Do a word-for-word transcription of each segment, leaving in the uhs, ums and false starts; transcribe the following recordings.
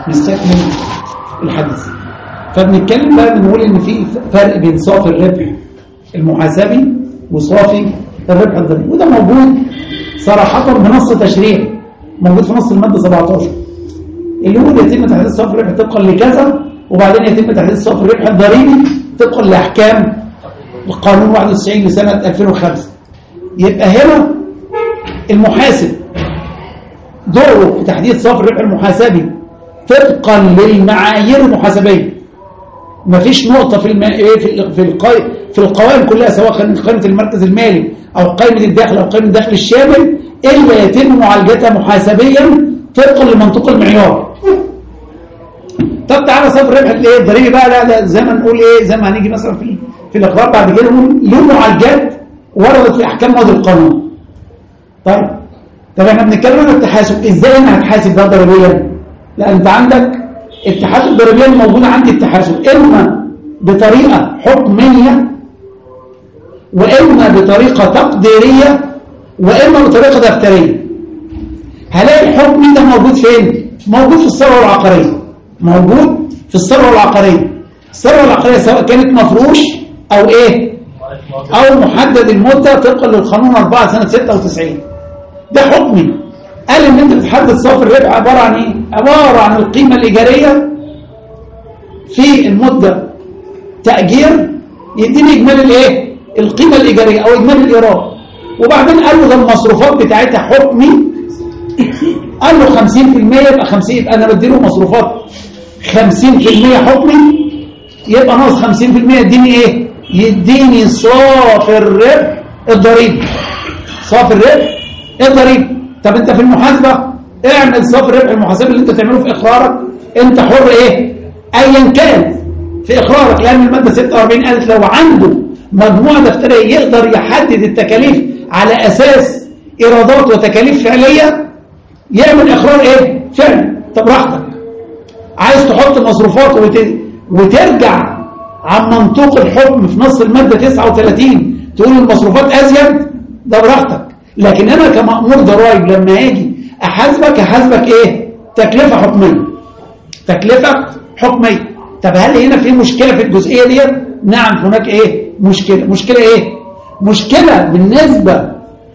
نستكمل الحديث. فبنتكلم بقى بنقول ان في فرق بين صافي الربح المحاسبي وصافي الربح الضريبي، وده موجود صراحة بنص تشريعي موجود في نص المادة سبعتاشر اللي هو يتم تحديد صافي الربح طبقا لكذا، وبعدين يتم تحديد صافي الربح الضريبي طبقا لاحكام القانون واحد وتسعين لسنة ألفين وخمسة. يبقى هنا المحاسب دوره في تحديد صافي الربح المحاسبي طبقا للمعايير المحاسبيه. مفيش نقطه في الم... في في القائم في القوائم كلها سواء كانت قائمه المركز المالي او قائمه الدخل او قائمه الدخل الشامل الا يتم معالجتها محاسبيا طبقا لمنطوق المعيار. طب تعالى صافي الربح الايه الضريبي بقى، لا لا زي ما نقول ايه، زي ما هنيجي مثلا في في الاقرار بعد كده نقول له معالجات وردت في احكام مواد القانون. طيب طب احنا بنتكلم عن التحاسب، ازاي انا هتحاسب ده ضريبيا؟ لا انت عندك التحاسب ضريبيا موجود عندي التحاسب اما بطريقه حكميه واما بطريقه تقديريه واما بطريقه دفتريه. هلاقي الحكمي ده موجود فين؟ موجود في الثروه العقاريه، موجود في الثروه العقاريه. الثروه العقاريه سواء كانت مفروش او ايه او محدد المده طبقا للقانون أربعة سنه ستة وتسعين. ده حكمي، قال ان انت بتحدد صافي الربح عباره عن ايه؟ عباره عن القيمه الايجاريه في المده تاجير يديني اجمالي الايه؟ القيمه الايجاريه او اجمالي الايراد. وبعدين قال له ده المصروفات بتاعتها حكمي، قال له خمسين في المية يبقى خمسين، يبقى انا بديله مصروفات خمسين في المية حكمي، يبقى ناقص خمسين في المية يديني ايه؟ يديني صافي الربح الضريبي. صافي الربح الضريبي. طب انت في المحاسبه اعمل صافي الربح المحاسبي اللي انت تعمله في اقرارك، انت حر ايه ايا كان في اقرارك، لان الماده ستة وأربعين قالت لو عنده مجموعه دفتريه يقدر يحدد التكاليف على اساس ايرادات وتكاليف فعليه يعمل اقرار ايه فعلي. طب براحتك، عايز تحط مصروفات وت... وترجع عن منطوق الحكم في نص الماده تسعة وثلاثين تقول المصروفات ازيد، ده براحتك. لكن انا كمأمور ضرائب لما اجي احاسبك احاسبك ايه؟ تكلفه حكميه. تكلفه حكميه. طب هل هنا في مشكله في الجزئيه دي؟ نعم هناك ايه؟ مشكله. مشكله ايه؟ مشكله بالنسبه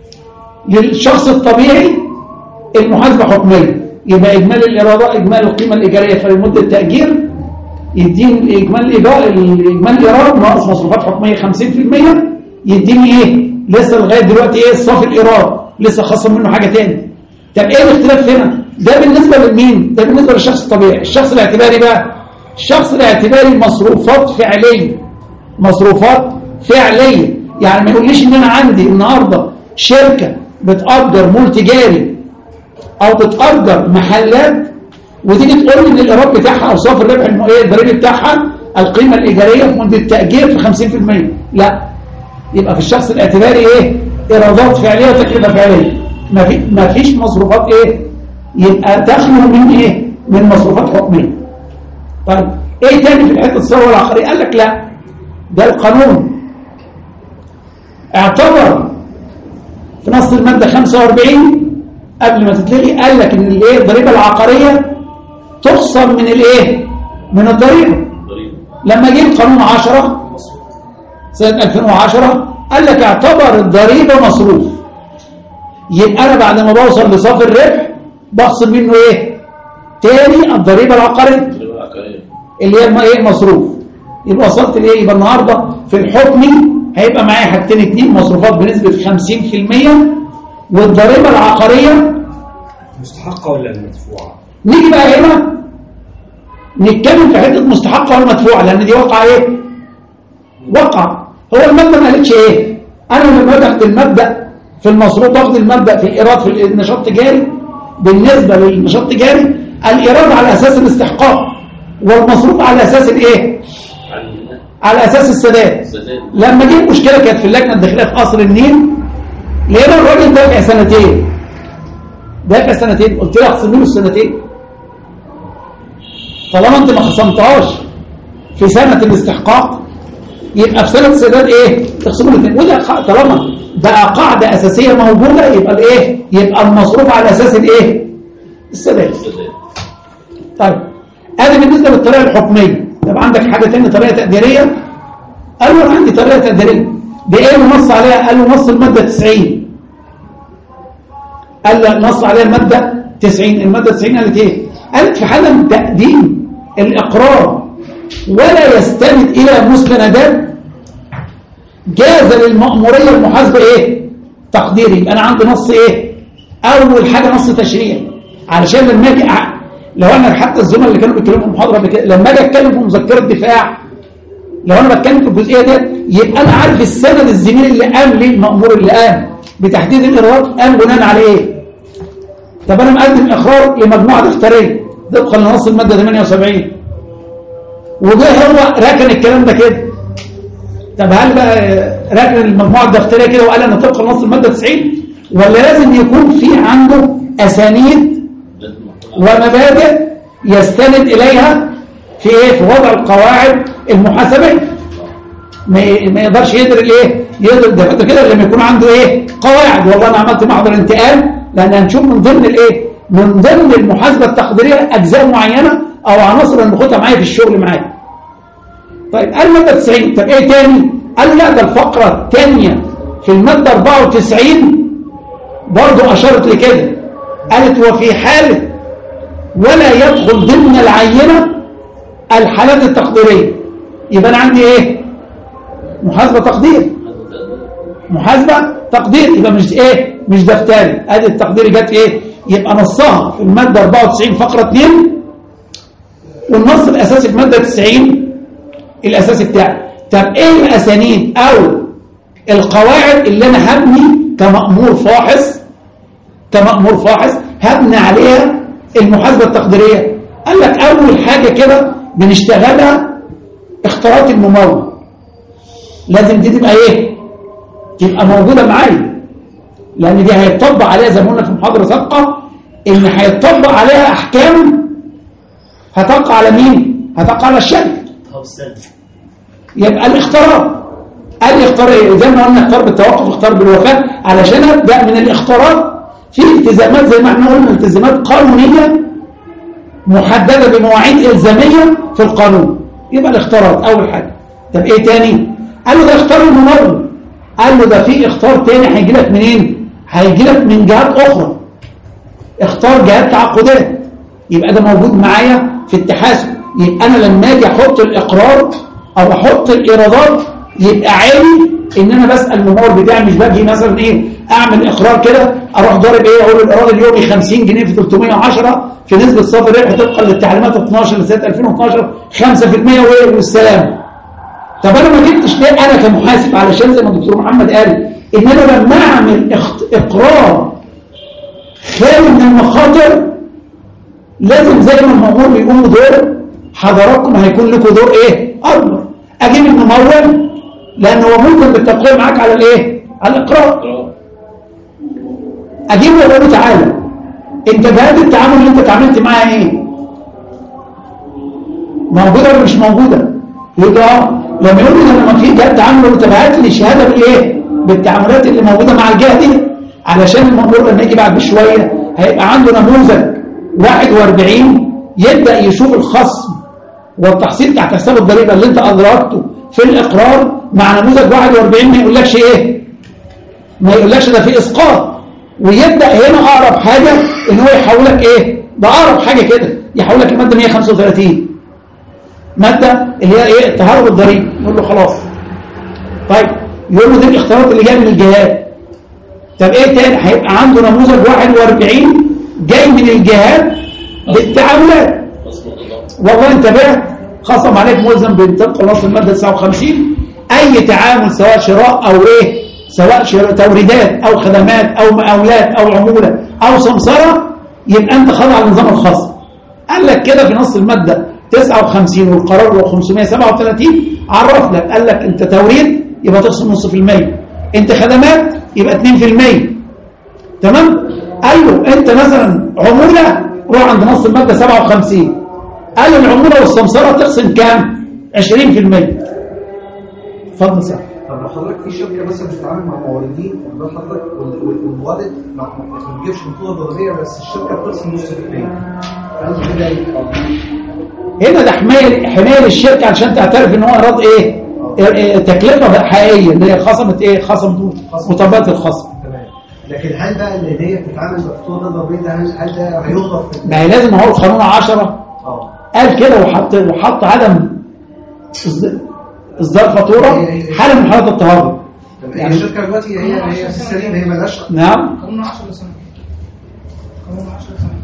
للشخص الطبيعي المحاسبه حكميه، يبقى اجمالي الايرادات اجمالي القيمه الايجاريه في مده التاجير يديني اجمالي الايجار اجمالي الايراد ناقص مصروفات حكميه خمسين في المية يديني ايه؟ لسه لغايه دلوقتي ايه؟ صافي الايراد لسه خاصم منه حاجه تاني. طب ايه الاختلاف هنا؟ ده بالنسبه لمين؟ ده بالنسبه للشخص الطبيعي. الشخص الاعتباري بقى، الشخص الاعتباري مصروفات فعليه. مصروفات فعليه، يعني ما يقوليش ان انا عندي النهارده شركه بتأجر مول تجاري او بتأجر محلات وتيجي تقول لي ان الايراد بتاعها او صافي الربح الضريبي بتاعها القيمه الايجاريه في مده التاجير في خمسين في المية. لا، يبقى في الشخص الاعتباري ايه؟ ايرادات فعليه وتكلفه فعليه، ما في ما فيش مصروفات ايه؟ يبقى تخلو من ايه؟ من مصروفات حكميه. طيب ايه تاني في الحته الثروه العقاريه؟ قال لك لا، ده القانون اعتبر في نص الماده خمسة وأربعين قبل ما تتلغي قال لك ان الايه؟ الضريبه العقاريه تخصم من الايه؟ من الضريبه. لما جه القانون عشرة سنة ألفين وعشرة قال لك اعتبر الضريبة مصروف، يبقى أنا بعد ما بوصل لصافي الربح بخصم منه إيه؟ تاني الضريبة العقارية اللي هي إيه؟ مصروف. يبقى وصلت لإيه؟ يبقى النهاردة في الحكمي هيبقى معايا حاجتين اتنين، مصروفات بنسبة خمسين في المية والضريبة العقارية مستحقة ولا المدفوعة؟ نيجي بقى هنا نتكلم في حتة مستحقة ولا مدفوعة، لأن دي وقع إيه؟ وقع. هو المبدأ ما قالتش ايه؟ انا لما باخد المبدأ في المصروف باخد المبدأ في الايراد في النشاط التجاري بالنسبة للنشاط التجاري الايراد على اساس الاستحقاق والمصروف على اساس الايه؟ على اساس السداد. لما جه المشكلة كانت في اللجنة الداخلية في قصر النيل لقينا الراجل دافع سنتين دافع سنتين قلت له اخصم منه السنتين طالما انت ما خصمتهاش في سنة الاستحقاق يبقى في سنة السداد ايه؟ تخصموا الاثنين. وده طالما بقى قاعدة أساسية موجودة يبقى الايه؟ يبقى المصروف على أساس الايه؟ السداد. طيب ادي بالنسبه للطريقه الحكميه. طب عندك حاجه ثانيه طريقه تقديريه؟ قال له انا عندي طريقه تقديريه. دي ايه اللي نص عليها؟ قال له نص الماده تسعين. قال له نص عليها الماده تسعين. الماده تسعين قالت ايه؟ قالت في حاله تقديم الاقرار ولا يستند الى مستندات جاز للمأموريه المحاسبه ايه؟ تقديري. يبقى انا عندي نص ايه؟ اول حاجه نص تشريعي، علشان لما اجي لو انا حتى الزملاء اللي كانوا بيتكلموا في المحاضره قبل كده لما اجي اتكلم في مذكره دفاع، لو انا بتكلم في الجزئيه ديت يبقى انا عارف السند الزميل اللي قام لي المأمور اللي قام بتحديد الايرادات قام بناء على ايه. طب انا مقدم اقرار لمجموعه دفتريه طبقا لنص الماده ثمانية وسبعين وجه هو راكن الكلام ده كده. طب هل بقى راكن المجموعه الدفتريه كده وقال انا طبقا لنص الماده تسعين، ولا لازم يكون في عنده اسانيد ومبادئ يستند اليها في ايه؟ في وضع القواعد المحاسبيه. ما يقدرش يقدر الايه؟ يقدر ده كده لما يكون عنده ايه؟ قواعد. والله انا عملت محضر انتقال، لان هنشوف من ضمن الايه؟ من ضمن المحاسبه التقديريه اجزاء معينه او عناصر هناخدها معايا في الشغل معايا. طيب قال الماده تسعين. طب ايه تاني؟ قال لا، ده الفقره الثانيه في الماده أربعة وتسعين برضه اشارت لكده. قالت وفي حاله ولا يدخل ضمن العينه الحالات التقديريه. يبقى انا عندي ايه؟ محاسبه تقدير. محاسبه تقدير يبقى مش ايه؟ مش دفتري. ادي التقدير جت ايه؟ يبقى نصها في الماده أربعة وتسعين فقره اثنين، والنص الاساسي في الماده تسعين الاساسي بتاعي. طب ايه الاسانيد او القواعد اللي انا هبني كمأمور فاحص كمأمور فاحص هبني عليها المحاسبه التقديريه؟ قال لك اول حاجه كده بنشتغلها اختيارات الممول. لازم دي تبقى ايه؟ تبقى موجوده معايا، لان دي هيتطبق عليها زي ما قلنا في محاضره سابقه ان هيتطبق عليها احكام هتقع على مين؟ هتقع على الشركه. يبقى الاختيارات. قال لي اختار ايه؟ زي ما قلنا اختار بالتوقف، اختار بالوفاه، علشان ابدا من الاختيارات في التزامات زي ما احنا قلنا التزامات قانونيه محدده بمواعيد الزاميه في القانون. يبقى الاختيارات اول حاجه. طب ايه تاني؟ قال له ده اختار الممول. قال له ده في اختار تاني هيجي لك منين؟ هيجي لك من جهات اخرى. اختار جهات تعاقدات. يبقى ده موجود معايا في التحاسب. يبقى انا لما اجي احط الاقرار او احط الايرادات يبقى عالي ان انا بسال الممول بتاعي، مش باجي مثلا ايه اعمل اقرار كده اروح ضارب ايه اقول الايراد اليومي خمسين جنيه في ثلاثمائة وعشرة في نسبه صافي الربح طبقا للتعليمات اثناشر لسنه ألفين واثناشر خمسة في المية وايه والسلام. طب انا ما جبتش ليه انا كمحاسب؟ علشان زي ما الدكتور محمد قال ان انا لما اعمل اقرار خالي من المخاطر لازم زي ما المأمور بيقوموا دور حضراتكم هيكون لكم دور ايه؟ اكبر. اجيب الممول لان هو ممكن بالتقويم معاك على الايه؟ على الاقرار. اجيبه واقول له تعالى انت جهات التعامل اللي انت اتعاملت معاها ايه؟ موجوده ولا مش موجوده؟ يقول اه. لما يقول لي لما في جهات تعامل قلت هات لي شهاده بالايه؟ بالتعاملات اللي موجوده مع الجهه دي، علشان المأمور لما يجي بعد بشويه هيبقى عنده نموذج واحد وأربعين يبدا يشوف الخصم والتحصيل تحت حساب الضريبه اللي انت ادركته في الاقرار مع نموذج واحد وأربعين ما يقولكش ايه؟ ما يقولكش ده في اسقاط. ويبدا هنا اقرب حاجه ان هو يحولك ايه؟ ده اقرب حاجه كده يحولك الماده مية وخمسة وثلاثين ماده اللي هي ايه؟ التهرب الضريبي. يقول له خلاص. طيب يقول له دي الاختيارات اللي جايه من الجهات. طب ايه تاني؟ هيبقى عنده نموذج واحد وأربعين جاي من الجهات بالتعاملات. والله انت بعت خصم عليك ملزم بطبق نص الماده تسعة وخمسين اي تعامل سواء شراء او ايه؟ سواء شراء توريدات او خدمات او مقاولات او عموله او سمسره يبقى انت خاضع لنظام الخصم. قال لك كده في نص الماده تسعة وخمسين والقرار خمسمائة وسبعة وثلاثين عرف لك. قال لك انت توريد يبقى تخصم نص في المية، انت خدمات يبقى اتنين في المية. تمام؟ قال له انت مثلا عموله روح عند نص الماده سبعة وخمسين قال العموله والسمسره تقسم كام؟ عشرين في المية. اتفضل سعد. طب لو حضرتك في شركه مثلا بتتعامل مع موردين حضرتك والمورد ما بيجيبش بطوله ضريبيه بس الشركه بتقسم نص في المية، هل كده يبقى هنا ده حمايه حمايه للشركه عشان تعترف ان هو ايراد ايه؟ إيه تكلفه حقيقيه اللي هي خصمت ايه؟ خصمت مطابقه الخصم. تمام. لكن هل بقى اللي هي بتتعامل بفاتوره ضريبيه ده هل هل ده هيغلط؟ ما هي لازم هو القانون عشرة اه قال كده وحط وحط عدم اصدار فاتوره حاله من حالات التهرب. يعني الشركه دلوقتي هي هي السليم هي مالهاش. نعم. قانون عشرة سنه. قانون عشرة سنه.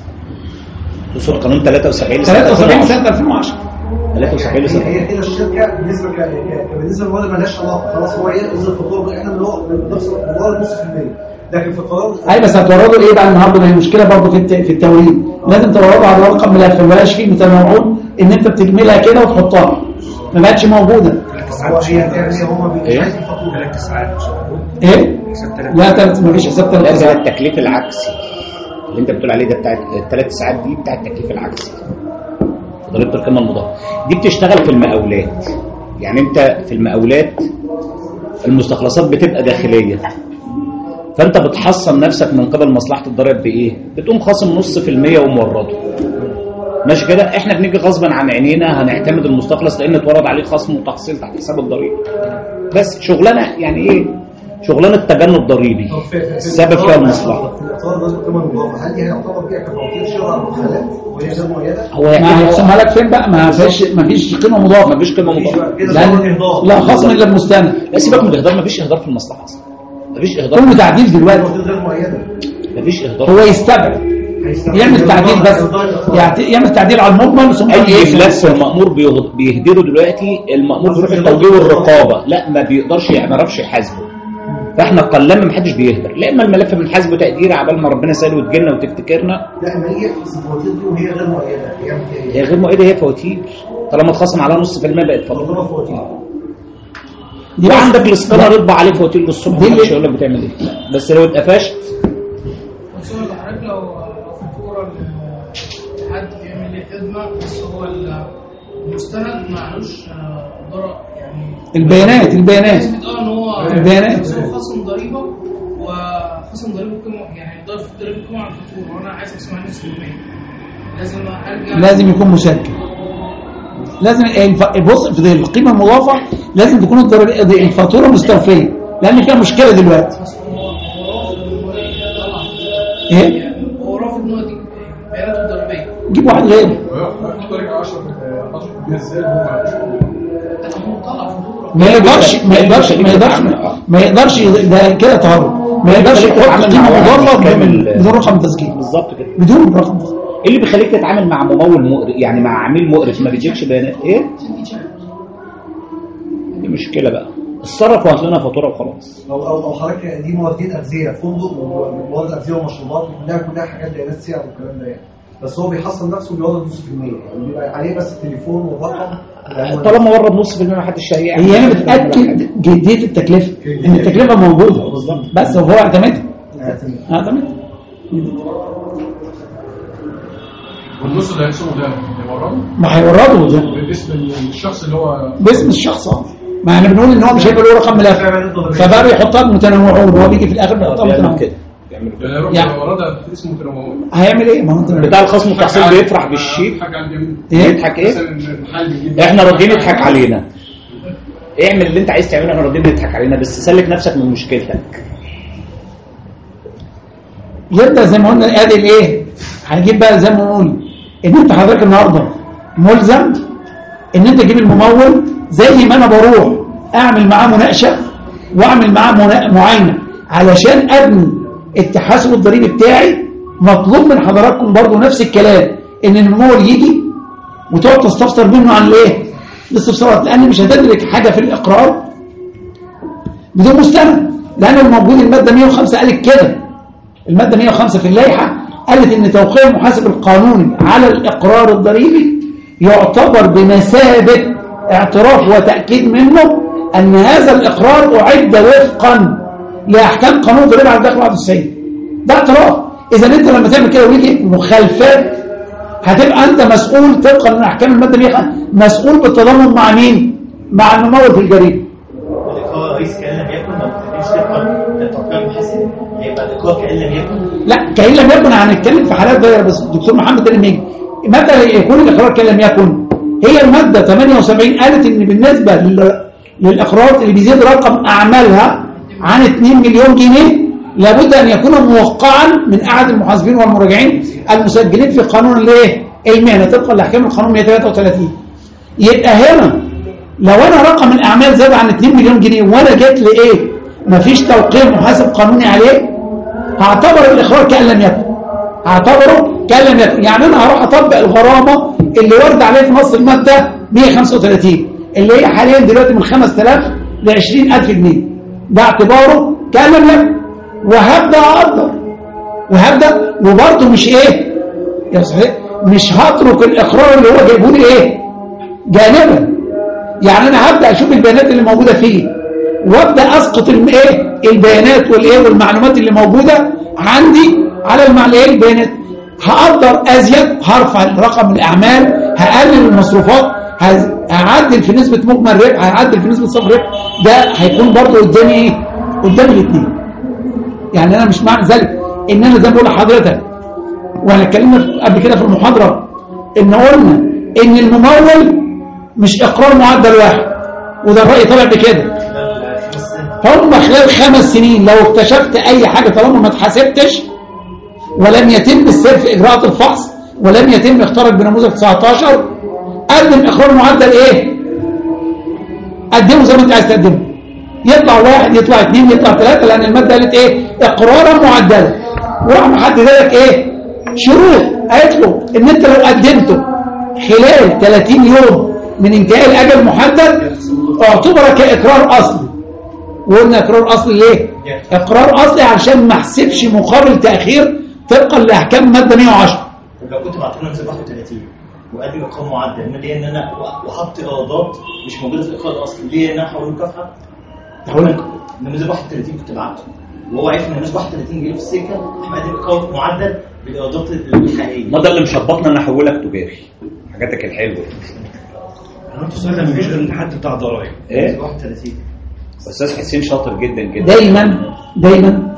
تصور قانون ثلاثة وسبعين ثلاثة وسبعين سنه ألفين وعشرة. ثلاثة وسبعين سنه. هي كده الشركه بالنسبه ك بالنسبه للوضع مالهاش علاقه خلاص هو ينزل الفاتوره احنا بنفصل بنورد نص في المية لكن في القرار اي بس هتوردوا ايه بقى النهارده؟ ما هي المشكله برضه في في التوريد لازم توردوا على رقم ملف ما بقاش فيه متنوعون ان انت بتجملها كده وتحطها ما بقتش موجوده. هو هي يعني هم مش عايزين فاتوره ثلاث ساعات ايه؟ لا ثلاث ما فيش حساب ثلاث ده ساعات. التكليف العكسي اللي انت بتقول عليه ده بتاع الثلاث ساعات دي بتاع التكليف العكسي ضريبه القيمه المضافه دي بتشتغل في المقاولات. يعني انت في المقاولات المستخلصات بتبقى داخليه فانت بتحصن نفسك من قبل مصلحه الضرائب بايه؟ بتقوم خاصم نص في المية ومورده ماشي كده. احنا بنيجي غصبا عن عينينا هنعتمد المستخلص لان اتورد عليه خصم وتحصيل تحت حساب الضريبه بس شغلانه يعني ايه؟ شغلانه تجنب ضريبي السبب فيها المصلحه. في الاطار لازم القيمه المضافه هل دي هيعتبر بيها كفواتير شراء المدخلات وهي غير مؤيده؟ هو ما هيقسمها لك فين بقى؟ ما فيش ما فيش قيمه مضافه. ما فيش قيمه مضافه لا لا خصم الا المستند. لا سيبك من الاهدار ما فيش اهدار في المصلحه اصلا ما فيش اهدار كله تعديل دلوقتي. غير مؤيده ما فيش اهدار هو يستبعد يعمل تعديل بس يعمل تعديل على المجمل ثم اي افلاس المأمور بيهدره دلوقتي المأمور بيروح التوجيه والرقابه لا ما بيقدرش ما يعرفش يحاسبه. فاحنا قلما ما حدش بيهدر لا اما الملف بنحاسبه تقدير عبال ما ربنا يسهل وتجيلنا وتفتكرنا. لا ما هي الفواتير دي وهي غير مؤيده هي غير مؤيده هي فواتير طالما اتخصم عليها نص في المية بقت فاتوره فواتير. دي عندك الاسكانر يطبع عليه فواتير للصبح محدش يقول لك بتعمل ايه بس لو اتقفشت خصوصا لحضرتك لو فاتوره لحد بيعمل ليه خدمه بس هو المستند معلوش ضرر يعني البيانات البيانات اه ان هو البيانات خصم ضريبه وخصم ضريبه قيمه يعني ضرب ضريبه قيمه على الفاتوره وانا عايز اقسم عليه نص بالمية لازم ارجع لازم يكون مسجل. لازم بص في القيمه المضافه لازم تكون الفاتوره مستوفيه لان فيها مشكله دلوقتي. ايه؟ هو رافض ان هو دي بياناته الضريبيه. جيب واحد غيره. ما يقدرش ما يقدرش ما يقدرش ما يقدرش ده كده تهرب ما يقدرش يحط قيمه مضافه بدون رقم تسجيل بالظبط كده بدون رقم. ايه اللي بيخليك تتعامل مع ممول مقرف يعني مع عميل مقرف ما بيديكش بيانات ايه؟ دي مشكله بقى اتصرف وهات لنا فاتوره وخلاص. او او او حضرتك دي موردين اغذيه فندق ومورد اغذيه ومشروبات وكلها كلها حاجات بيانات سعر والكلام ده يعني بس هو بيحصل نفسه بيورد نص في المية يعني بيبقى عليه بس التليفون والرقم طالما ورد نص في المية ما حدش شايع. هي هنا بتاكد جديه التكلفه ان التكلفه موجوده بس هو اعتمدها اعتمدها. والنص اللي هيقسمه ده هيورده؟ ما هيورده ده باسم الشخص اللي هو باسم الشخص اه ما احنا بنقول ان هو مش هيبقى له رقم ملف فبقى بيحطها متنوعون وهو بيجي في الاخر بيحطها متنوعون كده يعني وردها اسمه متنوعون. هيعمل ايه؟ ما هو انت بتاع الخصم والتحصيل بيفرح بالشيك يضحك ايه؟ احنا راضيين نضحك علينا. اعمل اللي انت عايز تعمله احنا راضيين نضحك علينا بس سلك نفسك من مشكلتك. يبدا زي ما قلنا ادي الايه؟ هنجيب بقى زي ما نقول ان انت حضرتك النهارده ملزم ان انت تجيب الممول زي ما انا بروح اعمل معاه مناقشه واعمل معاه معاينه علشان ابني التحاسب الضريبي بتاعي. مطلوب من حضراتكم برضو نفس الكلام ان الممول يجي وتقعد تستفسر منه عن الايه؟ الاستفسارات لان مش هتدرك حاجه في الاقرار بدون مستند لان الموجود الماده مية وخمسة قالت كده. الماده مية وخمسة في اللائحه قالت ان توقيع المحاسب القانوني على الاقرار الضريبي يعتبر بمثابه اعتراف وتاكيد منه ان هذا الاقرار اعد وفقا لاحكام قانون الضريبه على الدخل واحد وتسعين. ده اعتراف. اذا انت لما تعمل كده ويجي مخالفات هتبقى انت مسؤول طبقا لاحكام الماده مية وخمسة مسؤول بالتضامن مع مين؟ مع الممول في الجريمه. هو رئيس كان لم يكن ما بتخليش طبقا لتوقيع المحاسب هيبقى الاقرار كان لم يكن. لا كان لم يكن هنتكلم في حالات دايره بس الدكتور محمد تاني يجي متى يكون الإقرار كان لم يكن؟ هي المادة ثمانية وسبعين قالت إن بالنسبة للإقرارات اللي بيزيد رقم أعمالها عن اثنين مليون جنيه لابد أن يكون موقعا من أحد المحاسبين والمراجعين المسجلين في قانون الايه؟ المهنة طبقا لأحكام القانون مئة وثلاثة وثلاثين. يبقى هنا لو أنا رقم الأعمال زاد عن اثنين مليون جنيه وأنا جيت لإيه؟ مفيش توقيع محاسب قانوني عليه، هعتبر الإقرار كأن لم يكن. هعتبره كأن لم يكن، يعني أنا هروح أطبق الغرامة اللي ورد عليه في نص المادة مئة وخمسة وثلاثين اللي هي حاليا دلوقتي من خمسة آلاف ل عشرين ألف جنيه، ده اعتباره كأن لم يكن، وهبدأ أقدر وهبدأ وبرضه مش إيه يا صحيح مش هترك الإقرار اللي هو جايبه لي إيه جانبا، يعني أنا هبدأ أشوف البيانات اللي موجودة فيه وابدأ أسقط الإيه البيانات والإيه والمعلومات اللي موجودة عندي على المعلومات البيانات، هقدر أزيد، هرفع رقم الأعمال، هقلل المصروفات، هعدل في نسبة مجمل ربح، هعدل في نسبة صفر ربح، ده هيكون برضه قدامي إيه قدامي الاثنين. يعني أنا مش معنى ذلك إن أنا زي ما بقول لحضرتك وأنا اتكلمنا قبل كده في المحاضرة إن قلنا إن الممول مش إقرار معدل واحد، وده الرأي طلع بكده. هم خلال خمس سنين لو اكتشفت أي حاجة طالما ما اتحاسبتش ولم يتم السير في إجراءات الفحص ولم يتم اختراق بنموذج تسعتاشر، قدم إقرار معدل إيه؟ قدمه زي ما أنت عايز تقدمه، يطلع واحد يطلع اثنين يطلع ثلاثة، لأن المادة قالت إيه؟ إقرارا معدلا، وراح محدد لك إيه؟ شروط قالت له إن أنت لو قدمته خلال ثلاثين يوم من انتهاء الأجل المحدد اعتبر كإقرار أصلي. وقلنا إقرار أصلي ليه؟ إقرار أصلي عشان ما احسبش مقابل تأخير طبقا لأحكام مادة مئة وعشرة. لو كنت بعتنا نمسك واحد وثلاثين وقدم إقرار معدل، ما ليه إن أنا وحط إيرادات مش موجودة في الإقرار الأصلي، ليه إن أنا أحول مكافأة؟ تحول نمسك واحد وثلاثين كنت بعته وهو عارف إن نمسك واحد وثلاثين جاي في السكة، إحنا قدم إقرار معدل بالإيرادات الحقيقية. ما ده اللي مشبطنا إن أحولك تجاري، حاجاتك الحلوة. أنا أنت صغير لما يجيش غير الحد بتاع ضرايب. إيه؟ واحد وثلاثين. أستاذ حسين شاطر جدا جدا. دايما دايما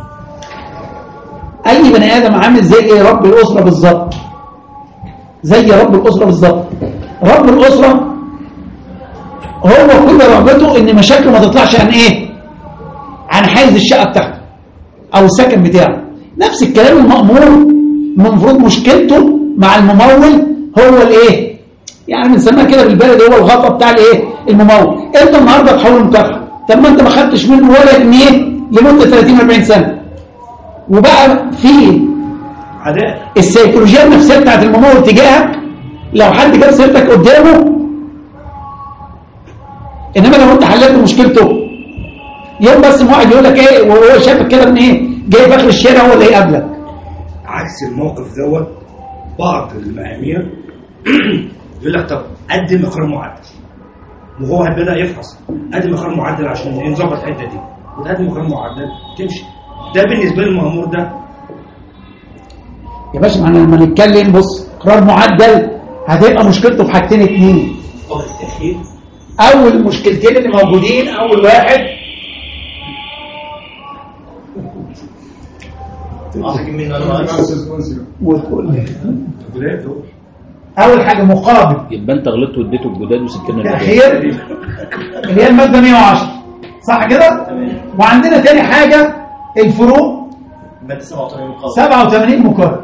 أي بني آدم عامل زي رب الأسرة بالظبط، زي رب الأسرة بالظبط. رب الأسرة هو كل رغبته إن مشاكله ما تطلعش عن إيه؟ عن حيز الشقة بتاعته أو السكن بتاعه. نفس الكلام المأمور المفروض مشكلته مع الممول هو الإيه؟ يعني بنسميها كده بالبلد هو الغطا بتاع الإيه؟ الممول. أنت النهارده تحول مكافأة، طب ما أنت ما خدتش منه ولا جنيه لمدة ثلاثين أربعين سنة، وبقى في عداء السيكولوجيا النفسيه بتاعت الممول تجاهك لو حد جاب سيرتك قدامه. انما لو انت حللت مشكلته يوم بس واحد يقول لك ايه وهو شايفك كده من ايه جاي في اخر الشارع هو اللي يقابلك. عكس الموقف دوت بعض المعامير يقول لك طب قدم اقرار معدل، وهو بدا يفحص قدم اقرار معدل عشان ينظبط الحته دي، وتقدم اقرار معدل تمشي. ده بالنسبه للمأمور ده يا باشا. احنا لما نتكلم بص اقرار معدل هتبقى مشكلته في حاجتين اتنين. قبل التأخير اول مشكلتين اللي موجودين، اول واحد أعطيك منه أنا اول حاجه مقابل يبقى انت غلطت واديته الجداد وسكتنا تأخير اللي هي المادة مئة وعشرة، صح كده؟ وعندنا تاني حاجة الفروق مادة سبعة وثمانين مقابل سبعة وثمانين مقابل،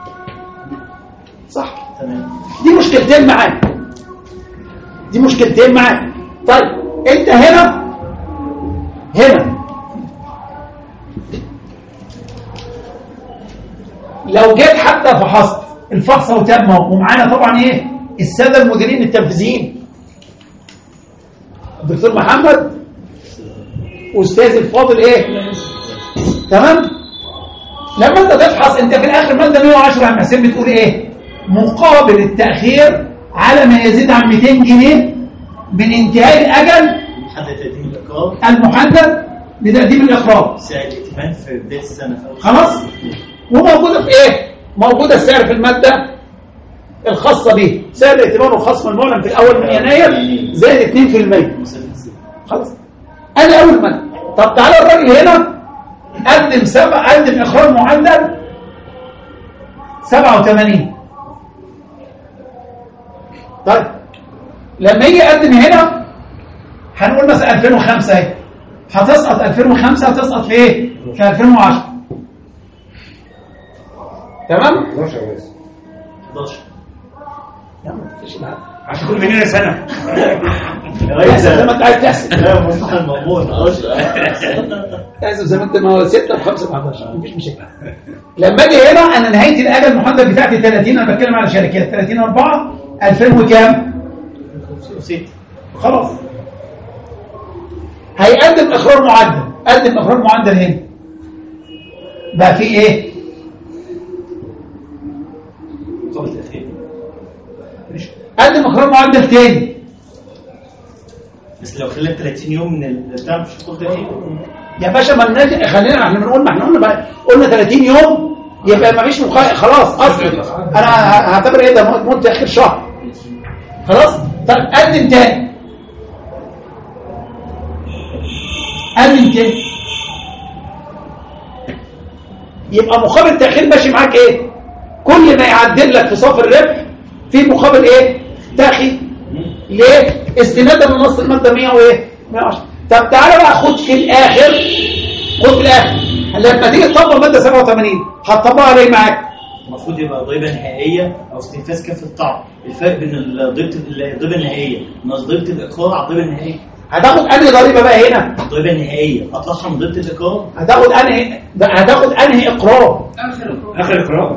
صح؟ تمام. دي مشكلتين معاك، دي مشكلتين معاك. طيب انت هنا هنا لو جيت حتى فحصت الفحص وتم ومعانا طبعا ايه الساده المديرين التنفيذيين الدكتور محمد واستاذ الفاضل ايه تمام. لما انت تفحص انت في الاخر ماده مئة وعشرة عم حسين بتقول ايه مقابل التاخير على ما يزيد عن مئتين جنيه من انتهاء الاجل محدد تقديم الاقرار المحدد لتقديم الاقرار سعر الائتمان في بدايه السنه. خلاص. وموجوده في ايه موجوده السعر في الماده الخاصه به، سعر الائتمان الخاص من المعلن في الاول من يناير زائد اثنين في المية. خلاص ادي اول ماده. طب تعالى الراجل هنا قدم سبع قدم اقرار معدل سبعة وثمانين طيب لما يجي يقدم هنا هنقول مثلا ألفين وخمسة اهي، هتسقط ألفين وخمسة هتسقط في ايه؟ في ألفين وعشرة. تمام؟ احداشر بس احداشر يا عم مفيش معاك عشان كل مننا سنه احسب زي ما انت عايز تحسب، لا مصلحة المأمور احداشر احسب زي ما انت، ما هو ستة وخمسة وحداشر مفيش مشكلة. لما اجي هنا انا نهاية الاجل المحدد بتاعتي ثلاثين، انا بتكلم على شركات ثلاثين أربعة ألفين وكام؟ وستة. خلاص هيقدم اقرار معدل، قدم اقرار معدل هنا بقى في ايه؟ قبل التأخير قدم اقرار معدل تاني، بس لو خلال ثلاثين يوم من البتاع مش هتاخد تأخير. يا باشا ما النادي خلينا احنا بنقول، ما احنا قلنا بقى قلنا ثلاثين يوم يبقى ما فيش مخ... خلاص اصلا انا هعتبر ايه ده مده اخر شهر خلاص. طب قدم تاني، قدم تاني، يبقى مقابل التاخير ماشي معاك ايه؟ كل ما يعدل لك في صافي الربح في مقابل ايه؟ تاخير. ليه؟ استنادا لنص الماده مية وايه؟ مية وعشرة. طب تعالى بقى خد في الاخر، خد في الاخر لما تيجي تطبق ماده سبعة وثمانين هتطبقها عليه معاك؟ المفروض يبقى ضريبه نهائيه او استنفاذ كافه الطعم. الفرق بين الضريبه الضريبه النهائيه ناقص ضريبه الاقرار على الضريبه النهائيه. هتاخد انهي ضريبه بقى هنا؟ الضريبه النهائيه اطلعها من ضريبه الاقرار. هتاخد انهي هتاخد انهي اقرار؟ اخر اخر اقرار.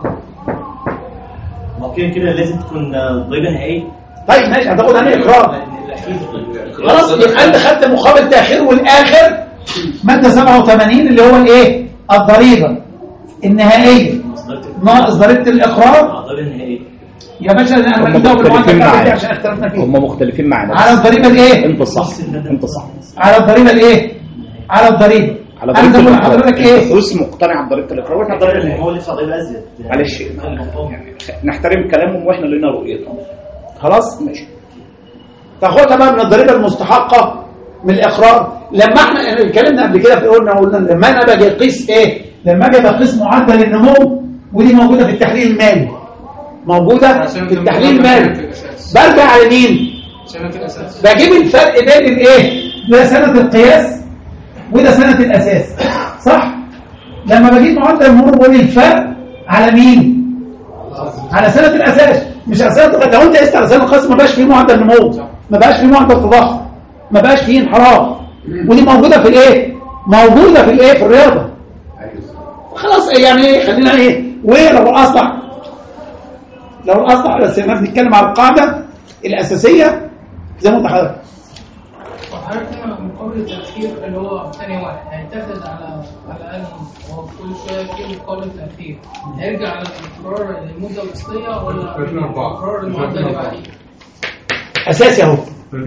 ما كده كده لازم تكون ضريبه نهائيه. طيب ماشي، هتاخد انهي اقرار؟ خلاص يبقى انت خدت مقابل تاخير، والاخر ماده سبعة وثمانين اللي هو الايه؟ الضريبه النهائيه ناقص ضريبه الاقرار. الضريبه النهائيه يا باشا انا ماليش دعوه بالمعادله بتاعتي عشان اختلفنا فيها. هم مختلفين معانا على الضريبه الايه؟ انت صح انت صح على الضريبه الايه؟ على الضريبه على انا ضريبه بقول لحضرتك ايه؟ الفلوس مقتنع بضريبه الاقرار واحنا الضريبه ضريبه النهائيه هو اللي يدفع ضريبه ازيد. معلش يعني نحترم كلامهم واحنا لنا رؤيتهم. خلاص ماشي. تاخدها بقى من الضريبه المستحقه من الاقرار. لما احنا اتكلمنا قبل كده في قلنا قلنا لما انا باجي اقيس ايه؟ لما اجي بقيس معدل النمو، ودي موجوده في التحليل المالي، موجوده في التحليل المالي، برجع لمين؟ سنة الأساس. بجيب الفرق بين الايه؟ ده سنه القياس وده سنه الاساس، صح؟ لما بجيب معدل النمو بقول الفرق على مين؟ على سنه الاساس، مش على سنه القياس. لو انت قست على سنه القياس ما بقاش فيه معدل نمو، ما بقاش فيه معدل تضخم، ما بقاش فيه انحراف، ودي موجوده في الايه؟ موجوده في الايه؟ في الرياضه. خلاص يعني ايه؟ خلينا ايه؟ ولو الاصلح لو الاصلح بس احنا بنتكلم على القاعده الاساسيه زي ما انت حضرتك. وحضرتك هنا مقابل التأخير اللي هو ثاني واحد هيتاخد على على أنه هو كل شوية في مقابل تأخير، هيرجع على الإقرار المدة الأصلية ولا الإقرار المعدل اللي بعديه؟ اساسي اهو.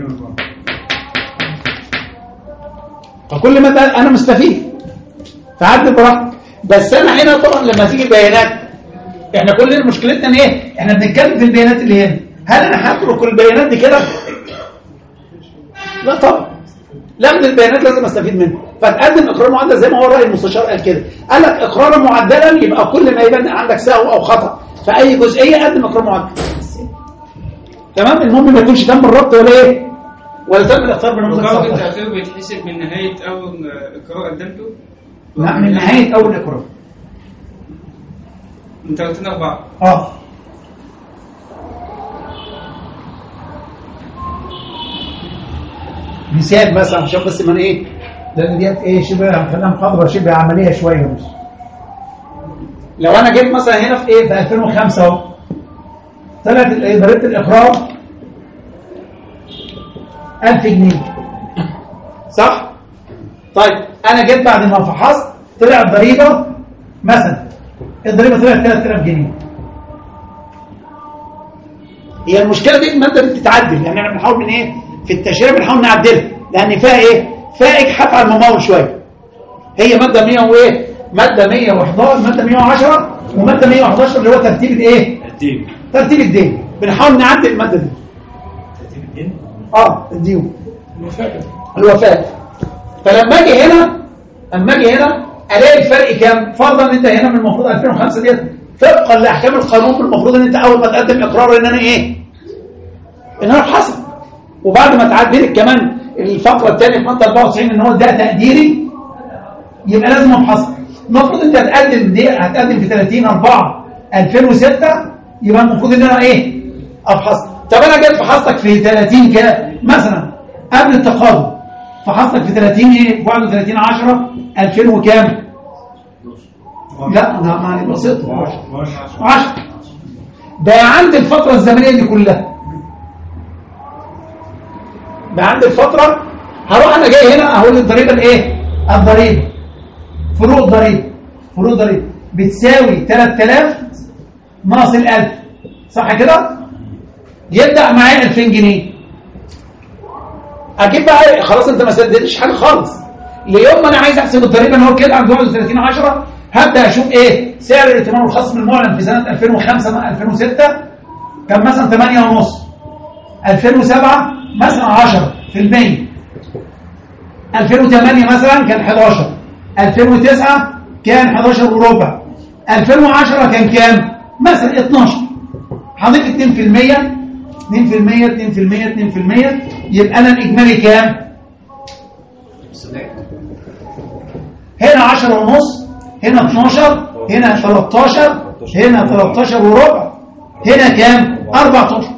فكل ما ده انا مستفيد فعدل براحتك. بس انا هنا طبعا لما تيجي البيانات احنا كلنا مشكلتنا ان ايه؟ احنا بنتكلم في البيانات اللي هنا. هل انا هترك البيانات دي كده؟ لا طبعا، لا من البيانات لازم استفيد منها. فتقدم اقرار معدل زي ما هو الراي المستشار قال كده، قال لك اقرارا معدلا يبقى كل ما يبان عندك سهو او خطا في اي جزئيه قدم اقرار معدل. تمام. المهم ما يكونش تم الربط ولا ايه؟ ولا تم الاختيار بنموذج مقابل صفر. التأخير بيتحسب من نهاية أول إقرار قدمته؟ لا من نهايه اول اقرار. من ثلاثين أربعة. اه مثال بس عشان بس من ايه، لان ديت ايه شبه هنخليها محاضره شبه عمليه شويه. مش لو انا جيت مثلا هنا في ايه في ألفين وخمسة اهو طلعت ضريبه الاقرار ألف جنيه، صح؟ طيب انا جيت بعد ما فحصت طلع الضريبه مثلا الضريبه طلعت ثلاثة آلاف جنيه. هي المشكله دي الماده دي بتتعدل، يعني احنا بنحاول من ايه في التشريع بنحاول نعدلها لان فيها ايه؟ فيها اجحاف على الممول شويه. هي ماده مية وايه؟ ماده مية وحداشر، ماده مية وعشرة وماده مية وحداشر اللي هو ترتيب الايه؟ ترتيب ترتيب الدين. بنحاول نعدل الماده دي. ترتيب الدين؟ اه الديون الوفاه. فلما اجي هنا اما اجي هنا الاقي الفرق كام؟ فرضا ان انت هنا من المفروض ألفين وخمسة ديت طبقا لاحكام القانون المفروض ان انت اول ما تقدم اقرار ان انا ايه؟ ان انا افحصك. وبعد ما تعدي لك كمان الفقره الثانيه في ماده أربعة وتسعين ان هو ده تقديري، يبقى لازم افحصك. المفروض انت هتقدم دي هتقدم في ثلاثين أربعة ألفين وستة، يبقى المفروض ان انا ايه افحصك. طب انا جيت فحصتك في ثلاثين كده مثلا قبل التقاضي، فحصتك في ثلاثين ايه واحد وثلاثين عشرة ألفين وكام؟ لا لا ما بسيطه عشرة. بقى عند الفتره الزمنيه دي كلها، بقى عند الفتره هروح انا جاي هنا اقول الضريبه الايه؟ الضريبه فروق الضريبه فروق الضريبه بتساوي ثلاثة آلاف ناقص ال ألف، صح كده؟ يبدا معايا ألفين جنيه. اجيب بقى خلاص انت ما سددتش حاجه خالص، ليوم ما انا عايز احسب الضريبه ان هو كده عند واحد وثلاثين عشرة، هبدا اشوف ايه سعر الائتمان الخصم المعلن في سنه ألفين وخمسة ألفين وستة كان مثلا ثمانية ونص، ألفين وسبعة مثلا عشرة في المية، ألفين وثمانية مثلا كان حداشر، ألفين وتسعة كان حداشر وربع، ألفين وعشرة كان كام مثلا اتناشر. هضيف اتنين في المية اتنين في المية اتنين في المية اتنين في المية، يبقى انا الاجمالي كام؟ هنا عشرة ونص، هنا اتناشر، هنا تلتاشر، هنا تلتاشر وربع، هنا كام؟ أربعتاشر.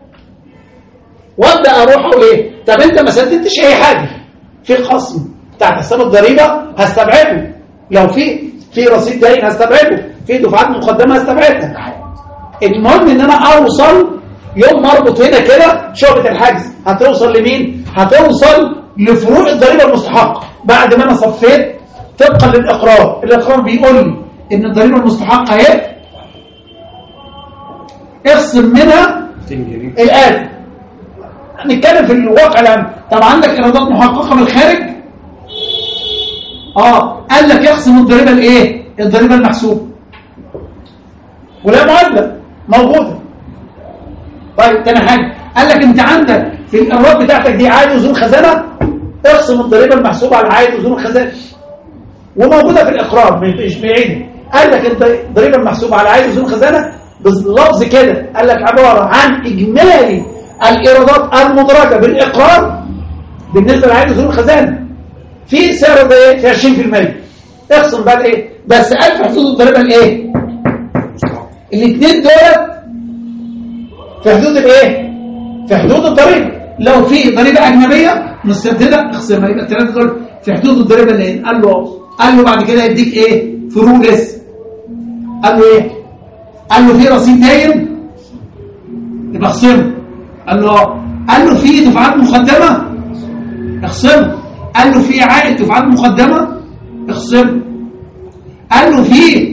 وابدا اروح اقول ايه؟ طب انت ما سددتش اي حاجه في خصم بتاع حساب الضريبه هستبعده، لو في في رصيد داين هستبعده، في دفعات مقدمه هستبعدها. المهم ان انا اوصل يوم ما اربط هنا كده شعبة الحجز هتوصل لمين؟ هتوصل لفروق الضريبه المستحقه بعد ما انا صفيت طبقا للاقرار. الاقرار بيقول لي ان الضريبه المستحقه اهي، اخصم منها الآن. هنتكلم في الواقع الان. طب عندك ايرادات محققه من الخارج؟ اه قال لك اخصم الضريبه الايه؟ الضريبه المحسوبه، ولا معادله موجوده. طيب تاني حاجه قال لك انت عندك في الايرادات بتاعتك دي عائد وزون خزانه، اخصم الضريبه المحسوبه على عائد وزون الخزانه، وموجوده في الاقرار مش بعيد. قال لك انت الضريبه المحسوبه على عائد وزون خزانه باللفظ كده، قال لك عباره عن اجمالي الايرادات المدرجه بالاقرار بالنسبه لعائد وزون الخزانه في سعر ده في عشرين في المية. اخصم بقى ايه؟ بس ألف حدود الضريبه الايه؟ الاثنين دول في حدود الايه؟ في حدود الضريبه. لو في ضريبه اجنبيه مستبدله اخصمها، يبقى الثلاثه دول في حدود الضريبه اللي قال له قال له بعد كده يديك ايه؟ فروق لسه. قال له ايه؟ قال له في رصيد داين يبقى اخصمه. قال له قال له في دفعات مقدمه اخصمه. قال له في عائد دفعات مقدمه اخصمه. قال له في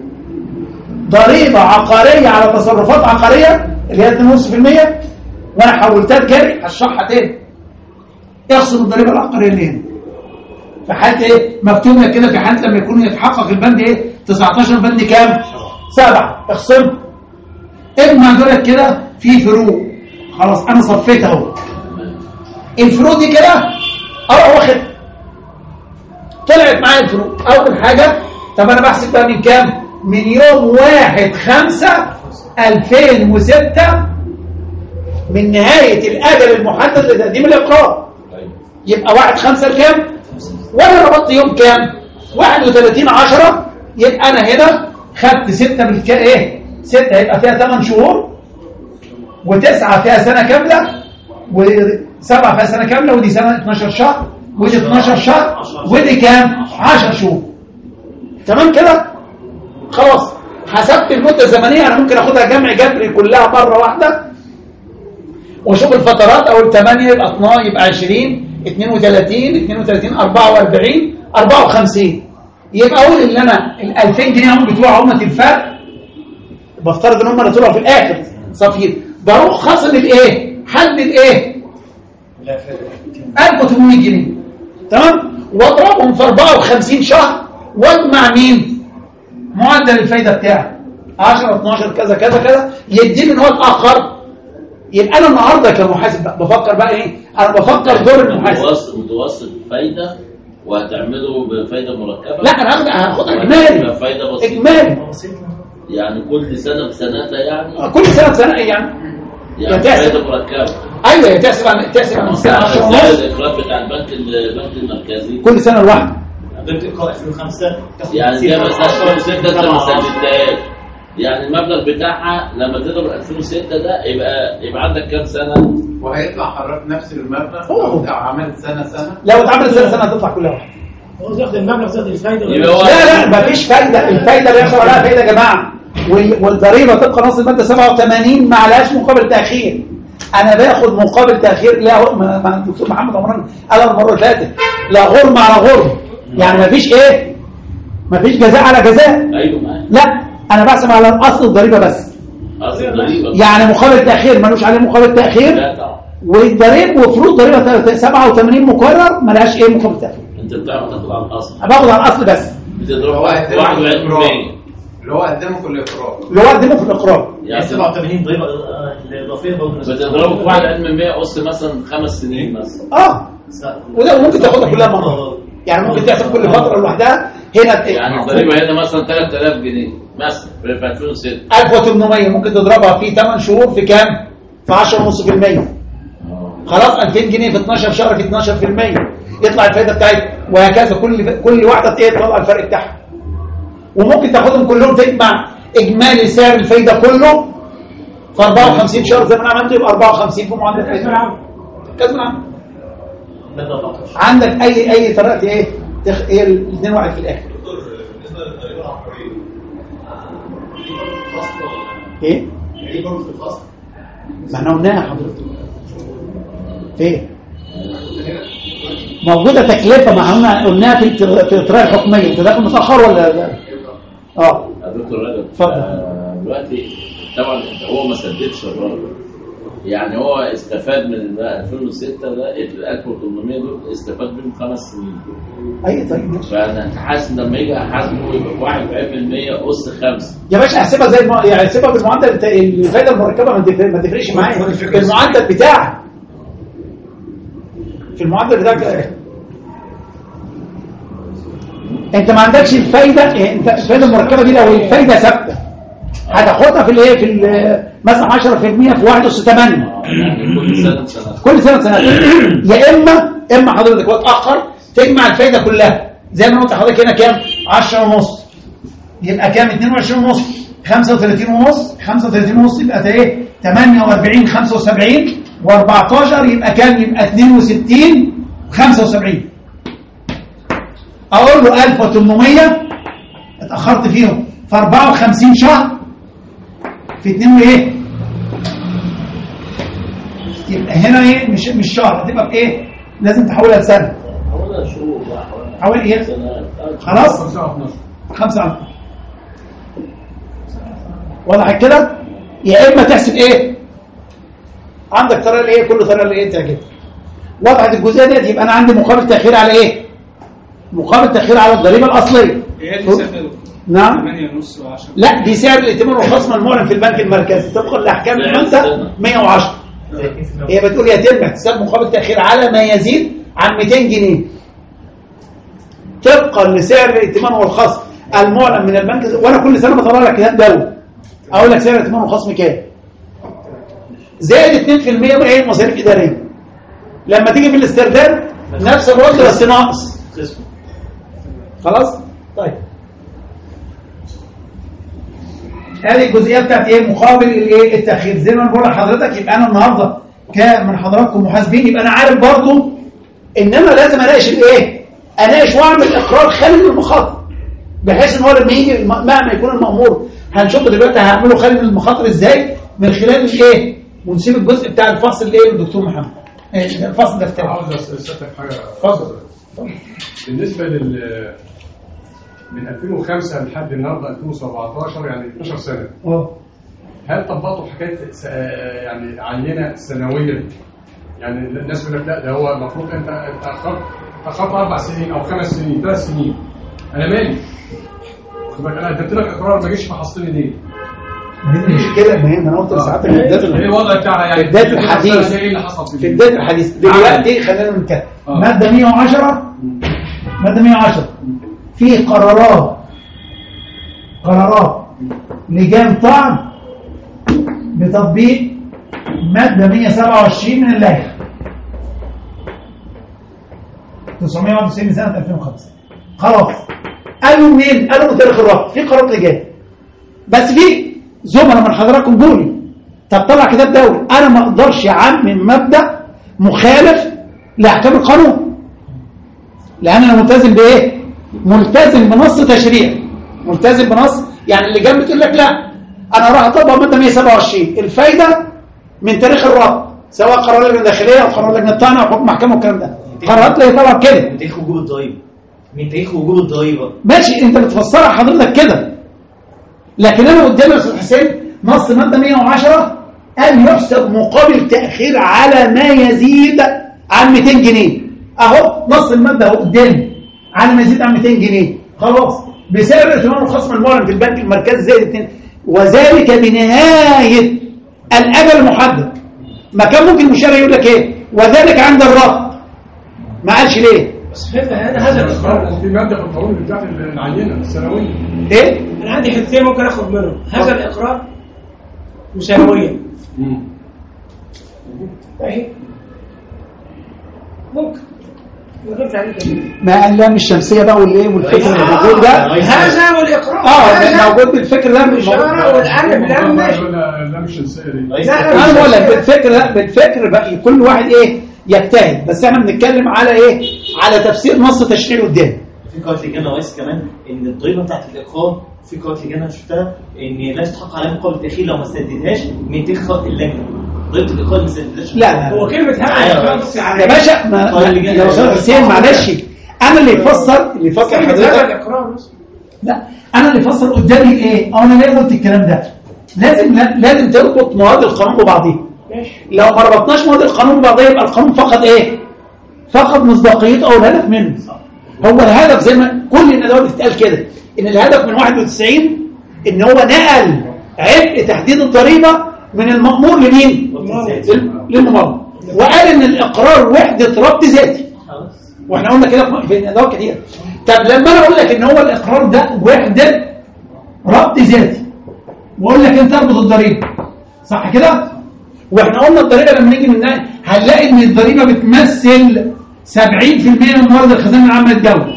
ضريبه عقاريه على تصرفات عقاريه اللي هي اتنين ونص في المية وانا حولتها لجري هشرحها تاني، اخصم الضريبه العقاريه اللي هنا. في حاله ايه؟ مكتوب لك كده في حاله لما يكون يتحقق البند ايه؟ تسعتاشر بند كام؟ سبعة اخصم. اجمع دول كده في فروق. خلاص انا صفيت اهو الفروق دي كده اروح واخد طلعت معايا الفروق. اول حاجه طب انا بحسب بقى من كام؟ من يوم واحد خمسة ألفين وستة من نهايه الاجل المحدد لتقديم الاقرار. يبقى واحد خمسة لكام؟ وانا ربطت يوم كام؟ واحد وثلاثين عشرة. يبقى انا هنا خدت ستة بالكا ايه؟ ستة هيبقى فيها ثمان شهور، وتسعة فيها سنة كاملة، وسبعة فيها سنة كاملة، ودي سنة اتناشر شهر، ودي اتناشر شهر، ودي كام؟ عشر شهور. تمام كده؟ خلاص حسبت المدة الزمنية. انا ممكن اخدها جمع جبري كلها مرة واحدة واشوف الفترات. اول ثمانية يبقى اثناشر يبقى عشرين، اثنين وثلاثين، اثنين وثلاثين، أربعة وأربعين، أربعة وخمسين. يبقى اقول ان انا ال ألفين جنيه هم بتوع هم الفرق، بفترض ان هم اللي طلعوا في الاخر صافيين، بروح خاصم الايه؟ حدد ايه؟ ألف وثمانمية جنيه. تمام؟ واضربهم في أربعة وخمسين شهر واجمع مين؟ معدل الفايده بتاعي عشرة اتناشر كذا كذا كذا، يديني ان هو الاخر. يبقى انا النهارده كمحاسب بقى بفكر بقى ايه؟ انا بفكر دور المحاسب متوسط متوسط فايده وهتعمله بفايده مركبه. لا انا هاخد هاخد اجمالي فايده بسيطه اجمالي يعني كل سنه بسنتها يعني كل سنه بسنه يعني يعني تحسب فايدة مركبة. ايوه تحسب عن تحسب عن السنه عشرة ونص. الإقراض بتاع البنك البنك المركزي كل سنه لوحده. بنك القاء ألفين وخمسة يعني زي ما ألفين وستة ده ما سددتهاش. يعني المبلغ بتاعها لما تضرب ألفين وستة ده يبقى يبقى عندك كام سنة؟ وهيطلع حضرتك نفس المبلغ أوه. لو عملت سنه سنه. لو اتعمل سنه سنه هتطلع كلها واحده. هو ياخد المبلغ زاد الفايده يبقى هو لا لا مفيش فايده، الفايده اللي يحصل عليها فايده يا جماعه، وال- والضريبه طبقا نص الماده سبعة وثمانين ما عليهاش مقابل تاخير. انا باخد مقابل تاخير. لا ما- ما- الدكتور محمد عمران قال المره اللي فاتت لا غرم على غرم، يعني مفيش ايه، مفيش جزاء على جزاء. أيوه معاك. لا انا بحسب على الاصل الضريبه بس، أصل الضريبة يعني مقابل تاخير ملوش عليه مقابل تاخير، لا طبعا. والضريب وفروض ضريبه سبعة وثمانين مكرر ملهاش ايه مقابل تاخير. أنت بتعرف تاخد على الأصل. باخد على الاصل بس بتضرب واحد واحد وعشرين بالمية. اللي هو قدمه في الاقرار. اللي هو قدمه في الاقرار. يعني سبعة وثمانين ضريبة الإضافية برضه بتضربه في واحد علم مية قص مثلا خمس سنين مثلا. اه وده ممكن تاخدها كلها مره، يعني ممكن تحسب كل فتره لوحدها. هنا يعني الضريبه هنا مثلا ثلاث آلاف جنيه مثلا في ألفين وستة. ألف وثمانمية ممكن تضربها في ثمانية شهور في كام؟ في عشرة فاصلة خمسة بالمية. خلاص ألفين جنيه في اتناشر شهر في اتناشر بالمية يطلع الفائده بتاعتها، وهكذا كل كل واحده ايه تطلع الفرق بتاعها. وممكن تاخدهم كلهم تجمع اجمالي سعر الفايده كله في أربعة وخمسين شهر زي ما انا عملت، يبقى أربعة وخمسين في معدل الفايده. كاس العالم. عندك اي اي طريقه ايه تخ... ايه الاثنين واحد في الاخر. بالنسبه للضريبه العقاريه ايه؟ ايه برضه في الفصل؟ ما احنا قلناها حضرتك. فين؟ موجوده تكلفه، ما احنا قلناها في في الاطراء الحكميه. انت داخل متاخر ولا لا؟ اه دكتور رجب اتفضل. دلوقتي طبعا هو ما سددش الراجل، يعني هو استفاد من ألفين وستة ده ال ألف وثمانمية دول استفاد منهم خمس سنين. اي طيب ماشي. فانا حاسس لما يجي احاسبه يبقى واحد وأربعين بالمية قص خمسة. يا باشا احسبها زي ما يعني احسبها بالمعدل بتاع الفائده المركبه، ما تفرق- ما تفرقش معايا المعدل بتاعك. في المعدل بتاعك انت ما عندكش الفايده، انت الفايده المركبه دي لو الفايده ثابته هتاخدها في الايه في ال- مثلا عشرة بالمية في واحد فاصلة ثمانية يعني كل سنه سنه. كل سنه سنه. يا اما اما حضرتك وتاخر تجمع الفايده كلها زي ما قلت لحضرتك هنا كام عشرة ونص، يبقى كام اتنين وعشرين ونص، خمسة وثلاثين ونص، خمسة وثلاثين ونص يبقى ايه ثمانية وأربعين خمسة وسبعين وأربعتاشر يبقى كام، يبقى اثنين وستين خمسة وسبعين. اقول له ألف وثمانمية اتاخرت فيهم في أربعة وخمسين شهر في اتنين وايه، يبقى هنا ايه مش مش شهر، هتبقى بايه لازم تحولها لسنه. حوالي شهور حوالي ايه خلاص خمسة عام. وضحت كده؟ يا اما تحسب ايه عندك طريقه الايه كل طريقه الايه تعجبك. وضحت الجزئيه دي. يبقى انا عندي مقابل تاخير على ايه، مقابل تاخير على الضريبه الاصليه. هي دي سبب نعم ثمانية ونص و10. لا دي سعر الائتمان والخصم المعلن في البنك المركزي طبقا لاحكام الماده مية وعشرة. هي بتقول يتم احتساب مقابل تاخير على ما يزيد عن مئتين جنيه طبقا لسعر الائتمان والخصم المعلن من البنك. وانا كل سنه بطلع لك كتاب دولي اقول لك سعر الائتمان والخصم كام زائد اتنين في المية من ايه مصاريف اداريه. لما تيجي في الاسترداد نفس الوضع بس ناقص. خلاص طيب هذه الجزئيه بتاعت ايه مقابل الايه التاخير. زي ما بقول لحضرتك يبقى انا النهارده كمن حضراتكم محاسبين يبقى انا عارف برضو ان انا لازم اناقش الايه اناقش واعمل اقرار خالي من المخاطر، بحيث ان هو لما يجي مهما يكون المأمور هنشوف دلوقتي هعمله خالي من المخاطر ازاي من خلال الايه ونسيب الجزء بتاع الفصل الايه للدكتور محمد. ايه الفصل ده بتاعه؟ عاوز اسالك حاجه. اتفضل. بالنسبه لل من ألفين وخمسة لحد النهارده ألفين وسبعتاشر يعني اتناشر سنه. اه هل طبقتوا حكايه س- يعني عينه سنويه؟ يعني الناس يقول لك لا ده هو المفروض انت اتاخرت اتاخرت اربع سنين او خمس سنين ثلاث سنين انا مالي؟ واخد بالك انا اديت لك اقرار ما جيش فحصتني ليه؟ مش كده ما هي ما انا قلت لساعتك في بدايه ايه الوضع بتاعها يعني؟ في بدايه الحديث ايه اللي حصل في بدايه الحديث دلوقتي خلينا نتكلم ماده مية وعشرة ماده مية وعشرة في قرارات قرارات لجان طعن بتطبيق مادة مية وسبعة وعشرين من اللائحة تسعمية وواحد وتسعين سنة ألفين وخمسة. خلاص قالوا منين؟ قالوا من تاريخ الربط في قرارات لجان، بس في زملاء من حضراتكم قولي طب طلع كتاب دولي. انا ما اقدرش اعمم مبدا مخالف لاحكام القانون، لان انا ملتزم بايه؟ ملتزم بنص تشريع، ملتزم بنص. يعني اللي جنب تقول لك لا انا راح اطبق ماده مية وسبعة وعشرين الفايده من تاريخ الربط، سواء قرار اللجنه الداخليه او قرار اللجنه الثانيه او حكم محكمه والكلام ده، قرارات لا طبعا كده من تاريخ وجوب الضريبه، من تاريخ وجوب الضريبه ماشي. انت بتفسرها حضرتك كده، لكن انا قدامي يا استاذ حسين نص ماده مية وعشرة قال يحسب مقابل تاخير على ما يزيد عن مئتين جنيه. اهو نص الماده اهو قدامي، على ما يزيد عن مئتين جنيه خلاص بسعر ائتمان الخصم المعلن في البنك المركزي زائد اتنين، وذلك بنهايه الاجل المحدد. ما كان ممكن المشرع يقول لك ايه وذلك عند الربط، ما قالش ليه؟ بس فهمت انا هذا الاقرار في ماده في القانون بتاعت العينه السنويه. ايه؟ انا عندي حتتين ممكن اخد منهم، هذا الاقرار وسنويا. طيب ممكن ما قال لا مش شمسيه بقى والايه والفكر اللي موجود ده هذا والاقرار اه موجود بالفكر ده مش والقلب لا ماشي لا مش شمسيه دي. انا بقول لك بالفكر لا بالفكر بقى كل واحد ايه يجتهد، بس احنا بنتكلم على ايه؟ على تفسير نص تشريعي قدام. في قرارات لجان رئيس كمان ان الضريبه بتاعت الاقرار، في قرارات لجان انا شفتها ان لا يستحق عليها مقابل تاخير لو ما سددهاش من تاريخ اللجنه. ضريبه الاقرار ما سددهاش. لا لا هو كلمه هذا يا باشا ما يا استاذ حسين معلش انا اللي يفسر اللي يفسر حضرتك. لا انا اللي يفسر قدامي ايه؟ او انا ليه قلت الكلام ده؟ لازم لازم تربط مواد القانون ببعضيها. لو ما ربطناش مواد القانون ببعضيها يبقى القانون فقد ايه؟ فقد مصداقيته او الهدف منه. هو الهدف زي ما كل الندوات بتتقال كده ان الهدف من واحد وتسعين ان هو نقل عبء تحديد الضريبه من المأمور لمين؟ للممول، وقال ان الاقرار وحده ربط ذاتي. واحنا قلنا كده في الندوات كتير. طب لما انا اقول لك ان هو الاقرار ده وحده ربط ذاتي واقول لك انت اربط الضريبه صح كده؟ واحنا قلنا الضريبه لما نيجي من هنلاقي ان الضريبه بتمثل سبعين في المية من موارد الخزانه العامه للدوله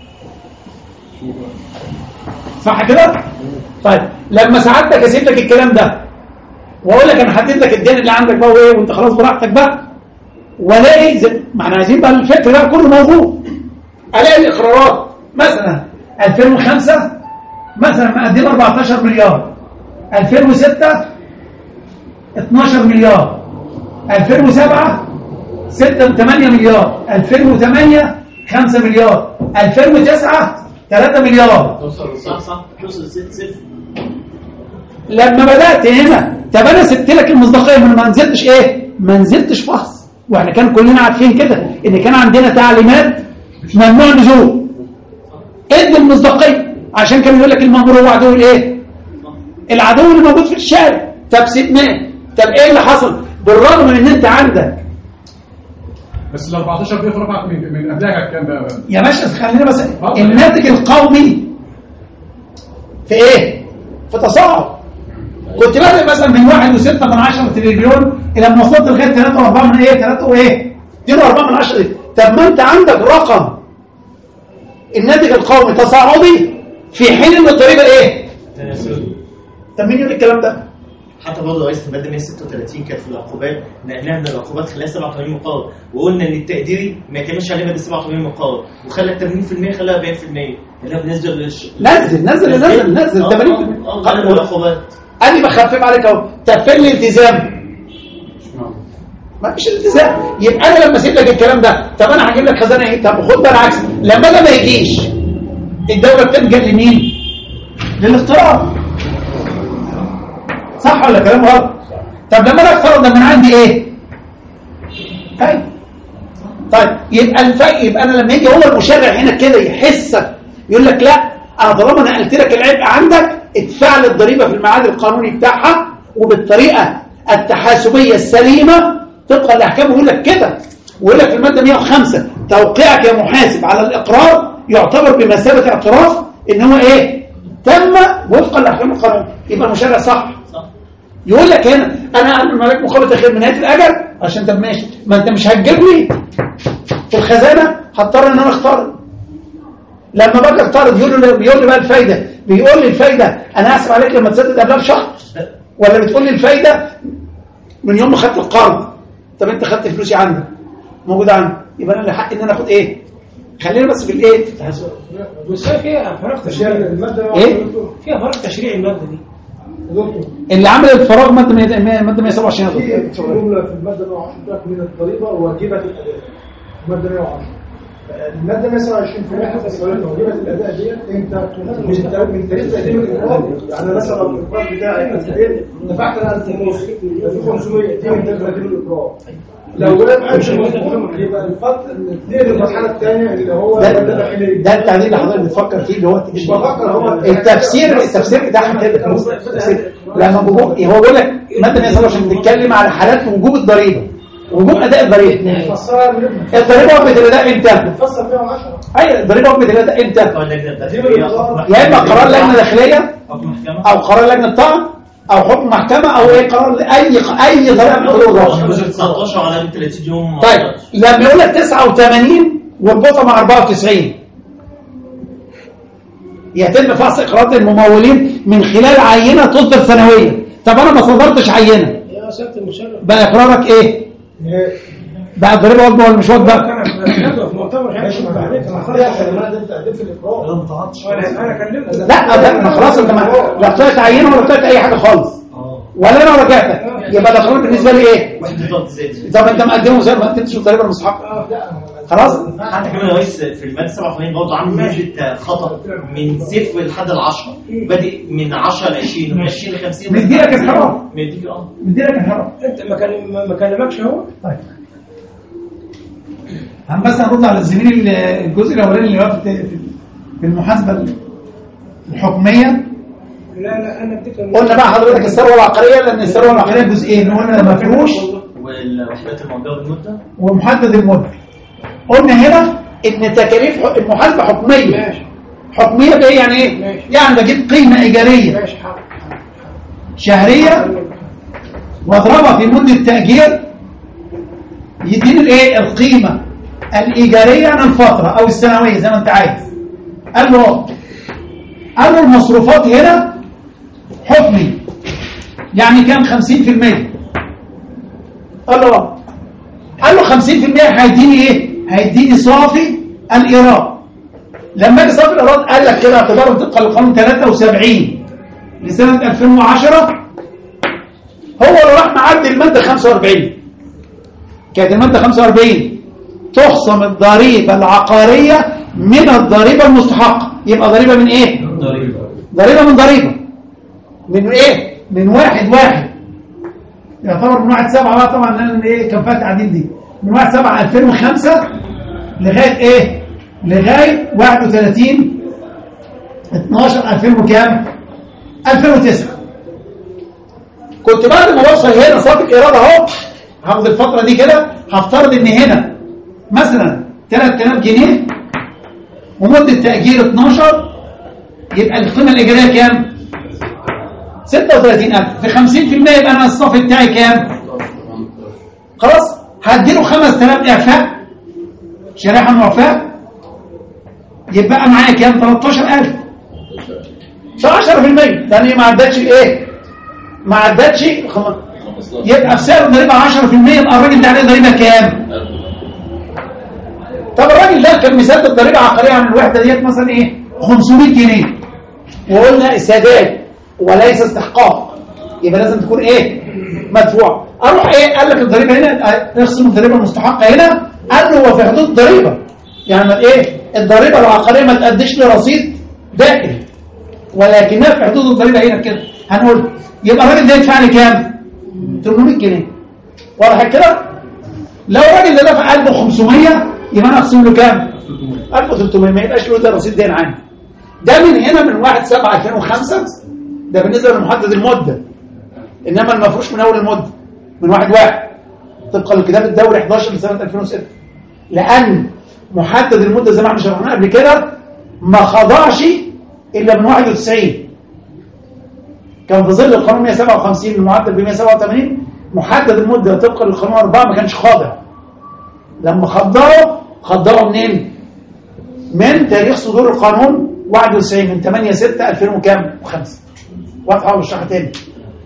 صح كده؟ طيب لما سعادتك اسيب لك الكلام ده واقول لك انا حددت لك الدين اللي عندك بقى وايه وانت خلاص براحتك بقى، والاقي ما احنا عايزين بقى الفكر ده كله موجود. الاقي الاقرارات مثلا ألفين وخمسة مثلا مقدمه أربعتاشر مليار، ألفين وستة اتناشر مليار، ألفين وسبعة ستة ثمانية مليار، ألفين وثمانية خمسة مليار، ألفين وتسعة ثلاثة مليار. توصل صح صح توصل ستة صفر. لما بدأت هنا طب انا سبت لك المصداقيه من ما نزلتش ايه؟ ما نزلتش فحص. واحنا كان كلنا عارفين كده ان كان عندنا تعليمات ممنوع النزول. ادي المصداقيه عشان كان يقول لك المأمور هو عدو الايه؟ العدو اللي موجود في الشارع. طب سيبناه. طب ايه اللي حصل؟ بالرغم من ان انت عندك بس ال أربعتاشر دي اترفعت من من قبلها كام بقى؟ يا باشا خلينا بس الناتج القومي في ايه؟ في تصاعد. كنت بادئ مثلا من واحد وستة من عشرة تريليون الى ما وصلت لغايه ثلاثة وأربعة من ايه؟ ثلاثة وايه؟ اتنين وأربعة من عشرة. طب ما انت عندك رقم الناتج القومي تصاعدي في حين ان الضريبه ايه؟ طب مين يقول الكلام ده؟ حتى برضه رئيس الماده مية وستة وتلاتين كانت في العقوبات نقلناها من العقوبات خلاها سبعة وثمانين مقرر، وقلنا ان التقديري ما يتمش عليه ماده سبعة وثمانين مقرر، وخلى ثمانين في المية خلاها أربعين في المية اللي هو بالنسبه للش نزل نزل نزل نزل ثمانين في المية اه قلنا العقوبات. انا بخفف عليك اهو. طب فين الالتزام؟ ما فيش التزام. يبقى انا لما اسيب لك الكلام ده طب انا هجيب لك خزانه ايه؟ طب خد بقى العكس، لما ده ما يجيش الدوله بتلجا لمين؟ للاقتراض صح ولا كلام غلط؟ طب لما انا افترض من عندي ايه؟ طيب طيب يبقى الفرق يبقى انا لما يجي هو المشرع هنا كده يحسك يقول لك لا انا طالما نقلت لك العبء عندك ادفع لي الضريبه في الميعاد القانوني بتاعها وبالطريقه التحاسبيه السليمه طبقا لاحكامه. يقول لك كده ويقول لك في الماده مية وخمسة توقيعك يا محاسب على الاقرار يعتبر بمثابه اعتراف ان هو ايه؟ تم وفقا لاحكام القانون. يبقى المشرع صح. يقول لك هنا انا اعمل معاك مقابل تاخير من نهايه الاجل عشان طب ماشي، ما انت مش هتجيب لي في الخزانه، هضطر ان انا اختار. لما باجي افترض يقول لي بيقول لي بقى الفايده، بيقول لي الفايده انا هحسب عليك لما تسدد قبلها بشهر، ولا بتقول لي الفايده من يوم ما خدت القرض؟ طب انت خدت فلوسي عندك موجوده عندي، يبقى انا اللي حقي ان انا اخد ايه؟ خلينا بس في الايه؟ بس فيها فرق تشريعي الماده ايه؟ فيها فرق تشريعي الماده دي. اللي عمل الفراغ ماده ماده مية وسبعة وعشرين. في جمله في الماده مية وعشرة من الضريبه واجبه الاداء. الماده مية وعشرة الماده مية وسبعة وعشرين في واجبه الاداء ديت امتى؟ من تاريخ تقديم الاقرار. يعني مثلا لو الاقرار بتاعي دفعت انا ألف ونص في خمسمية يتم تقديم الاقرار. لو ده مش يبقى الفرق الاثنين المرحله الثانيه اللي هو ده, ده التعديل اللي حضرتك بتفكر فيه اللي هو مش بفكر هو التفسير التفسير بتاعها كده. لما بيقول هو بيقول لك ماده مية وسبعة وعشرين بتتكلم على حالات وجوب الضريبه وجوب اداء الضريبه. الضريبه وجبه الاداء امتى؟ بتفسر مية وعشرة. ايوه الضريبه وجبه الاداء امتى؟ يا اما قرار لجنه داخليه او قرار لجنه طعن او حكم محكمه او اي قرار اي اي ضريبه من حضور الرئيس. تسعتاشر على ثلاثين يوم. طيب لما يقول لك تسعة وثمانين واربطها مع أربعة وتسعين يتم فحص اقرارات الممولين من خلال عينه تصدر سنويا. طب انا ما صدرتش عينه يا سياده المشرف بقى اقرارك ايه؟ بقى الضريبه واجبه ولا مش واجبه؟ انا في مؤتمر هيشوف عليك انا خلاص انت قدمت الاقرار انا ما تعطش انا كلمت لا ده خلاص انت لا طلعت عينه ولا طلعت اي حاجه خالص ولا انا رجعتك يبقى ده قرار بالنسبه لي ايه؟ طب انت مقدمه زي ما قدمتش الضريبه المستحقه خلاص. حتى كمان يا ريس في الماده سبعة وثمانين برضه عامل نسبه خطا من صفر لحد العشرة بادئ من عشرة ل عشرين ومن عشرين ل خمسين. مديلك الحرام مديك اه مديلك الحرام. انت ما ما كلمكش اهو. طيب هم بس نرد على الزميل الجزء الاولاني اللي واقف في المحاسبه الحكميه. لا لا انا اديك قلنا بقى حضرتك الثروه العقاريه لان الثروه العقاريه جزئين قلنا مفروش والوحدات الموجوده بالمده ومحدد المده. قلنا هنا ان تكاليف المحاسبه حكميه. ماشي. حكميه ده يعني ايه؟ ماشي. يعني بجيب قيمه ايجاريه ماشي شهريه واضربها في مده تاجير يديني الايه؟ القيمه الايجاريه عن الفتره او السنويه زي ما انت عايز. قال له قال له المصروفات هنا حكمي يعني كام؟ خمسين في المية. قال له قال له خمسين في المية هيديني ايه؟ هيديني صافي الايراد. لما اجي صافي الايراد قال لك كده اعتباره طبقا لقانون ثلاثة وسبعين لسنه ألفين وعشرة هو اللي راح معدي الماده خمسة وأربعين. كانت الماده خمسة وأربعين تخصم الضريبه العقاريه من الضريبه المستحقه. يبقى ضريبه من ايه؟ ضريبه ضريبه من ضريبه من ايه؟ من واحد واحد يعتبر من واحد سبعة بقى طبعا لان ايه كان فيها تعديل دي من واحد سبعة ألفين وخمسة لغايه ايه؟ لغايه واحد وثلاثين اتناشر ألفين وكام؟ ألفين وتسعة. كنت بعد ما اوصل هنا صافي الايراد اهو هاخد الفتره دي كده هفترض ان هنا مثلا ثلاثة آلاف جنيه ومده تاجير اتناشر يبقى القيمه الايجاريه كام؟ ستة وثلاثين ألف. في خمسين في المية يبقى انا الصافي بتاعي كام؟ خلاص هديله خمسة آلاف اعفاء شريحه معفاه يبقى معايا كام؟ تلتاشر ألف. عشرة في المية يعني ما عدتش ايه؟ ما عدتش يبقى بسعر الضريبه عشرة في المية. يبقى الراجل ده عليه ضريبه كام؟ طب الراجل ده كان مسدد ضريبه عقاريه عن الوحده ديت مثلا ايه؟ خمسمية جنيه وقلنا سداد وليس استحقاق يبقى لازم تكون ايه؟ مدفوعه. اروح ايه؟ قال لك الضريبه هنا نخصم الضريبه المستحقه هنا. قال له هو في حدود الضريبه يعني ايه؟ الضريبه العقاريه ما تقدش لي رصيد دائم ولكنها في حدود الضريبه هنا كده. هنقول يبقى الراجل ده يدفع لي كام؟ ثمانمية جنيه. واضح كده؟ لو الراجل ده دفع ألف وخمسمية يبقى انا اخصم له كام؟ ألف وثلاثمية. ما يبقاش له ده رصيد دين عندي. ده من هنا من واحد سبعة ألفين وخمسة ده بالنسبه لمحدد المده. انما المفروش من اول المده من واحد واحد طبقا للكتاب الدوري احداشر لسنه ألفين وستة لان محدد المده زي ما احنا شرحناه قبل كده ما خضعش الا من واحد وتسعين كان في ظل القانون مئة وسبعة وخمسين المعدل ب مئة وسبعة وثمانين محدد المده طبقا للقانون أربعة ما كانش خاضع. لما خضعوا خضعوا منين؟ من تاريخ صدور القانون واحد وتسعين من ثمانية ستة ألفين وكام وخمسة. واضحه ولا اشرحها تاني؟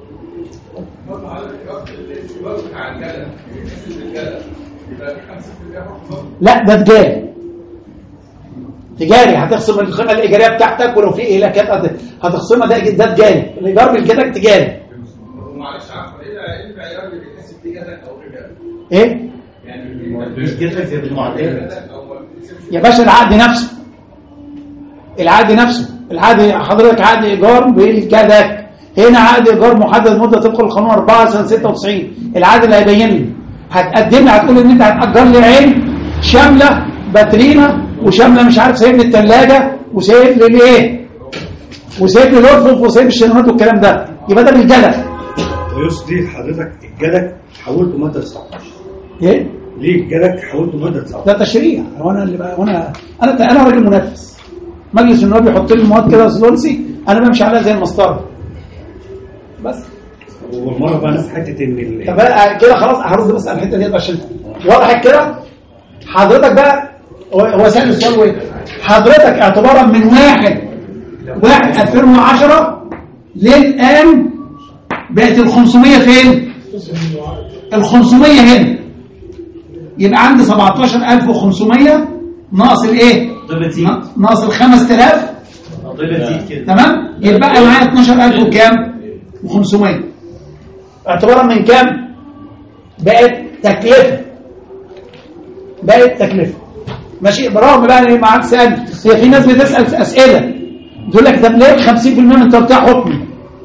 لا ده تجاري تجاري هتخصم القيمه الايجاريه بتاعتك ولو في اهلاكات هتخصمها. ده ده تجاري الايجار بالجدك تجاري. معلش عفوا ايه المعيار اللي بيتحسب فيه جدك او ربا؟ ايه؟ يعني مش جدك زي بالمعدل يا باشا العقد نفسه العقد نفسه العقد حضرتك عقد ايجار بالجدك. هنا عقد ايجار محدد مده طبقا للقانون أربعة سنه ستة وتسعين. العقد اللي هيبين لي هتقدم لي هتقول ان انت هتاجر لي عين شامله باترينا وشامله مش عارف سايب لي الثلاجه وسايب لي الايه وسايب لي الرفوف وسايب الشنطات والكلام ده. يبقى ده بالجدك. ويصدي حضرتك الجدك حولته ماده تسعتاشر. ايه ليه الجدك حولته ماده تسعتاشر؟ ده تشريع. وانا اللي بقى وانا انا انا راجل منفذ. مجلس النواب بيحط لي المواد كده سلونسي انا بمشي عليها زي المسطره بس. والمره بقى نفس حته ان طب كده خلاص هرد بس على الحته دي عشان وضحت كده. حضرتك بقى هو سأل السؤال ايه؟ حضرتك اعتبارا من واحد واحد ألفين وعشرة للآن بقت ال خمسمية فين؟ ال خمسمية هنا. يبقى عندي سبعتاشر ألف وخمسمية ناقص الايه؟ ناقص ال خمسة آلاف. تمام؟ يبقى معايا اتناشر ألف وكام؟ وخمسمية. اعتبارا من كام؟ بقت تكلفة. بقت تكلفة. ماشي. برغم بقى ان معاك سؤال هي في ناس بتسال اسئله تقول لك طب ليه خمسين في المية من ترتاح حكمي؟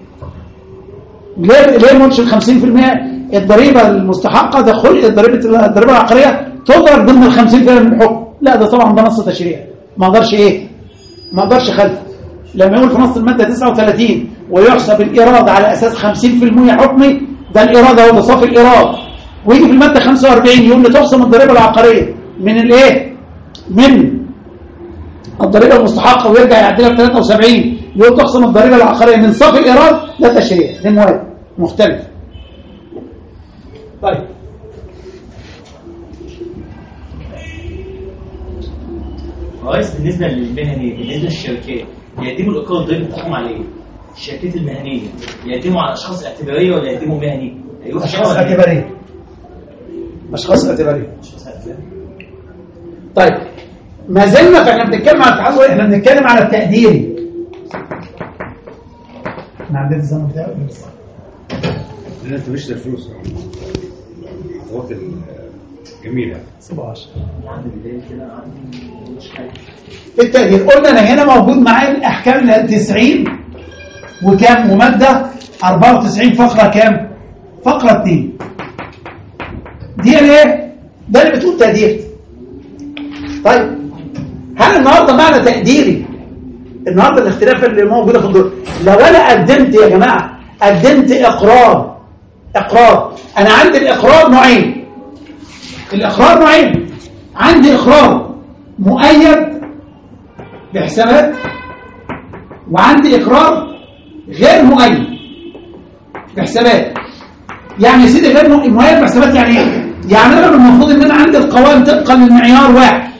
ليه ليه ما قلتش ال خمسين في المية الضريبه المستحقه دخل الضريبه الضريبه العقاريه تضرب ضمن ال خمسين في المية من الحكم؟ لا ده طبعا ده نص تشريع ما اقدرش ايه؟ ما اقدرش خلفه. لما يقول في نص الماده تسعة وثلاثين ويحسب الايراد على اساس خمسين في المية حكمي ده الايراد هو ده صافي الايراد. ويجي في الماده خمسة وأربعين يقول لي تخصم الضريبه العقاريه من الايه؟ من الضريبه المستحقه ويرجع يعدلها ب ثلاثة وسبعين يقول تخصم الضريبه العقاريه من صافي الايراد. ده تشريع ده مواد مختلف. طيب رئيس بالنسبه للمهني بالنسبه للشركات يقدموا الايقاع الضريبي بتاعهم على ايه؟ الشركات المهنيه يقدموا على اشخاص اعتباريه ولا يقدموا مهني؟ أيوة اشخاص اعتباريه. اشخاص اعتباريه. طيب ما زلنا فاحنا بنتكلم على التحول احنا بنتكلم على التقديري. احنا عندنا الزمن بتاعه لا انت مش الفلوس الخطوات الجميله سبعة عشر التقدير. قلنا انا هنا موجود معايا الاحكام تسعين وكام وماده أربعة وتسعين فقره كام؟ فقره اتنين. دي ايه؟ ده اللي بتقول تقدير. طيب هل النهارده معنى تقديري النهارده الاختلاف اللي موجوده في الدور لو انا قدمت يا جماعه قدمت اقرار اقرار انا عندي الاقرار نوعين. الاقرار نوعين. عندي اقرار مؤيد بحسابات وعندي اقرار غير مؤيد بحسابات. يعني يا سيدي غير مؤيد بحسابات يعني ايه؟ يعني انا المفروض ان انا عندي القوائم طبقا للمعيار واحد.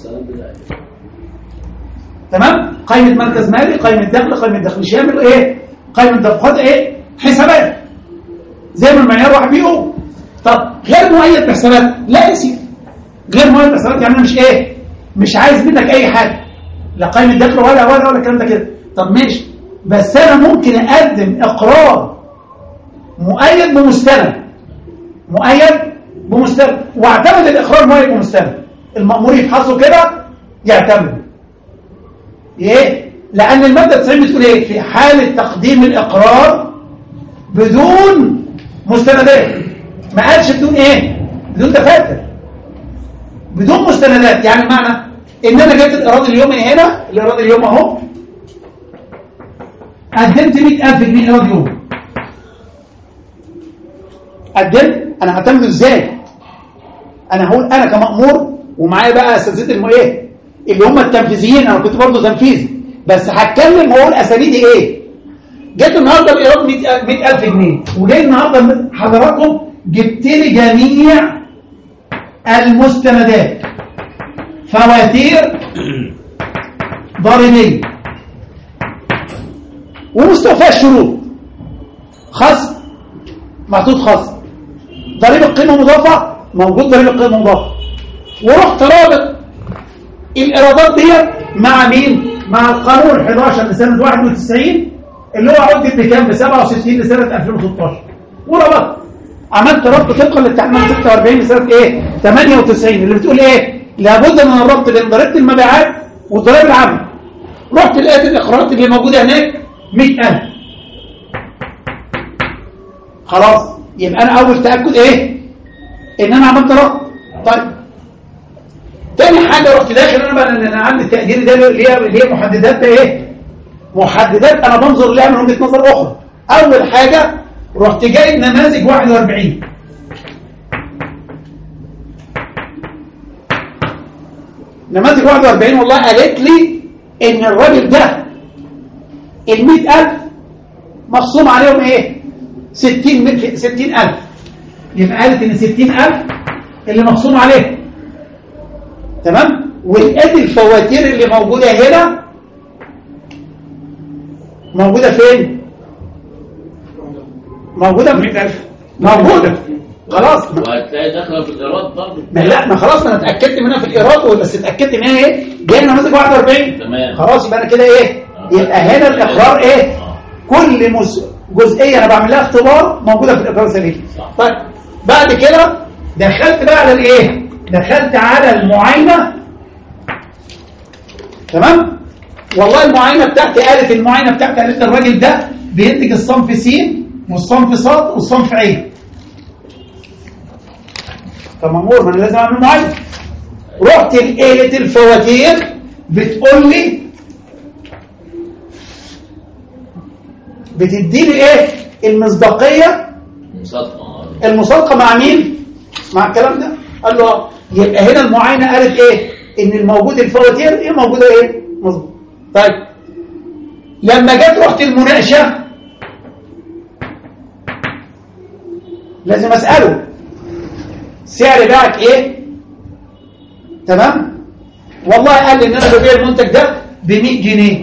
تمام؟ قائمه مركز مالي، قائمه دخل، قائمه دخل شامل، ايه؟ قائمه دفقات، ايه؟ حسابات. زي ما المعيار واحد بيقول. طب غير مؤيد بحسابات لا يا سيدي. غير مؤيد بحسابات يعني انا مش ايه؟ مش عايز منك اي حاجه. لا قائمه دخل ولا ولا ولا الكلام ده كده. طب ماشي. بس انا ممكن اقدم اقرار مؤيد بمستند. مؤيد بمستند واعتمد الاقرار مؤيد بمستند. المأمور يفحصه كده يعتمد. ايه؟ لان الماده تسعين بتقول ايه؟ في حاله تقديم الاقرار بدون مستندات. ما قالش بدون ايه؟ بدون دفاتر. بدون مستندات. يعني معنى ان انا جبت الايراد اليومي هنا، الايراد اليومي اهو، قدمت مئة ألف جنيه ايراد يومي. قدمت انا هعتمده ازاي؟ انا هقول انا كمأمور ومعايا بقى اساتذه الم ايه اللي هم التنفيذيين. انا كنت برضه تنفيذي بس هتكلم واقول اساليبي ايه. جيت النهارده الايراد مئة ألف جنيه، وجاي النهارده حضراتكم جبت لي جميع المستندات، فواتير ضريبيه ومستوفى الشروط، خصم محطوط خصم، ضريبه قيمه مضافه موجود، ضريبه قيمه مضافه، ورحت رابط الايرادات دي مع مين؟ مع القانون حداشر لسنه واحد وتسعين اللي هو عدت بكام؟ ب سبعة وستين لسنه ألفين وستاشر، وربطت عملت ربط طبقا للتعميم ستة وأربعين لسنه ايه؟ ثمانية وتسعين اللي بتقول ايه؟ لابد من الربط بين ضريبه المبيعات والضرائب العامه. رحت لقيت الاقرارات اللي موجوده هناك مئة ألف، خلاص يبقى انا اول تاكد ايه؟ ان انا عملت ربط. طيب تاني حاجه رحت داخل انا بقى، انا عندي التقدير ده اللي هي اللي هي محددات ايه؟ محددات انا بنظر لها من وجهه نظر اخرى. اول حاجه رحت جايب نماذج واحد وأربعين، نماذج واحد وأربعين والله قالت لي ان الراجل ده ال مئة ألف مخصوم عليهم ايه؟ ستين ستين ألف، يبقى قالت ان ستين ألف اللي مخصوم عليه، تمام؟ والادي الفواتير اللي موجوده هنا موجوده فين؟ موجوده ب مئة ألف، موجوده خلاص. وهتلاقي داخله في الايراد برضه. ما لا ما خلاص ما انا اتاكدت منها في الايراد، بس اتاكدت ان هي ايه؟ جايه نماذج واحد وأربعين، تمام، خلاص يبقى انا كده ايه؟ يبقى هنا الاقرار ايه؟ كل مس... جزئيه انا بعمل لها اختبار موجوده في الاقرار سليم. طيب بعد كده دخلت بقى على الايه؟ دخلت على المعاينه، تمام؟ والله المعاينه بتاعتي قالت المعاينه بتاعتي قالت الراجل ده بينتج الصنف س والصنف ص والصنف ع. طب مامور ما انا لازم اعمل معاينه. رحت لقيت الفواتير بتقول لي بتديني ايه؟ المصداقيه المصادقه مع مين؟ مع الكلام ده. قال له يبقى هنا المعاينه قالت ايه؟ ان الموجود الفواتير ايه موجوده ايه؟ مظبوط. طيب لما جت رحت المناقشه لازم اساله سعر بيعك ايه؟ تمام؟ والله قال لي ان انا ببيع المنتج ده ب مئة جنيه،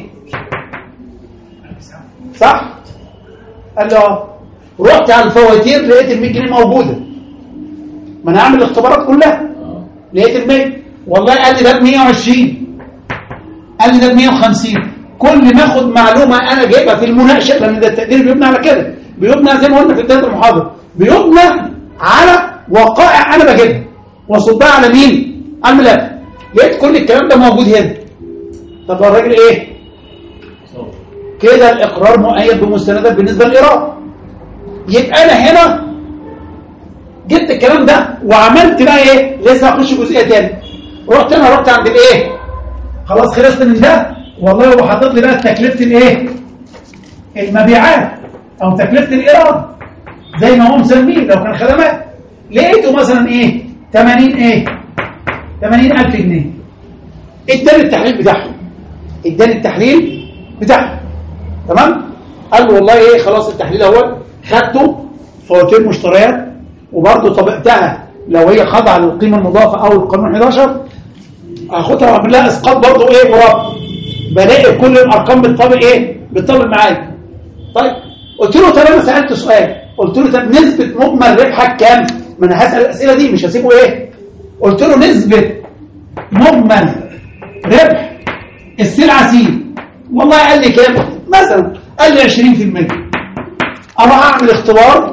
صح؟ قال له رحت على الفواتير لقيت ال مئة جنيه موجوده، ما انا هعمل الاختبارات كلها، لقيت ال مئة، والله قال لي ده ب مئة وعشرين، قال لي ده ب مئة وخمسين. كل ما اخد معلومه انا جايبها في المناقشه، لان ده التقدير بيبنى على كده، بيبنى زي ما قلنا في بدايه المحاضره، بيبنى على وقائع انا بجيبها واصبها على مين؟ على الملف. لقيت كل الكلام ده موجود هنا. طب الراجل ايه؟ كده الاقرار مؤيد بمستندات بالنسبه للايراد. يبقى انا هنا جبت الكلام ده وعملت بقى ايه؟ لسه هخش جزئيه تاني. رحت انا رحت عند الايه؟ خلاص خلصت من ده، والله هو حاطط لي بقى تكلفه الايه؟ المبيعات او تكلفه الايراد زي ما هو مسميه لو كان خدمات. لقيته مثلا ايه؟ ثمانين ايه؟ ثمانين ألف جنيه. اداني التحليل بتاعهم، اداني التحليل بتاعهم، تمام؟ قال له والله ايه؟ خلاص التحليل اهو، خدته فواتير مشتريات وبرضه طبقتها لو هي خاضعه للقيمه المضافه او القانون حداشر، اخدها واعمل لها اسقاط برضه ايه؟ مربط. بلاقي كل الارقام بتطابق ايه؟ بتطابق معايا. طيب قلت له طب انا سالت سؤال، قلت له طب نسبه مجمل ربحك كام؟ ما انا هسال الاسئله دي مش هسيبه ايه؟ قلت له نسبه مجمل ربح السلعه س، والله قال لي كام؟ مثلا قال لي عشرين في المئة. اروح اعمل اختبار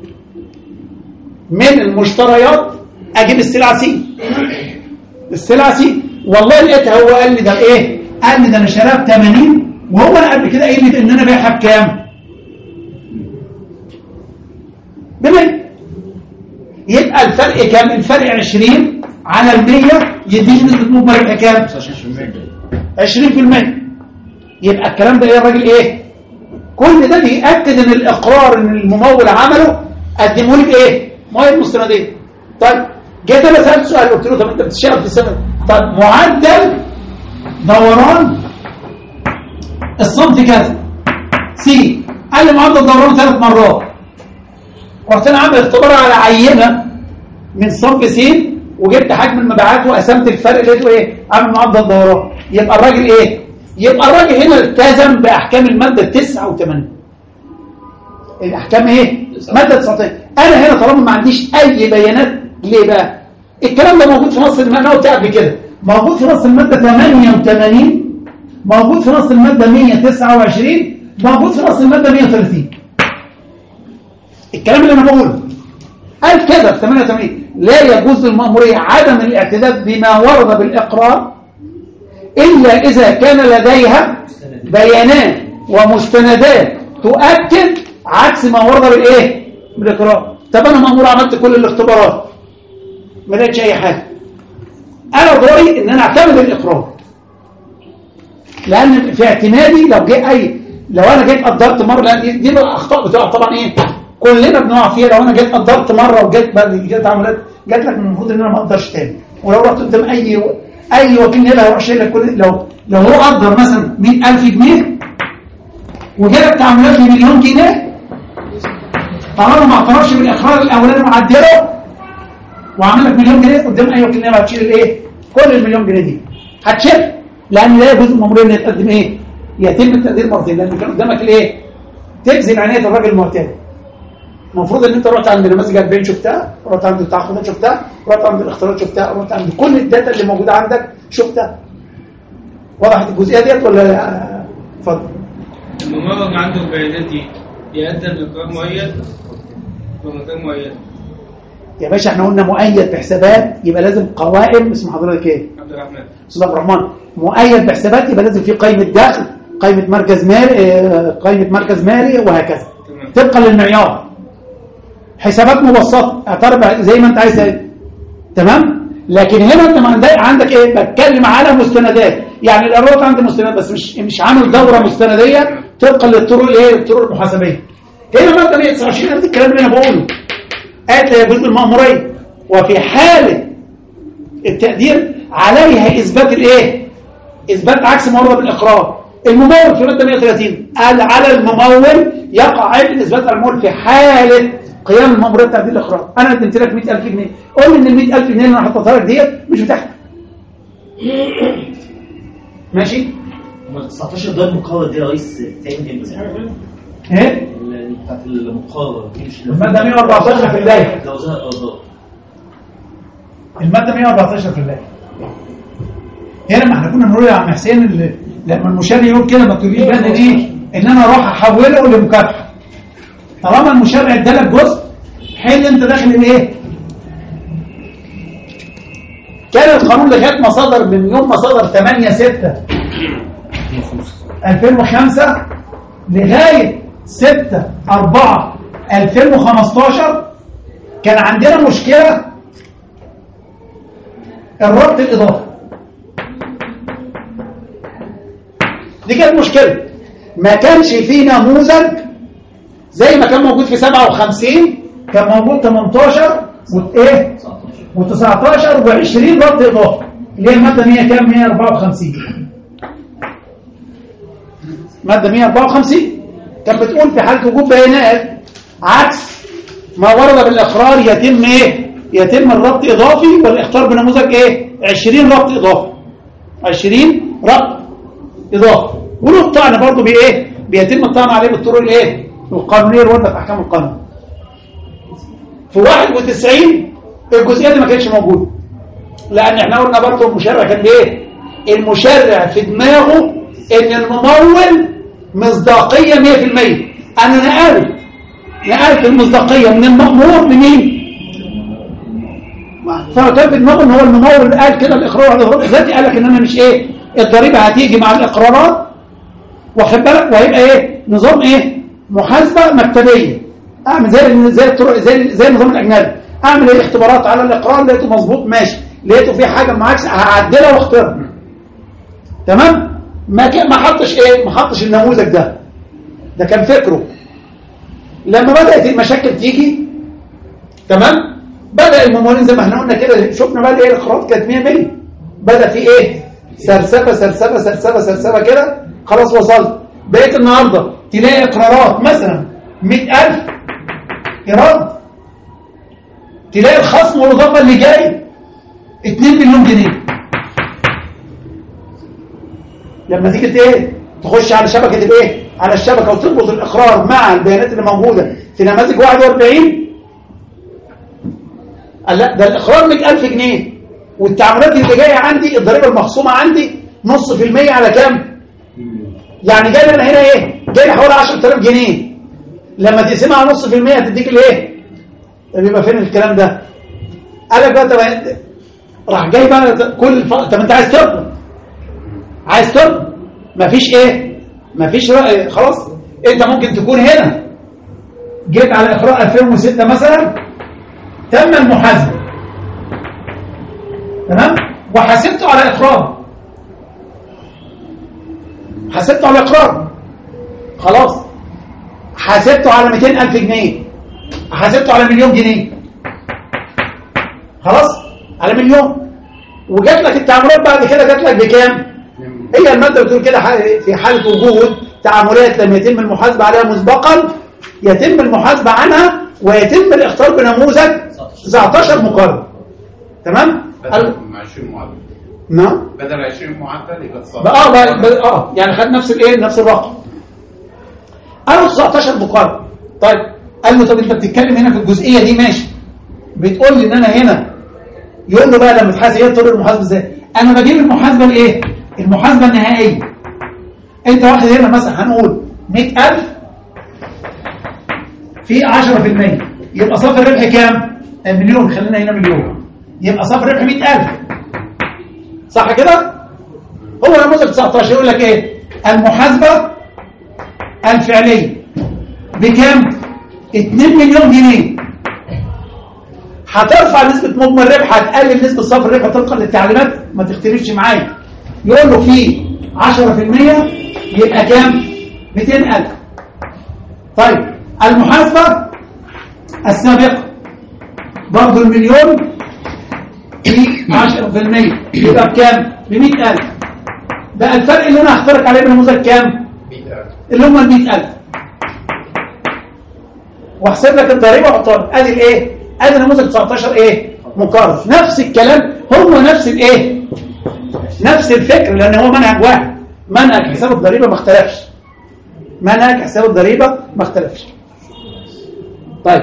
من المشتريات اجيب السلعه س، السلعه س والله لقيتها هو قال لي ده ايه؟ قال لي ده انا شاريها ب ثمانين، وهو انا قبل كده قايل لي ان انا بايعها بكام؟ ب مئة. يبقى الفرق كام؟ الفرق عشرين على ال مئة يديني نسبه مجمل ربح كام؟ عشرين في المئة. يبقى الكلام ده ايه الراجل ايه؟ كل ده بيأكد ان الاقرار ان الممول عمله قدمه لي بايه؟ مؤيد مستندين. طيب جيت انا سالت سؤال، قلت له طب انت بتشتغل في السنه، طب معدل دوران الصنف كذا س، قال لي معدل دوران ثلاث مرات. رحت انا عامل اختبار على عينه من صنف سين وجبت حجم المبيعات وقسمت الفرق لقيته ايه؟ عامل معدل دوران. يبقى الراجل ايه؟ يبقى الراجل هنا التزم باحكام الماده تسعة وثمانين. الاحكام ايه؟ ماده تسعة وثمانين. انا هنا طالما ما عنديش اي بيانات، ليه بقى؟ الكلام ده موجود في نص الماده، انا قلت قبل كده موجود في نص الماده ثمانية وثمانين، موجود في نص الماده مية وتسعة وعشرين، موجود في نص الماده مية وثلاثين. الكلام اللي انا بقوله قال كده في ثمانية وثمانين: لا يجوز للمأمورية عدم الاعتداد بما ورد بالإقرار إلا إذا كان لديها بيانات ومستندات تؤكد عكس ما ورد بالإيه؟ بالإقرار. طب أنا مأمور عملت كل الاختبارات ما لقيتش أي حاجة، أنا دوري إن أنا أعتمد الإقرار، لأن في اعتمادي لو جه أي لو أنا جيت قدرت مرة، لأن دي, دي الأخطاء بتقع طبعا إيه؟ كلنا بنقع فيها. لو أنا جيت قدرت مرة وجيت بعد جيت عملت جات لك من المفروض إن أنا ما أقدرش تاني. ولو رحت قدام أي أي وكيل نيابة هيروح شايل لك كل، لو لو هو قدر مثلا مئة ألف جنيه وجالك تعاملات بمليون جنيه، طالما ما اعترفش بالإقرار الأولاني وعدله وعمل لك مليون جنيه قدام أي وكيل نيابة هتشيل الإيه؟ كل المليون جنيه دي هتشيل، لأن لا يجوز المأمورية إن يتقدم إيه؟ يتم التقدير مرتين، لأن كان قدامك الإيه؟ تجزم عناية الراجل المعتاد. المفروض ان انت رحت عند نماذج أربعين شفتها، رحت عند التعاقدات شفتها، رحت عند الاختيارات شفتها، رحت عند كل الداتا اللي موجوده عندك شفتها. وضحت الجزئيه ديت ولا لا؟ اتفضل. الممرض عنده البيانات دي يقدم اقرار مؤيد ومكان مؤيد. يا باشا احنا قلنا مؤيد بحسابات، يبقى لازم قوائم. اسم حضرتك ايه؟ عبد الرحمن. استاذ عبد الرحمن. مؤيد بحسابات يبقى لازم في قائمه دخل، قائمه مركز مالي، قائمه مركز مالي وهكذا طبقا للمعيار. حسابات مبسطه اعترف زي ما انت عايز ايه. تمام. لكن هنا انت عندك ايه؟ بتكلم على مستندات، يعني الارواح عندي مستندات بس مش مش عامل دوره مستنديه طبقا للطرق الايه؟ الطرق المحاسبيه. هنا ماده مية وتسعة وعشرين نفس الكلام اللي انا بقوله، قالت لا يجوز المأموريه وفي حاله التقدير عليها اثبات الايه؟ اثبات عكس ما ورد بالاقرار. الممول في ماده مية وثلاثين قال على الممول يقع عيب الاثبات على الممول في حاله قيام المأمورية بتاعت الإقرار. أنا قدمت لك مئة ألف جنيه، قول لي إن ال مئة ألف جنيه اللي أنا حطيتها لك ديت مش بتاعتك. ماشي؟ امال تسعتاشر ده المقرر دي يا ريس تعمل امتى؟ إيه؟ بتاعت المقرر دي مش المادة مئة وأربعتاشر في اللائحة. جوزها القضاء. المادة مئة وأربعتاشر في اللائحة. هنا ما احنا كنا بنقول يا عم حسين اللي لما المشرع يقول كده ما تقوليش بقى دي إن أنا أروح أحوله لمكافحة. طالما المشرع ادالك جزء حين انت داخل الايه؟ كان القانون لغايه ما صدر من يوم ما صدر ثمانية ستة ألفين وخمسة لغايه ستة أربعة ألفين وخمستاشر كان عندنا مشكله الربط الاضافي. دي كانت مشكله، ما كانش فيه نموذج زي ما كان موجود في سبعة وخمسين، كان موجود ثمانية عشر وايه وتسعتاشر وعشرين ربط اضافي اللي هي الماده مية كام؟ مية وأربعة وخمسين. ماده مية وأربعة وخمسين كانت بتقول في حاله وجود بيانات عكس ما ورد بالاقرار يتم ايه؟ يتم الربط اضافي والاختيار بنموذج ايه؟ عشرين ربط اضافي. عشرين ربط اضافي. ولو الطعن برضه بايه؟ بيتم الطعن عليه بالطرق الايه؟ القانونية الواردة في أحكام القانون. في واحد وتسعين الجزئية دي ما كانتش موجودة، لأن احنا قلنا برضه المشرع كان ايه؟ المشرع في دماغه إن الممول مصداقية مية في المية. أنا نقلت نقلت المصداقية من المأمور لمين؟ فكان في دماغه إن هو الممول قال كده الإقرار على الإقرار الذاتي، قال لك إن أنا مش إيه؟ الضريبة هتيجي مع الإقرارات واخد بالك، وهيبقى إيه؟ نظام إيه؟ محاسبه مكتبيه. اعمل زي زي الطرق زي زي النظام الاجنبي، اعمل ايه؟ اختبارات على الاقرار، لقيته مظبوط ماشي، لقيته في حاجه معاكس هعدلها واختارها. تمام؟ ما ما حطش ايه؟ ما حطش النموذج ده. ده كان فكره. لما بدات المشاكل تيجي تمام؟ بدا الممولين زي ما احنا قلنا كده، شفنا بقى ايه؟ الاقرارات كانت مية مية. بدا في ايه؟ سرسبه سرسبه سرسبه سرسبه كده، خلاص وصلت بقيت النهارده تلاقي اقرارات مثلا مئة ألف ايراد، تلاقي الخصم والاضافه اللي جاي اتنين مليون جنيه. لما تيجي ايه تخش على شبكه الايه على الشبكه وتربط الاقرار مع البيانات اللي موجوده في نماذج واحد وأربعين، قال لا ده الاقرار مئة ألف جنيه والتعاملات اللي جايه عندي الضريبه المخصومه عندي نص في المية على كام؟ يعني جاي لنا هنا ايه؟ جاي لي حوالي عشرة آلاف جنيه. لما تقسمها على نص في المية هتديك الايه؟ بيبقى فين الكلام ده؟ قال لك بقى طب راح جاي بقى كل ف... طب انت عايز تربط عايز تربط مفيش ايه؟ مفيش رأي. خلاص انت ممكن تكون هنا جيت على اقراء ألفين وستة مثلا تم المحاسبه تمام وحاسبته على اقرار حاسبته على اقرار خلاص حاسبته على مئتين ألف جنيه حاسبته على مليون جنيه خلاص على مليون وجات لك التعاملات بعد كده جات لك بكام؟ هي الماده بتقول كده في حاله وجود تعاملات لم يتم المحاسبه عليها مسبقا يتم المحاسبه عنها ويتم الاختيار بنموذج تسعتاشر مقارنه. تمام؟ بدل عشرين معدل. نعم بدل عشرين معدل يبقى اه اه يعني خد نفس الايه نفس الرقم. قالوا تسعتاشر مقارنه. طيب قال له طب انت بتتكلم هنا في الجزئيه دي ماشي بتقول لي ان انا هنا يقول له بقى لما تحاسب ايه طرق المحاسبه ازاي؟ انا بجيب المحاسبه الايه؟ المحاسبه النهائيه. انت واخد هنا مثلا هنقول مئة ألف في عشرة في المية يبقى صافي الربح كام؟ مليون. خلينا هنا مليون يبقى صافي الربح مئة ألف صح كده؟ هو نموذج تسعتاشر يقول لك ايه؟ المحاسبه الفعليه بكام؟ اتنين مليون جنيه. هترفع نسبة مجمل الربح هتقلل نسبة صافي الربح طبقا للتعليمات ما تختلفش معايا. يقول له في عشرة في المية يبقى كام؟ مئتين ألف. طيب المحاسبة السابقة برضه المليون في عشرة في المية يبقى بكام؟ بمئة ألف. بقى الفرق اللي انا هخترق عليه بالنموذج كام؟ اللي هم المئة ألف. واحسب لك الضريبة واحطها ادي الايه؟ ادي نموذج تسعتاشر ايه؟ مقارن. نفس الكلام هو نفس الايه؟ نفس الفكر لان هو منهج واحد. منهج حساب الضريبة ما اختلفش. منهج حساب الضريبة ما اختلفش. طيب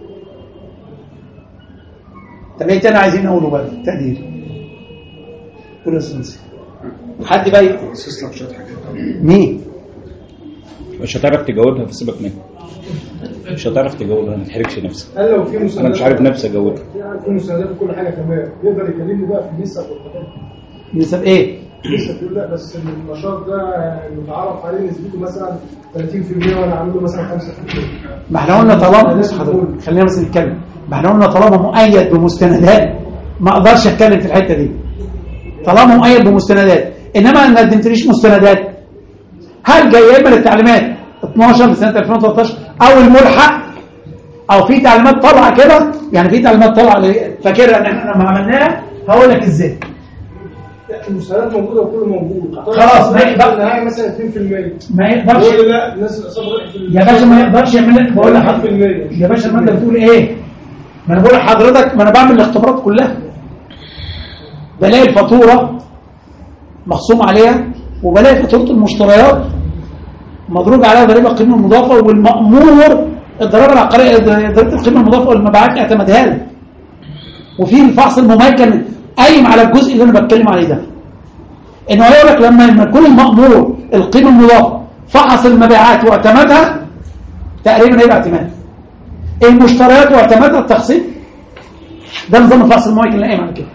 طب ايه تاني عايزين نقوله بقى التقدير؟ قول يا استاذ حد بقى لك شويه حاجات. مين؟ مش هتعرف تجاوبها فسيبك منها. مش هتعرف تجاوبها ما تحركش نفسك. قال لو في مساعدات انا مش عارف نفسي اجاوبها. في مساعدات وكل حاجه تمام يقدر يكلمني بقى في النسب والحاجات دي. نسب ايه؟ نسب يقول لا بس النشاط ده متعرف عليه نسبته مثلا ثلاثين في المية وانا عامله مثلا خمسة في المية. ما احنا قلنا طالما بص حضرتك خلينا بس نتكلم. ما احنا قلنا طالما مؤيد بمستندات ما اقدرش اتكلم في الحته دي. طالما مؤيد بمستندات انما ما قدمتليش مستندات هل جاي من التعليمات اتناشر لسنه ألفين وتلتاشر او الملحق او في تعليمات طالعه كده يعني في تعليمات طالعه فاكرها ان احنا لما عملناها هقول لك ازاي. المستندات موجوده وكله موجود خلاص ما يقدر النهايه مثلا اتنين في المية ما يقدرش لا الناس اللي اصابوا يا باشا ما يقدرش يعمل لك بقول لك يا باشا ما انت بتقول ايه ما انا بقول لحضرتك ما انا بعمل الاختبارات كلها بلاقي الفاتوره مخصوم عليها وبلاقي فاتوره المشتريات مضروب عليها ضريبه القيمه المضافه والمأمور الضريبه العقاريه ضريبه القيمه المضافه والمبيعات اعتمدها لك وفي الفحص المميكن قايم على الجزء اللي انا بتكلم عليه ده انه هيقول لك لما يكون المأمور القيمه المضافه فحص المبيعات واعتمدها تقريبا هيبقى اعتماد المشتريات واعتمادها التخصيص ده نظام الفحص المميكن اللي قايم على كده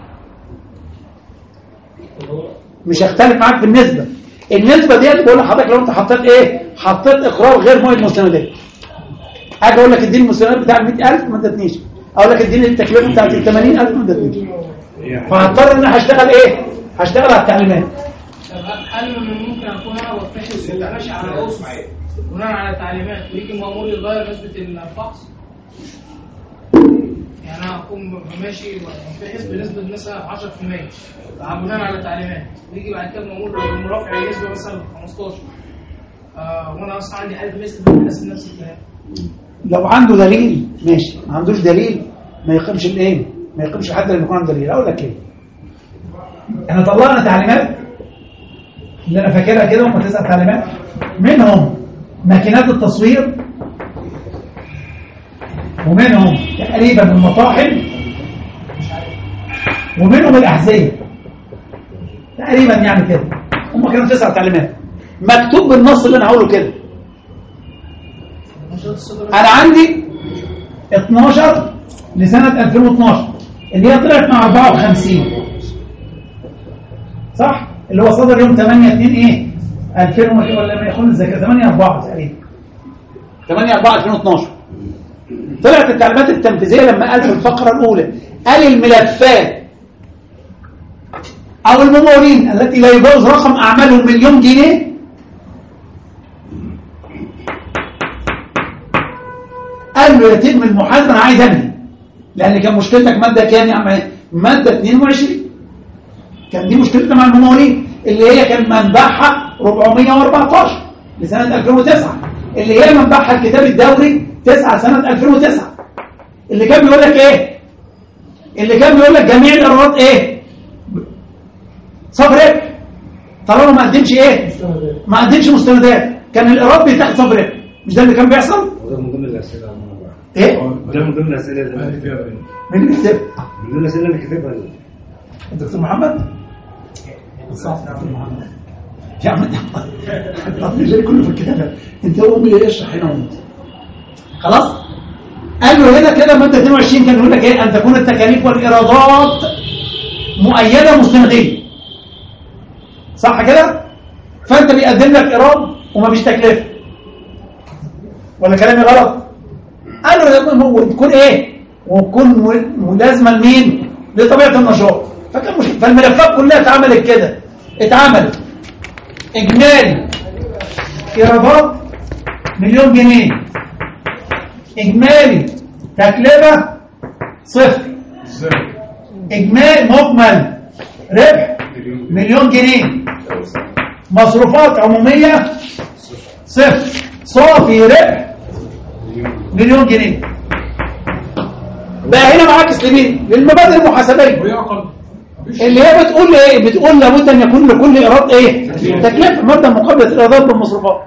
مش هختلف معاك في النسبه النسبه دي بقول لحضرتك لو انت حطيت ايه حطيت اقرار غير مؤيد مستندات اجي اقول لك اديني المستندات بتاع ال مئة ألف ما ادتنيش اقول لك اديني التكلفه بتاعت ال ثمانين ألف ما ادتنيش فهضطر ان انا هشتغل ايه هشتغل على التعليمات. هل ممكن اكون انا بتفحص ماشي على اسس بناء على تعليمات ويجي المأمور يغير نسبه الفحص يعني انا اكون ماشي بتفحص بنسبه مثلا عشرة في المية بناء على تعليمات ويجي بعد كده المأمور رافع النسبه مثلا خمستاشر آه وانا اصلا عندي ألف مثل بحسب نفس الكلام. لو عنده دليل ماشي، ما عندوش دليل ما يقيمش الايه، ما يقيمش حد اللي يكون عنده دليل. اقول لك ايه، احنا طلعنا تعليمات اللي انا فاكرها كده، هم تسع تعليمات، منهم ماكينات التصوير، ومنهم تقريبا المطاحن، ومنهم الاحذيه تقريبا يعني كده. هم كانوا تسع تعليمات مكتوب بالنص اللي انا هقوله كده. انا عندي اتناشر لسنه ألفين واثناشر اللي هي طلعت مع أربعة وخمسين، صح؟ اللي هو صدر يوم ثمانية اتنين ايه ألفين ولا ما يخون الذاكره ثمانية أربعة تقريبا، ثمانية أربعة ألفين واثناشر. طلعت التعليمات التنفيذيه لما قال في الفقره الاولى قال الملفات او الممولين التي لا يجوز رقم اعمالهم مليون جنيه قال له يتم المحاسبه. انا عايز انهي، لان كان مشكلتك ماده كام يا عم؟ ماده اتنين وعشرين. كان دي مشكلتنا مع الممولين اللي هي كان منبعها أربعمية وأربعتاشر لسنه ألفين وتسعة، اللي هي منبعها الكتاب الدوري تسعة سنه ألفين وتسعة، اللي كان بيقول لك ايه؟ اللي كان بيقول لك جميع الايرادات ايه؟ صفر ربح. طالما ما قدمش ايه؟ ما قدمش مستندات، كان الايراد بيتاخد صفر ربح. مش ده اللي كان بيحصل؟ وده من ضمن الاسئله ايه؟ وده من ضمن الاسئله اللي انا فيها مين اللي كتب؟ من ضمن الاسئله اللي كاتبها الدكتور محمد؟ صح دكتور محمد. يا عم انت ليه كله في الكتاب؟ انت قوم لي اشرح هنا وانت. خلاص؟ قالوا هنا كده ماده اتنين وعشرين كان يقول لك ايه؟ ان تكون التكاليف والايرادات مؤيده مستنديه. صح كده؟ فانت بيقدم لك ايراد وما فيش تكلفه. ولا كلامي غلط؟ قالوا تكون ايه؟ وتكون ملازمه لمين؟ لطبيعه النشاط. فكان مش فالملفات كلها اتعملت كده، اتعملت اجمالي ايرادات مليون جنيه، اجمالي تكلفه صفر، اجمالي مجمل ربح مليون جنيه، مصروفات عموميه صفر، صافي ربح مليون جنيه. بقى هنا معاكس لمين؟ للمبادئ المحاسبيه اللي هي بتقول ايه؟ بتقول لابد ان يكون لكل ايراد ايه؟ تكلفه ماده مقابله الايرادات بالمصروفات.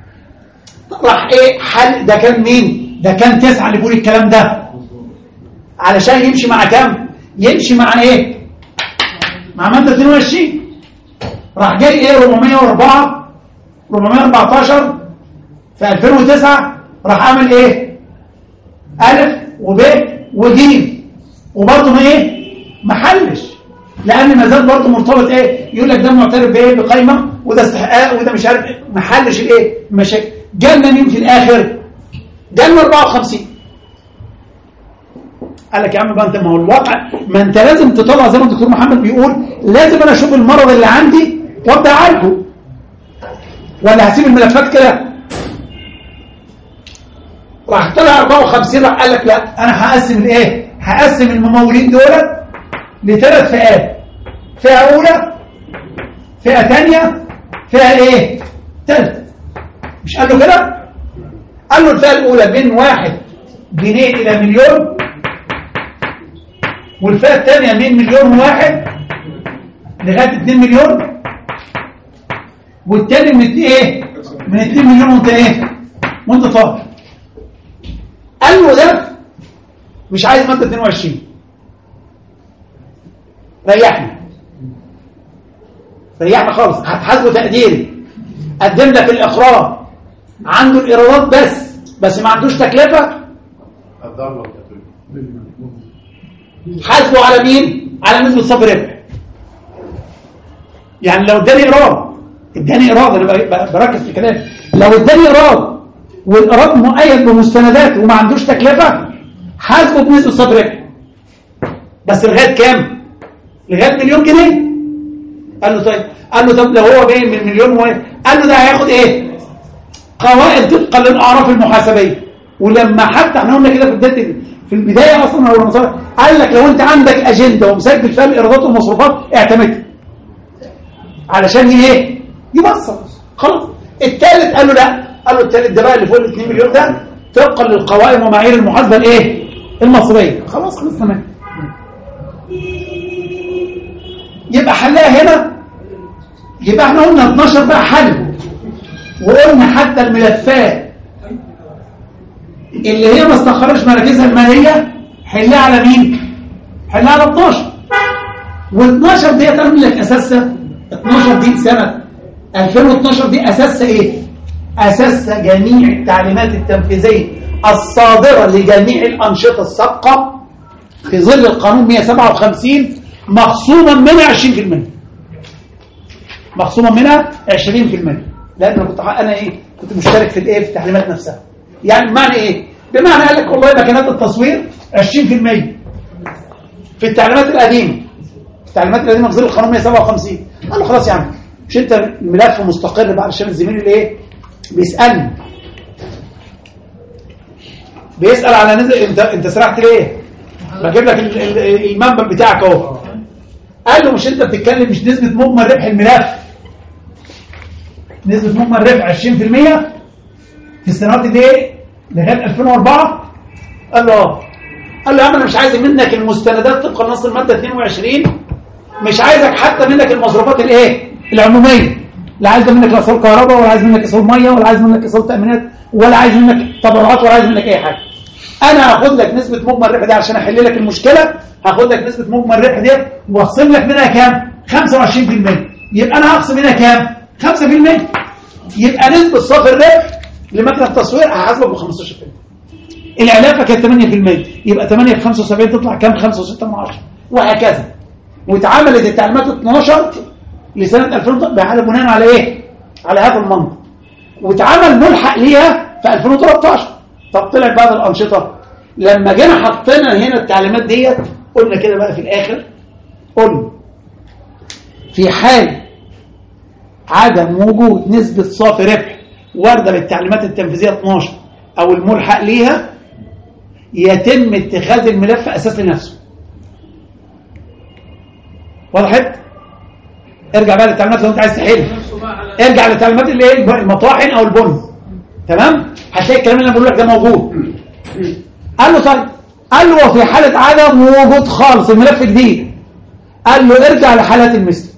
راح ايه حل؟ ده كان مين؟ ده كان تسعه اللي بيقول الكلام ده علشان يمشي مع كام؟ يمشي مع ايه؟ مع ماده اتنين وعشرين. راح جاي ايه؟ أربعمية وأربعة أربعمية وأربعتاشر في ألفين وتسعة راح عامل ايه؟ الف وب وج، وبرضه ما ايه؟ ما حلش، لان ما زال برضه مرتبط ايه؟ يقول لك ده معترف بايه؟ بقايمه، وده استحقاق، وده مش عارف ايه، ما حلش الايه؟ مشاكل. جالنا مين في الاخر؟ جالنا أربعة وخمسين. قال لك يا عم بقى انت، ما هو الواقع، ما انت لازم تطلع زي ما الدكتور محمد بيقول، لازم انا اشوف المرض اللي عندي وابدا اعالجه، ولا هسيب الملفات كده؟ راح طلع أربعة وخمسين. راح قال لك لا، انا هقسم الايه؟ هقسم الممولين دول لثلاث فئات، فئه اولى، فئه ثانيه، فئه ايه؟ ثالثه. مش قال له كده؟ قال له الفئه الاولى بين واحد جنيه الى مليون، والفئه الثانيه من مليون واحد لغايه اتنين مليون، والثاني من ايه؟ من اتنين مليون وانت ايه؟ وانت طالع. قال له ده مش عايز ماده اتنين وعشرين، ريحني ريحني خالص، هتحاسبه تقديري، قدم لك الاخراج عنده الايرادات بس بس ما عندوش تكلفه، حاسبه على مين؟ على نسبه صفر ربح. يعني لو اداني ايراد اداني ايراد انا بركز في كلامي، لو اداني ايراد والايراد مؤيد بمستندات وما عندوش تكلفه، حاسبه بنسبه صفر ربح بس لغايه كام؟ لغايه مليون جنيه. قال له طيب، قال له طب لو هو جاي من مليون واحد، قال له ده هياخد ايه؟ قوائم طبقا للاعراف المحاسبيه. ولما حتى احنا قلنا كده في بدايه في البدايه اصلا او المصاريف، قال لك لو انت عندك اجنده ومسجل فيها الايرادات والمصروفات اعتمدها علشان ايه؟ يبصر خلاص. الثالث قال له لا، قال له الثالث ده بقى اللي فوق ال اتنين مليون ده طبقا للقوائم ومعايير المحاسبه الايه المصريه. خلاص خلصنا منها. يبقى حلها هنا. يبقى احنا قلنا اتناشر بقى حل، وقلنا حتى الملفات اللي هي ما استخرجش مراكزها الماليه حلها على مين؟ حلها على اتناشر. و12 دي تعمل لك اساسها اتناشر دي سنه ألفين واتناشر دي اساسها ايه؟ اساسها جميع التعليمات التنفيذيه الصادره لجميع الانشطه السابقه في ظل القانون مية وسبعة وخمسين مخصوما منها عشرين في المية. مخصوما منها عشرين في المية، لان انا كنت انا ايه؟ كنت مشترك في الايه؟ في التعليمات نفسها. يعني بمعنى ايه؟ بمعنى قال لك والله ماكينات التصوير عشرين في المية في التعليمات القديمه. التعليمات القديمه في ظل القانون مية وسبعة وخمسين. قال له خلاص يا عم، مش انت الملف مستقر بقى عشان الزميل اللي ايه؟ بيسالني بيسال على نزل انت انت سرحت ليه؟ بجيب لك المنبع بتاعك اهو. قال له مش انت بتتكلم مش نسبه مجمل ربح الملف نسبه مجمل ربح عشرين في المية في السنوات دي لغايه ألفين وأربعة؟ قال له اه. قال له يا عم انا مش عايز منك المستندات طبقا لنص الماده اتنين وعشرين، مش عايزك حتى منك المصروفات الايه العموميه، لا عايز منك لا اصول كهرباء ولا عايز منك اصول ميه ولا عايز منك اصول تامينات ولا عايز منك تبرعات ولا عايز منك اي حاجه. انا هاخد لك نسبه مجمل الربح دي عشان احل لك المشكله، هاخد لك نسبه مجمل الربح دي واخصم لك منها كام؟ خمسة وعشرين في المية. يبقى انا هخصم منها كام؟ خمسة في المية. يبقى نسبه صافي الربح لمكنه التصوير هحاسبك ب خمستاشر في المية. العلافه كانت ثمانية في المية، يبقى ثمانية في خمسة وسبعين تطلع كام؟ خمسة وستة من عشرة، وهكذا. واتعملت التعليمات اتناشر لسنه ألفين بناء على ايه؟ على هذا المنطق. واتعمل ملحق ليها في ألفين وتلتاشر. طب طلع بعض الانشطه لما جينا حطينا هنا التعليمات ديت قلنا كده بقى في الاخر، قلنا في حال عدم وجود نسبه صافي ربح وارده بالتعليمات التنفيذيه اتناشر او الملحق ليها يتم اتخاذ الملف اساس لنفسه. وضحت؟ ارجع بقى للتعليمات لو انت عايز تحل، ارجع للتعليمات اللي هي المطاحن او البن، تمام؟ هتلاقي الكلام اللي انا بقول لك ده موجود. قال له طيب، قال له وفي حاله عدم وجود خالص الملف جديد، قال له ارجع لحالات المثل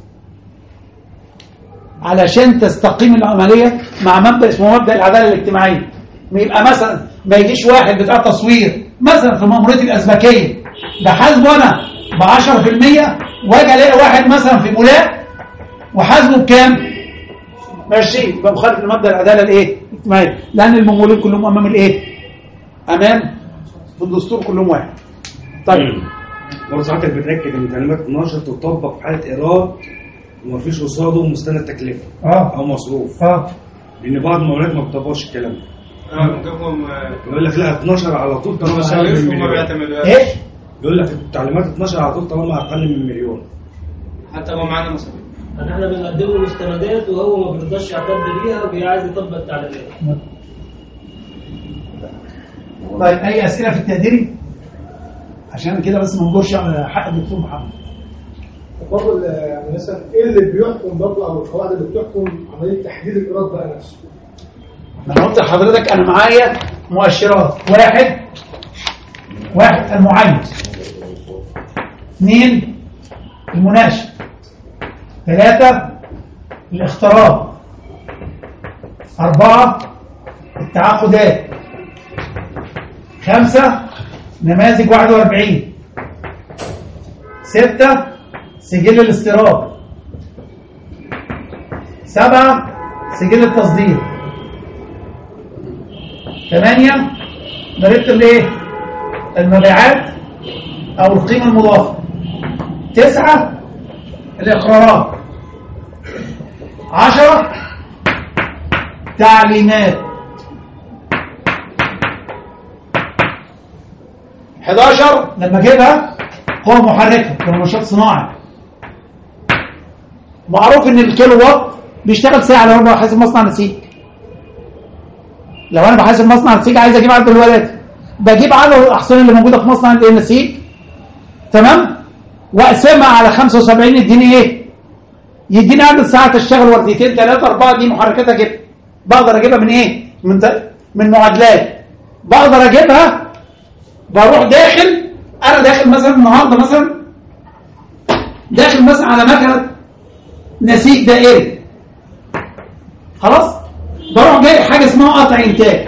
علشان تستقيم العمليه مع مبدا اسمه مبدا العداله الاجتماعيه. يبقى مثلا ما يجيش واحد بتاع تصوير مثلا في مأمورية الأزبكية بحاسبه انا ب عشرة في المية واجي الاقي واحد مثلا في مولاء وحاسبه بكام؟ ماشي، يبقى مخالف لمبدا العداله الايه؟ الاجتماعيه، لان الممولين كلهم امام الايه؟ امام في الدستور كلهم واحد. طيب برضه ساعتك بتاكد ان تعليمات اتناشر تطبق في حاله ايراد ومفيش قصاده مستند تكلفه اه او مصروف، اه لان بعض المولات ما بتطبقش الكلام ده. اه بتقوم يقول لك لا اتناشر على طول طالما مصاريف اقل من وما مليون. بيعتمدوهاش. ايه؟ يقول لك التعليمات اتناشر على طول طالما اقل من مليون. حتى هو معانا مصاريف. احنا بنقدم له مستندات وهو ما بيرضاش يعتد بيها وبيعايز يطبق التعليمات. طيب اي اسئله في التقديري؟ عشان كده بس ما نجرش على حق الدكتور محمد. برضه يعني مثلا ايه اللي بيحكم برضه او القواعد اللي بتحكم عمليه تحديد الايراد بقى نفسه؟ انا قلت لحضرتك انا معايا مؤشرات، واحد واحد المعين، اثنين المناقشه، ثلاثة الاختراق، أربعة التعاقدات، خمسة نماذج واحد وأربعين، ستة سجل الاستيراد، سبعة سجل التصدير، ثمانية ضريبة الايه؟ المبيعات أو القيمة المضافة، تسعة الإقرارات، عشرة تعليمات، حداشر لما جيبها قوة محركة كنشاط صناعي. معروف ان الكيلو وات بيشتغل ساعة لو انا بحاسب مصنع نسيج. لو انا بحاسب مصنع نسيج عايز اجيب عدد الولادة، بجيب عدد الاحصنة اللي موجودة في مصنع النسيج، تمام، واقسمها على خمسة وسبعين يديني ايه؟ يديني عدد ساعات اشتغل ورديتين ثلاثة أربعة، دي محركاتها كده. بقدر اجيبها من ايه؟ من من معادلات. بقدر اجيبها بروح داخل، انا داخل مثلا النهارده مثلا داخل مثلا على مكنه نسيج دائري، خلاص بروح جاي حاجه اسمها قطع انتاج.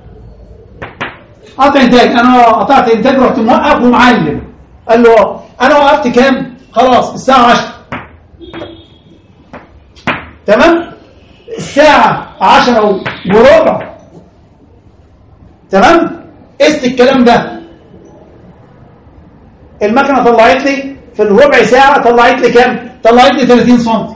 قطع انتاج، انا قطعت انتاج، رحت موقف ومعلم، قال له انا وقفت كام؟ خلاص الساعه عشرة، تمام؟ الساعه عشرة وربع، تمام؟ قست الكلام ده، المكنه طلعت لي في الربع ساعه طلعت لي كام؟ طلعت لي ثلاثين سم.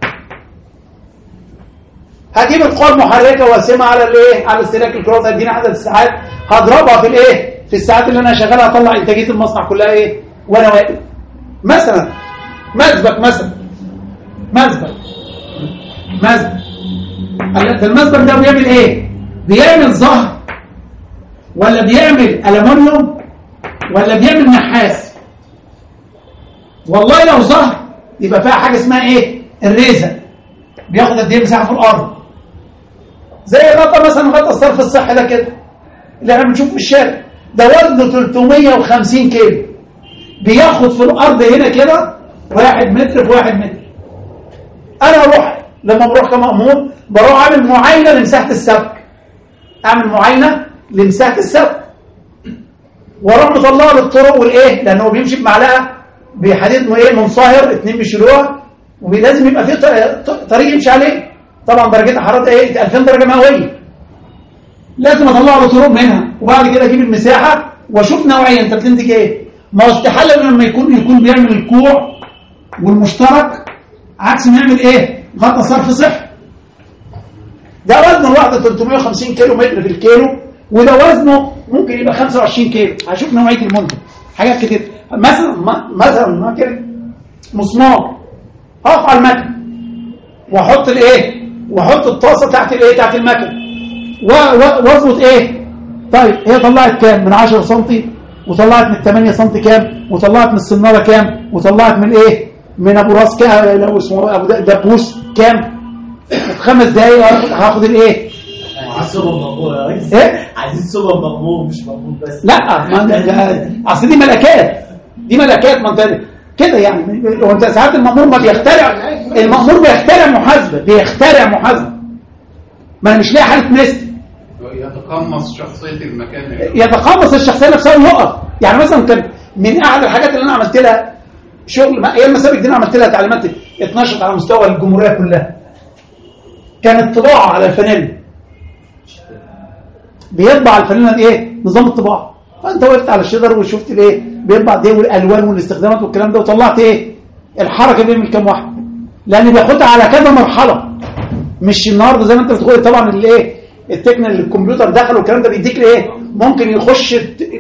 هجيب القوى المحركه واقسمها على الايه؟ على استهلاك الكرات، هتديني عدد الساعات، هضربها في الايه؟ في الساعات اللي انا شغالها، اطلع انتاجيه المصنع كلها ايه وانا واقف. مثلا مسبك، مثلا مسبك مسبك ده المسبك ده بيعمل ايه؟ بيعمل زهر ولا بيعمل ألمونيوم ولا بيعمل نحاس؟ والله لو زهر يبقى فيها حاجه اسمها ايه؟ الريزه، بياخد قد ايه مساحه في الارض، زي غطا مثلا، غطا الصرف الصحي ده كده اللي احنا بنشوفه في الشارع، ده وزنه ثلاثمية وخمسين كيلو، بياخد في الارض هنا كده واحد متر في واحد متر. انا اروح لما بروح كمأمور بروح اعمل معاينه لمساحه السبك، اعمل معاينه لمساحه السبك واروح مطلعه للطرق والايه، لانه بيمشي بمعلقه بحديد ايه منصهر، اتنين بيشيلوها، ولازم يبقى فيه طريق يمشي عليه، طبعا درجه حراره ايه؟ ألفين درجه مئويه، لازم اطلع له طرق منها، وبعد كده اجيب المساحه واشوف نوعيه انت بتنتج ايه. ما هو استحاله لما يكون يكون بيعمل الكوع والمشترك عكس ما يعمل ايه؟ غطا صرف صحي. ده وزنه الواحده ثلاثمية وخمسين كيلو متر في الكيلو، وده وزنه ممكن يبقى خمسة وعشرين كيلو. هشوف نوعيه المنتج، حاجات كتير. مثلا مثلا مكنه مسمار، اقف على المكنه واحط الايه؟ واحط الطاسه تحت الايه؟ تحت المكنه واظبط ايه؟ طيب هي طلعت كام؟ من عشرة سم، وطلعت من ثمانية سم كام، وطلعت من السناره كام، وطلعت من ايه؟ من ابو راس كام، لو اسمه ابو دبوس كام. في خمس دقايق هاخد الايه؟ عايز سوبر مقبول يا ريس، ايه؟ عايزين سوبر مقبول مش مقبول بس. لا ما اصل دي ملكات، دي ملكات منطقه كده يعني. لو انت ساعات المأمور ما بيخترع، المأمور بيخترع محاسبه، بيخترع محاسبه، ما انا مش لاقي حاله مثل. يتقمص شخصيه المكان، يتقمص الشخصيه نفسها ويقف. يعني مثلا كان من احد الحاجات اللي انا عملت لها شغل ايام مسابق دي، انا عملت لها تعليمات اتنشرت على مستوى الجمهوريه كلها، كانت طباعه على الفانيلا، بيطبع الفانيلا ايه؟ نظام الطباعه. فانت وقفت على الشجر وشفت الايه بيطبع دي والالوان والاستخدامات والكلام ده، وطلعت ايه الحركه بيعمل كام واحد، لان بياخدها على كذا مرحله، مش النهارده زي ما انت بتقول. طبعا الايه التكنيك الكمبيوتر دخل والكلام ده بيديك ايه، ممكن يخش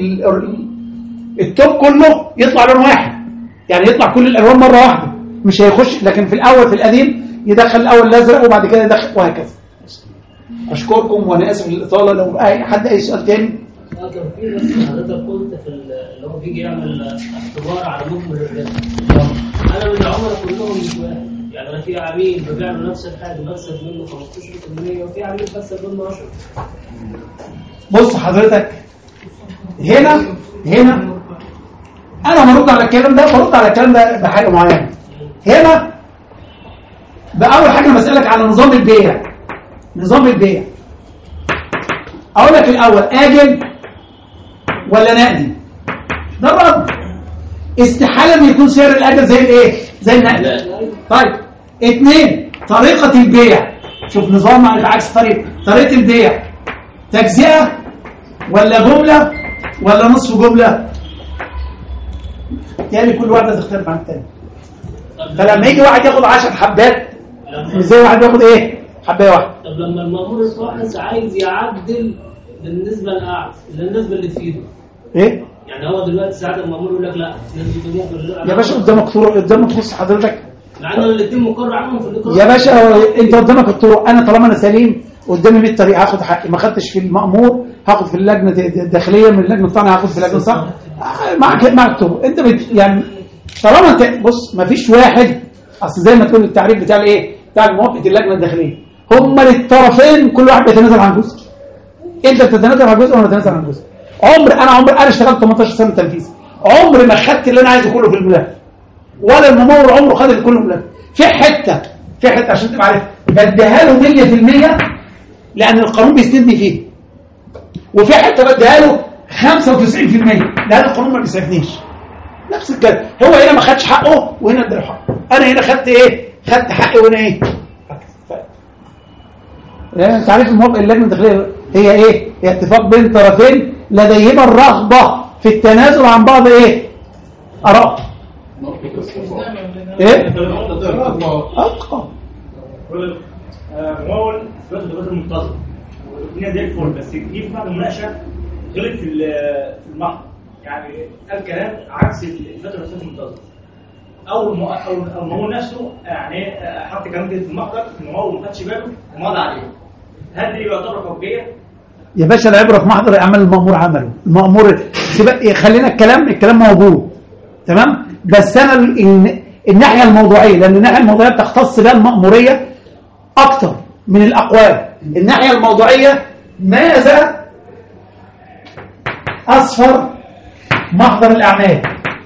التوب كله يطلع لون واحد، يعني يطلع كل الالوان مره واحده، مش هيخش. لكن في الاول في القديم يدخل الاول الازرق وبعد كده يدخل وهكذا. اشكركم وانا اسف للاطاله. لو اي حد اي سؤال تاني. اه كان في بس حضرتك قلت في اللي هو بيجي يعمل اختبار على مجمل الربح. انا من العملاء كلهم مش واحد، يعني انا في عميل ببيع له نفس الحاجه بكسب منه خمستاشر بالمية وفي عميل بكسب منه عشرة. بص حضرتك هنا هنا انا برد على الكلام ده، برد على الكلام ده بحاجه معينه. هنا باول حاجه انا بسالك على نظام البيع. نظام البيع اقول لك الاول اجل ولا نقدي؟ ده الرد. استحاله ان يكون سعر الاجل زي الايه؟ زي النقدي. طيب اثنين، طريقه البيع. شوف نظام عكس طريقه طريقه البيع، تجزئه ولا جمله ولا نصف جمله؟ يعني كل واحده تختلف عن الثانيه. فلما يجي واحد ياخد عشر حبات مش زي واحد ياخد ايه؟ حبايه واحده. طب لما المأمور الفاحص عايز يعدل بالنسبه الاعلى للنسبه اللي في ايده ايه؟ يعني هو دلوقتي ساعات المأمور يقول لك لا نسبه ممكن يا باشا قدامك طرق، قدامك تخص حضرتك، مع ان الاثنين مقر عنهم في الاقرار. يا باشا انت قدامك الطرق. انا طالما انا سليم قدامي مية طريق هاخد حقي، ما خدتش في المأمور هاخد في اللجنه الداخليه، من اللجنه الثانيه هاخد في اللجنه صح معك معك الطرق. انت بت يعني طالما انت بص ما فيش واحد، اصل زي ما تقول التعريف بتاع الايه بتاع موافقه اللجنه الداخليه، هما للطرفين كل واحد بيتنازل عن جزء. انت بتتنازل عن جزء وانا بتنازل عن جزء. عمر انا عمر انا اشتغلت ثمانية عشر سنه تنفيذ، عمري ما خدت اللي انا عايزه كله في الملف، ولا الممول عمره خد كله ملف. في حته في حته عشان تبقى عارف بديها له مية في المية لان القانون بيسندني فيه، وفي حته بديها له خمسة وتسعين في المية لان القانون ما بيساعدنيش. نفس الكلام، هو هنا ما خدش حقه وهنا اداله حقه. انا هنا خدت ايه؟ خدت حقي وهنا ايه؟ انت عارف الموافقه اللجنه الداخليه هي ايه؟ هي اتفاق بين طرفين لديهما الرغبه في التنازل عن بعض ايه؟ اراء. ايه؟ اتقى ممول في الوقت المنتظم والدنيا زي الفل، بس جه في بعض المناقشه غلط في في المحضر، يعني قال كلام عكس الفتره الوقت المنتظم. او او الممول نفسه يعني حط كلام كده في المحضر، الممول ما خدش باله ومضى عليه. هل دي يعتبر توجيه؟ يا باشا العبره في محضر اعمال المأمور عمله، المأمور خلينا الكلام الكلام موجود تمام، بس انا الناحيه الموضوعيه، لان الناحيه الموضوعيه بتختص بها المأموريه اكتر من الاقوال. الناحيه الموضوعيه ماذا اسفر محضر الاعمال؟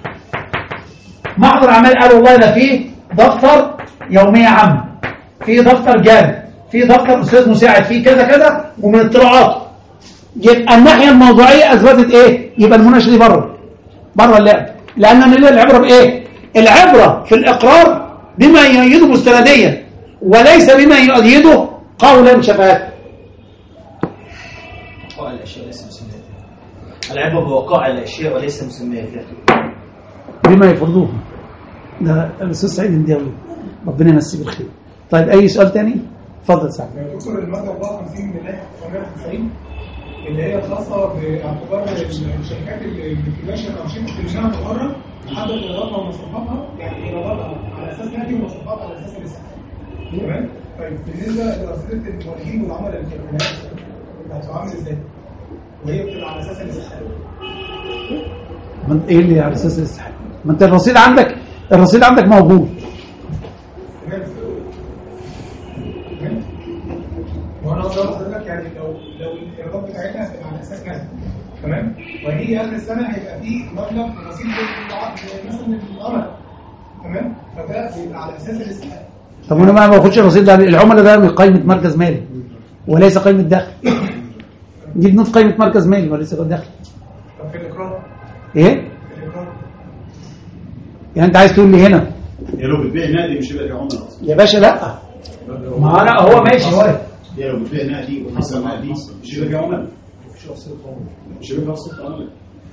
محضر الاعمال قال والله ده فيه دفتر يوميه عامه، فيه دفتر جامد، فيه دفتر استاذ مساعد، فيه كذا كذا ومن اطلاعاته. يبقى الناحيه الموضوعيه اثبتت ايه؟ يبقى المناقشه دي بره بره اللعب، لان انا العبره بايه؟ العبره في الاقرار بما يؤيده مستنديا وليس بما يؤيده قولا شفاهه. وقائع الاشياء وليس مسميات. العبره بوقائع الاشياء وليس مسميات بما يفرضوه. ده الاستاذ سعيد الدياوي ربنا يمسيه بالخير. طيب اي سؤال تاني؟ اتفضل سعيد. دكتور الماده أربعة وخمسين من اللائحه تسعمية وواحد وتسعين اللي هي خاصه باعتبار الشركات اللي بتباشر او شركه انها تقرر تحدد ايراداتها ومصروفاتها، يعني ايراداتها على اساس نادي ومصروفاتها على اساس الاستثمار. تمام؟ طيب بالنسبه لرصيده الموردين والعملاء الكبيرات هتتعامل ازاي؟ وهي بتبقى على اساس الاستحقاق. من ايه اللي على اساس الاستحقاق؟ ما انت الرصيد عندك الرصيد عندك موجود. تمام. تمام. وانا اقدر اقول لك يعني لو لو الايرادات بتاعتها هتبقى على اساس كذا، تمام؟ وهي اخر السنه هيبقى فيه مبلغ رصيد مثلا للعملاء، تمام؟ فده بيبقى على اساس الاستحقاق. طب وانا ما باخدش الرصيد ده، العملاء ده من قائمه مركز مالي وليس قائمه دخل. دي بنوت قائمه مركز مالي وليس قائمه دخل. طب في الاقرار ايه؟ في الاقرار يعني انت عايز تقول لي هنا يا لو بتبيع نادي مش هيبقى في عملاء اصلا يا باشا؟ لا ما انا هو ماشي هو يا لو بتبيع نادي وحصل نادي مش هيبقى في عملاء، مش هيبقى في وسط عملاء.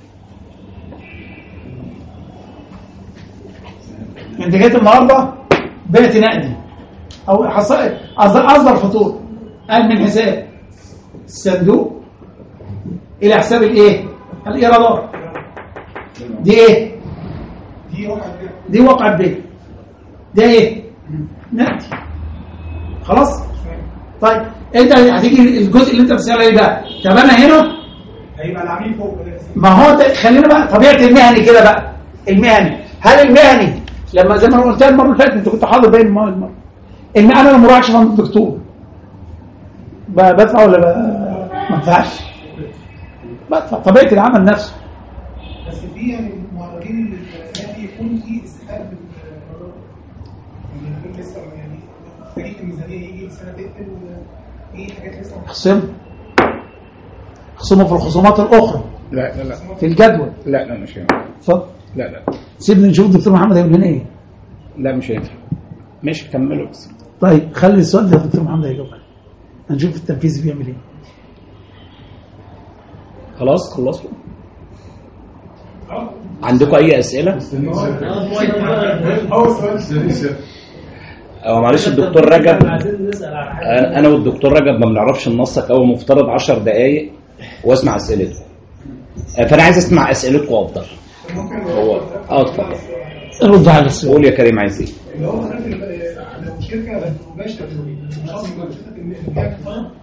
انت جيت النهارده بعت نقدي او حصل اصدر فاتوره قال من حساب الصندوق الى حساب الايه؟ الايرادات. دي ايه؟ دي واقع البيع. دي واقع البيع. ده ايه؟ نقدي. خلاص؟ طيب انت هتيجي الجزء اللي انت بتسال عليه بقى، طب انا هنا هيبقى العميل فوق. ما هو خلينا بقى طبيعه المهني كده بقى. المهني هل المهني لما زي ما قلت المره اللي فاتت انت كنت حاضر باين المره ان انا لما اروح اشوف الدكتور بدفع ولا ما بدفعش؟ بدفع. طبيعه العمل نفسه. بس في يعني المعرضين النادي يكون في استحقاق بالقرار، يعني يكون لسه يعني تاريخ الميزانيه يجي سنه تقفل وفي حاجات لسه خصم خصمه في الخصومات الاخرى. لا لا لا في الجدول. لا لا مش هينفع. اتفضل. لا لا سيبني نشوف الدكتور محمد هيقول لنا ايه. لا مش هينفع. ماشي كملوا بس. طيب خلي السؤال ده الدكتور محمد هيجاوب. هنشوف التنفيذ بيعمل ايه. خلاص خلصوا. عندكم اي اسئله؟ اه معلش الدكتور رجب، انا والدكتور رجب ما بنعرفش ننسق قوي، مفترض عشر دقائق واسمع اسئلتكم، فانا عايز اسمع اسئلتكم افضل. هو اه اتفضل رد على السؤال. قول يا كريم عايز ايه؟ اللي هو حضرتك لو شركه مباشره بالنشاط المباشر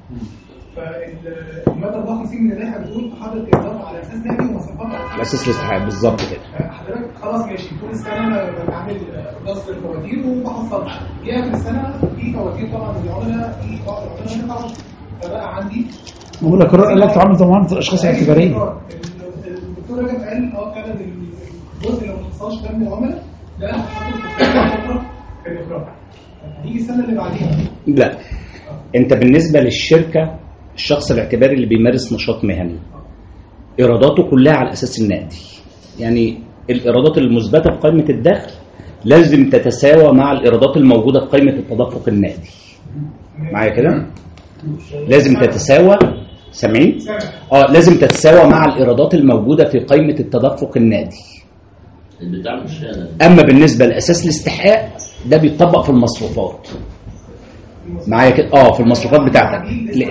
فالماده أربعة وخمسين من اللائحه بتقول تحدد ايرادات على اساس نادي ومصروفات على اساس الاستحقاق بالظبط كده. حضرتك خلاص ماشي طول السنه انا بعمل دراسه الفواتير وبحصلها، جه اخر السنه في فواتير طبعا العملاء في بعض العملاء ما ينفعش، فبقى عندي بقول لك الرؤيه اللي بتتعامل زي معامله الاشخاص الاعتباريه. الدكتور رجب قال اه فعلا الجزء اللي ما بيحصلش ده من العملاء ده هتحط في الاقرار، هيجي السنه اللي بعديها. لا، انت بالنسبه للشركه الشخص الاعتباري اللي بيمارس نشاط مهني ايراداته كلها على الاساس النقدي، يعني الايرادات المثبته في قائمه الدخل لازم تتساوى مع الايرادات الموجوده في قائمه التدفق النقدي. معايا كده؟ لازم تتساوى. سامعين؟ اه لازم تتساوى مع الايرادات الموجوده في قائمه التدفق النقدي. البتاع مش هنا. اما بالنسبه لاساس الاستحقاق ده بيتطبق في المصروفات. معايا كده؟ اه في المصروفات بتاعتك.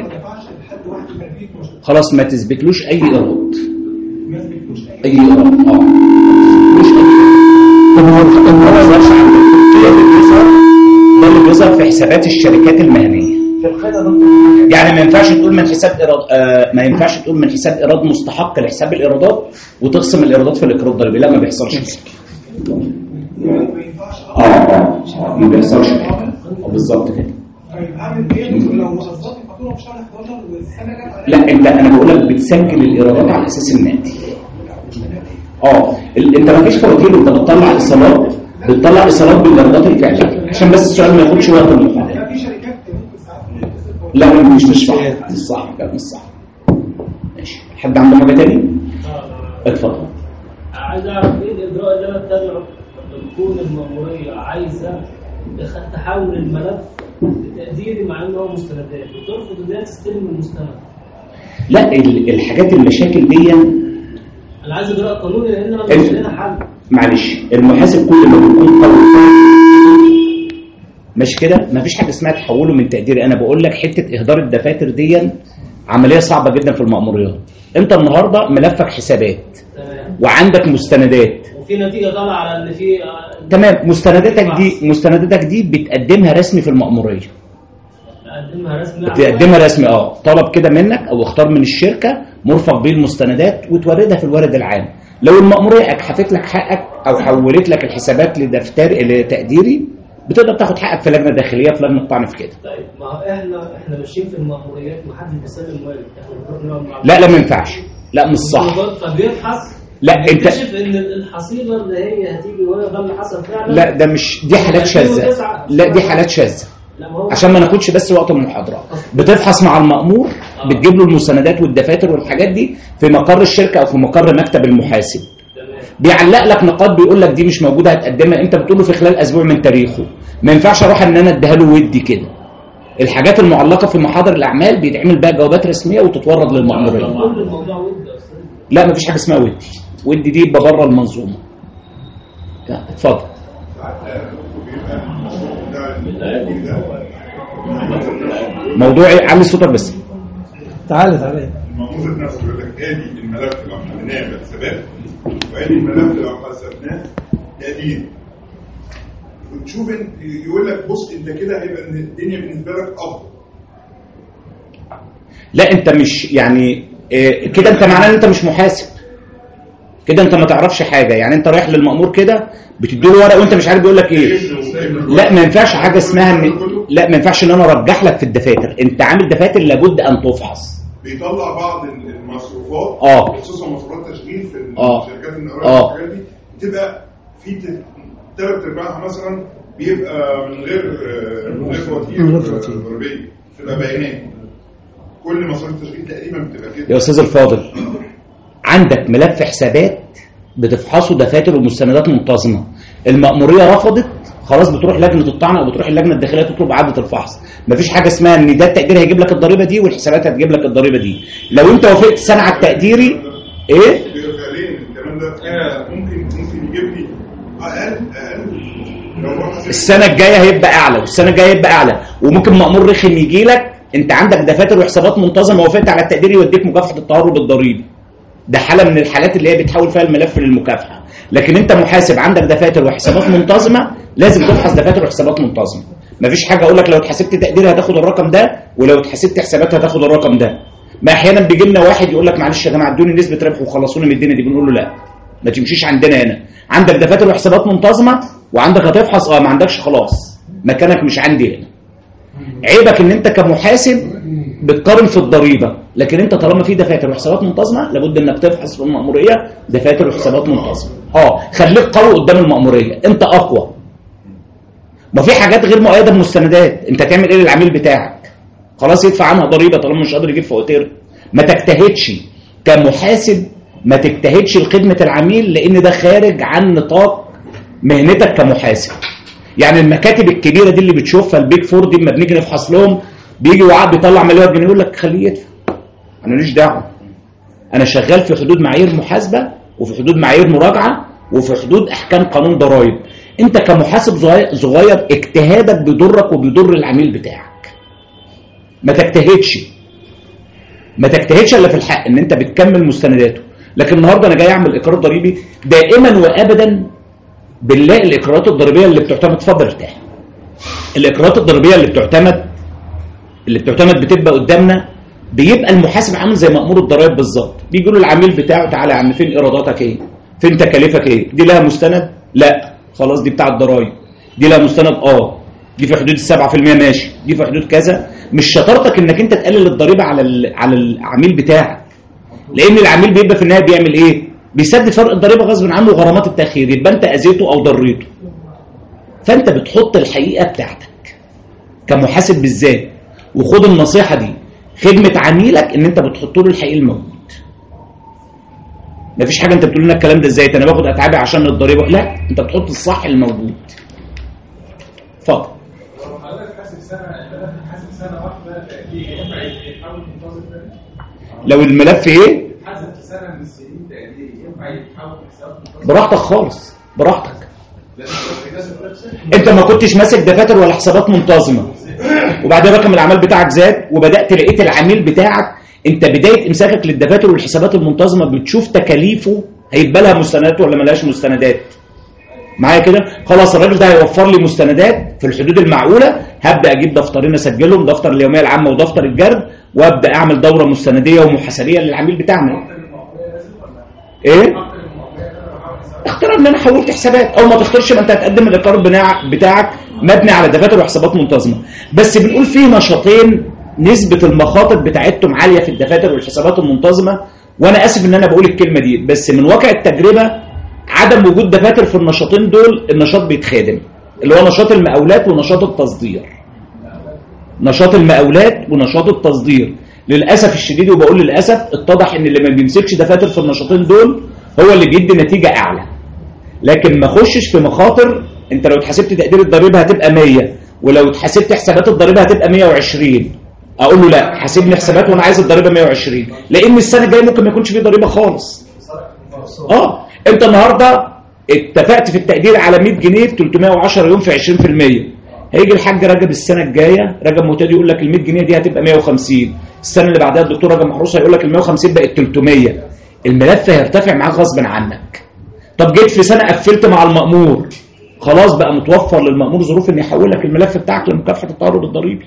خلاص ما تثبتلوش اي ايراد. اي ايراد اه مش طب هو ما بيظهرش عند ده اللي بيظهر في حسابات الشركات المهنيه. يعني ما ينفعش تقول من حساب إيراد آه ما ينفعش تقول من حساب ايراد مستحق لحساب الايرادات وتقسم الايرادات في الاقراض الضريبي. لا ما بيحصلش كده. اه اه ما بيحصلش كده بالظبط كده. لا انت انا بقول لك بتسجل الايرادات على اساس النقدي. اه انت ما فيش فواتير، انت بتطلع ايصالات بتطلع ايصالات بالايرادات الفعليه عشان بس السؤال ما ياخدش وقت المحاضره. لا مش مش صح مش صح كده مش صح. ماشي، حد عنده حاجه تاني؟ اتفضل. عايز اعرف ايه الاجراء اللي انا اتبعه لما تكون المأمورية عايزه تحول الملف لتقديري مع انه هو مستندات وترفض ان هي تستلم المستند. لا الحاجات المشاكل دي انا عايز اجراء قانوني لان انا مش لاقي حل. معلش المحاسب كل ما بيكون قوي مش كده مفيش حاجه اسمها تحوله من تقديري. انا بقول لك حته اهدار الدفاتر دي عمليه صعبه جدا في المأموريات. انت النهارده ملفك حسابات تمام وعندك مستندات وفي نتيجه طالعه على ان في تمام. مستنداتك دي مستنداتك دي بتقدمها رسمي في المأموريه. بتقدمها رسمي بتقدمها رسمي اه طلب كده منك او اختار من الشركه مرفق بيه المستندات وتوردها في الورد العام. لو المأموريه اجحفت لك حقك او حولت لك الحسابات لدفتر لتقديري بتقدر تاخد حقك في لجنه داخليه في لجنه طعن في كده. طيب ما هو احنا احنا ماشيين في المأموريات محدش بيسلم واجب. لا لا ما ينفعش. لا مش صح. فبيبحث لا انت بيكتشف ان الحصيله اللي هي هتيجي وهي ده اللي حصل فعلا. لا ده مش دي حالات شاذه. لا دي حالات شاذه عشان ما ناخدش بس وقت المحاضره. بتفحص مع المأمور بتجيب له المستندات والدفاتر والحاجات دي في مقر الشركه او في مقر مكتب المحاسب. بيعلق لك نقاط بيقول لك دي مش موجوده هتقدمها. انت بتقول له في خلال اسبوع من تاريخه. ما ينفعش اروح ان انا اديها له ودي كده. الحاجات المعلقه في محاضر الاعمال بيتعمل بقى جوابات رسميه وتتورد للمأموريه. لا مفيش حاجه اسمها ودي. ودي دي يبقى بره المنظومه. اتفضل. موضوعي علي صوتك بس. تعالى تعالى. المأمور نفسه يقول لك ادي الملف اللي عملناه بالحسابات وادي الملف اللي حسبناه تقدير. وتشوف يقول لك بص انت كده هيبقى الدنيا بالنسبه لك افضل. لا انت مش يعني إيه كده انت معناه ان انت مش محاسب. كده انت ما تعرفش حاجه. يعني انت رايح للمأمور كده بتديله ورقه وانت مش عارف بيقول لك ايه. لا ما ينفعش حاجه اسمها ان لا ما ينفعش ان انا ارجح لك في الدفاتر. انت عامل دفاتر لابد ان تفحص. بيطلع بعض المصروفات اه خصوصا مصروفات التشغيل في اه الشركات النقابيه اه والحاجات دي بتبقى في ثلاث ارباعها مثلا بيبقى من غير من غير فواتير ضريبيه بتبقى بيانات. كل مصاريف التشغيل تقريبا بتبقى كده. يا استاذ الفاضل عندك ملف حسابات بتفحصه دفاتر ومستندات منتظمه. المأموريه رفضت خلاص بتروح لجنه الطعن او بتروح اللجنه الداخليه تطلب اعاده الفحص. مفيش حاجه اسمها ان ده التقدير هيجيب لك الضريبه دي والحسابات هتجيب لك الضريبه دي. لو انت وافقت سنه على التقديري ايه فعليا الكلام ده ممكن ممكن يجيب لي اقل اقل لو السنه الجايه هيبقى اعلى والسنه الجايه هيبقى اعلى. وممكن مأمور رخم يجي لك انت عندك دفاتر وحسابات منتظمه وافقت على التقدير يوديك مكافحه التهرب الضريبي. ده حاله من الحالات اللي هي بتحول فيها الملف للمكافحه. لكن انت محاسب عندك دفاتر وحسابات منتظمه لازم تفحص دفاتر وحسابات منتظمه. مفيش حاجه اقول لك لو اتحسبت تقدير هتاخد الرقم ده ولو اتحسبت حسابات هتاخد الرقم ده. ما احيانا بيجي لنا واحد يقول لك معلش يا جماعه ادوني نسبه ربح وخلصوني من الدنيا دي. بنقول له لا ما تمشيش عندنا هنا. عندك دفاتر وحسابات منتظمه وعندك هتفحص اه ما عندكش خلاص مكانك مش عندي هنا. عيبك ان انت كمحاسب بتقارن في الضريبه، لكن انت طالما في دفاتر وحسابات منتظمه لابد انك تفحص في المأموريه دفاتر وحسابات منتظمه. اه خليك قوي قدام المأموريه، انت اقوى. ما في حاجات غير مؤيده بمستندات، انت تعمل ايه للعميل بتاعك؟ خلاص يدفع عنها ضريبه طالما مش قادر يجيب فواتير. ما تجتهدش كمحاسب، ما تجتهدش لخدمه العميل، لان ده خارج عن نطاق مهنتك كمحاسب. يعني المكاتب الكبيره دي اللي بتشوفها البيج فور دي لما بنيجي نفحص لهم بيجي وعاء بيطلع مليار جنيه يقول لك خليه يدفع، انا ماليش دعوه، انا شغال في حدود معايير محاسبه وفي حدود معايير مراجعه وفي حدود احكام قانون ضرائب. انت كمحاسب صغير اجتهادك بيضرك وبيضر العميل بتاعك. ما تجتهدش ما تجتهدش الا في الحق ان انت بتكمل مستنداته. لكن النهارده انا جاي اعمل اقرار ضريبي، دائما وابدا بنلاقي الاقرارات الضريبيه اللي بتعتمد، اتفضل ارتاح، الاقرارات الضريبيه اللي بتعتمد اللي بتعتمد بتبقى قدامنا، بيبقى المحاسب عامل زي مأمور الضرائب بالظبط. بيجي له العميل بتاعه تعالى يا عم فين ايراداتك ايه؟ فين تكاليفك ايه؟ دي لها مستند؟ لا خلاص دي بتاع الضرايب. دي لها مستند؟ اه. دي في حدود السبعة في المية ماشي، دي في حدود كذا. مش شطارتك انك انت تقلل الضريبه على على العميل بتاعك، لان العميل بيبقى في النهايه بيعمل ايه؟ بيسدد فرق الضريبه غصب عنه وغرامات التاخير، يبقى انت اذيته او ضريته. فانت بتحط الحقيقه بتاعتك كمحاسب بالذات، وخد النصيحه دي، خدمه عميلك ان انت بتحط له الحقيقي الموجود. مفيش حاجه انت بتقول لنا الكلام ده ازاي انا باخد اتعابي عشان الضريبه، لا انت بتحط الصح الموجود. اتفضل. لو الملف ايه؟ براحتك خالص، براحتك. انت ما كنتش ماسك دفاتر ولا حسابات منتظمه، وبعدين رقم الاعمال بتاعك زاد وبدات لقيت العميل بتاعك، انت بدايه امساكك للدفاتر والحسابات المنتظمه بتشوف تكاليفه هيبقى لها مستندات ولا ملهاش مستندات. معايا كده؟ خلاص الراجل ده هيوفر لي مستندات في الحدود المعقوله، هبدا اجيب دفترين اسجلهم، دفتر اليوميه العامه ودفتر الجرد، وابدا اعمل دوره مستنديه ومحاسبيه للعميل بتاعنا. ايه؟ اختار ان انا حولت حسابات، او ما تختارش ما انت هتقدم الاقرار بتاعك مبني على دفاتر وحسابات منتظمه. بس بنقول فيه نشاطين نسبه المخاطر بتاعتهم عاليه في الدفاتر والحسابات المنتظمه، وانا اسف ان انا بقول الكلمه دي، بس من واقع التجربه عدم وجود دفاتر في النشاطين دول النشاط بيتخادم، اللي هو نشاط المقاولات ونشاط التصدير. نشاط المقاولات ونشاط التصدير للاسف الشديد، وبقول للاسف، اتضح ان اللي ما بيمسكش دفاتر في النشاطين دول هو اللي بيدي نتيجه اعلى. لكن ما خشش في مخاطر، انت لو اتحسبت تقدير الضريبه هتبقى مية، ولو اتحسبت حسابات الضريبه هتبقى مية وعشرين. اقول له لا حاسبني حسابات وانا عايز الضريبه مية وعشرين، لان السنه الجايه ممكن ما يكونش فيه ضريبه خالص. اه انت النهارده اتفقت في التقدير على مية جنيه تلتمية وعشرة يوم في عشرين في المية، هيجي الحاج رجب السنه الجايه، رجب معتاد يقول لك ال مية جنيه دي هتبقى مية وخمسين، السنه اللي بعدها الدكتور رجب محروس هيقول لك ال مية وخمسين بقت تلتمية، الملف هيرتفع معاك غصب عنك. طب جيت في سنه قفلت مع المأمور، خلاص بقى متوفر للمأمور ظروف ان يحول لك الملف بتاعك لمكافحه التهرب الضريبي.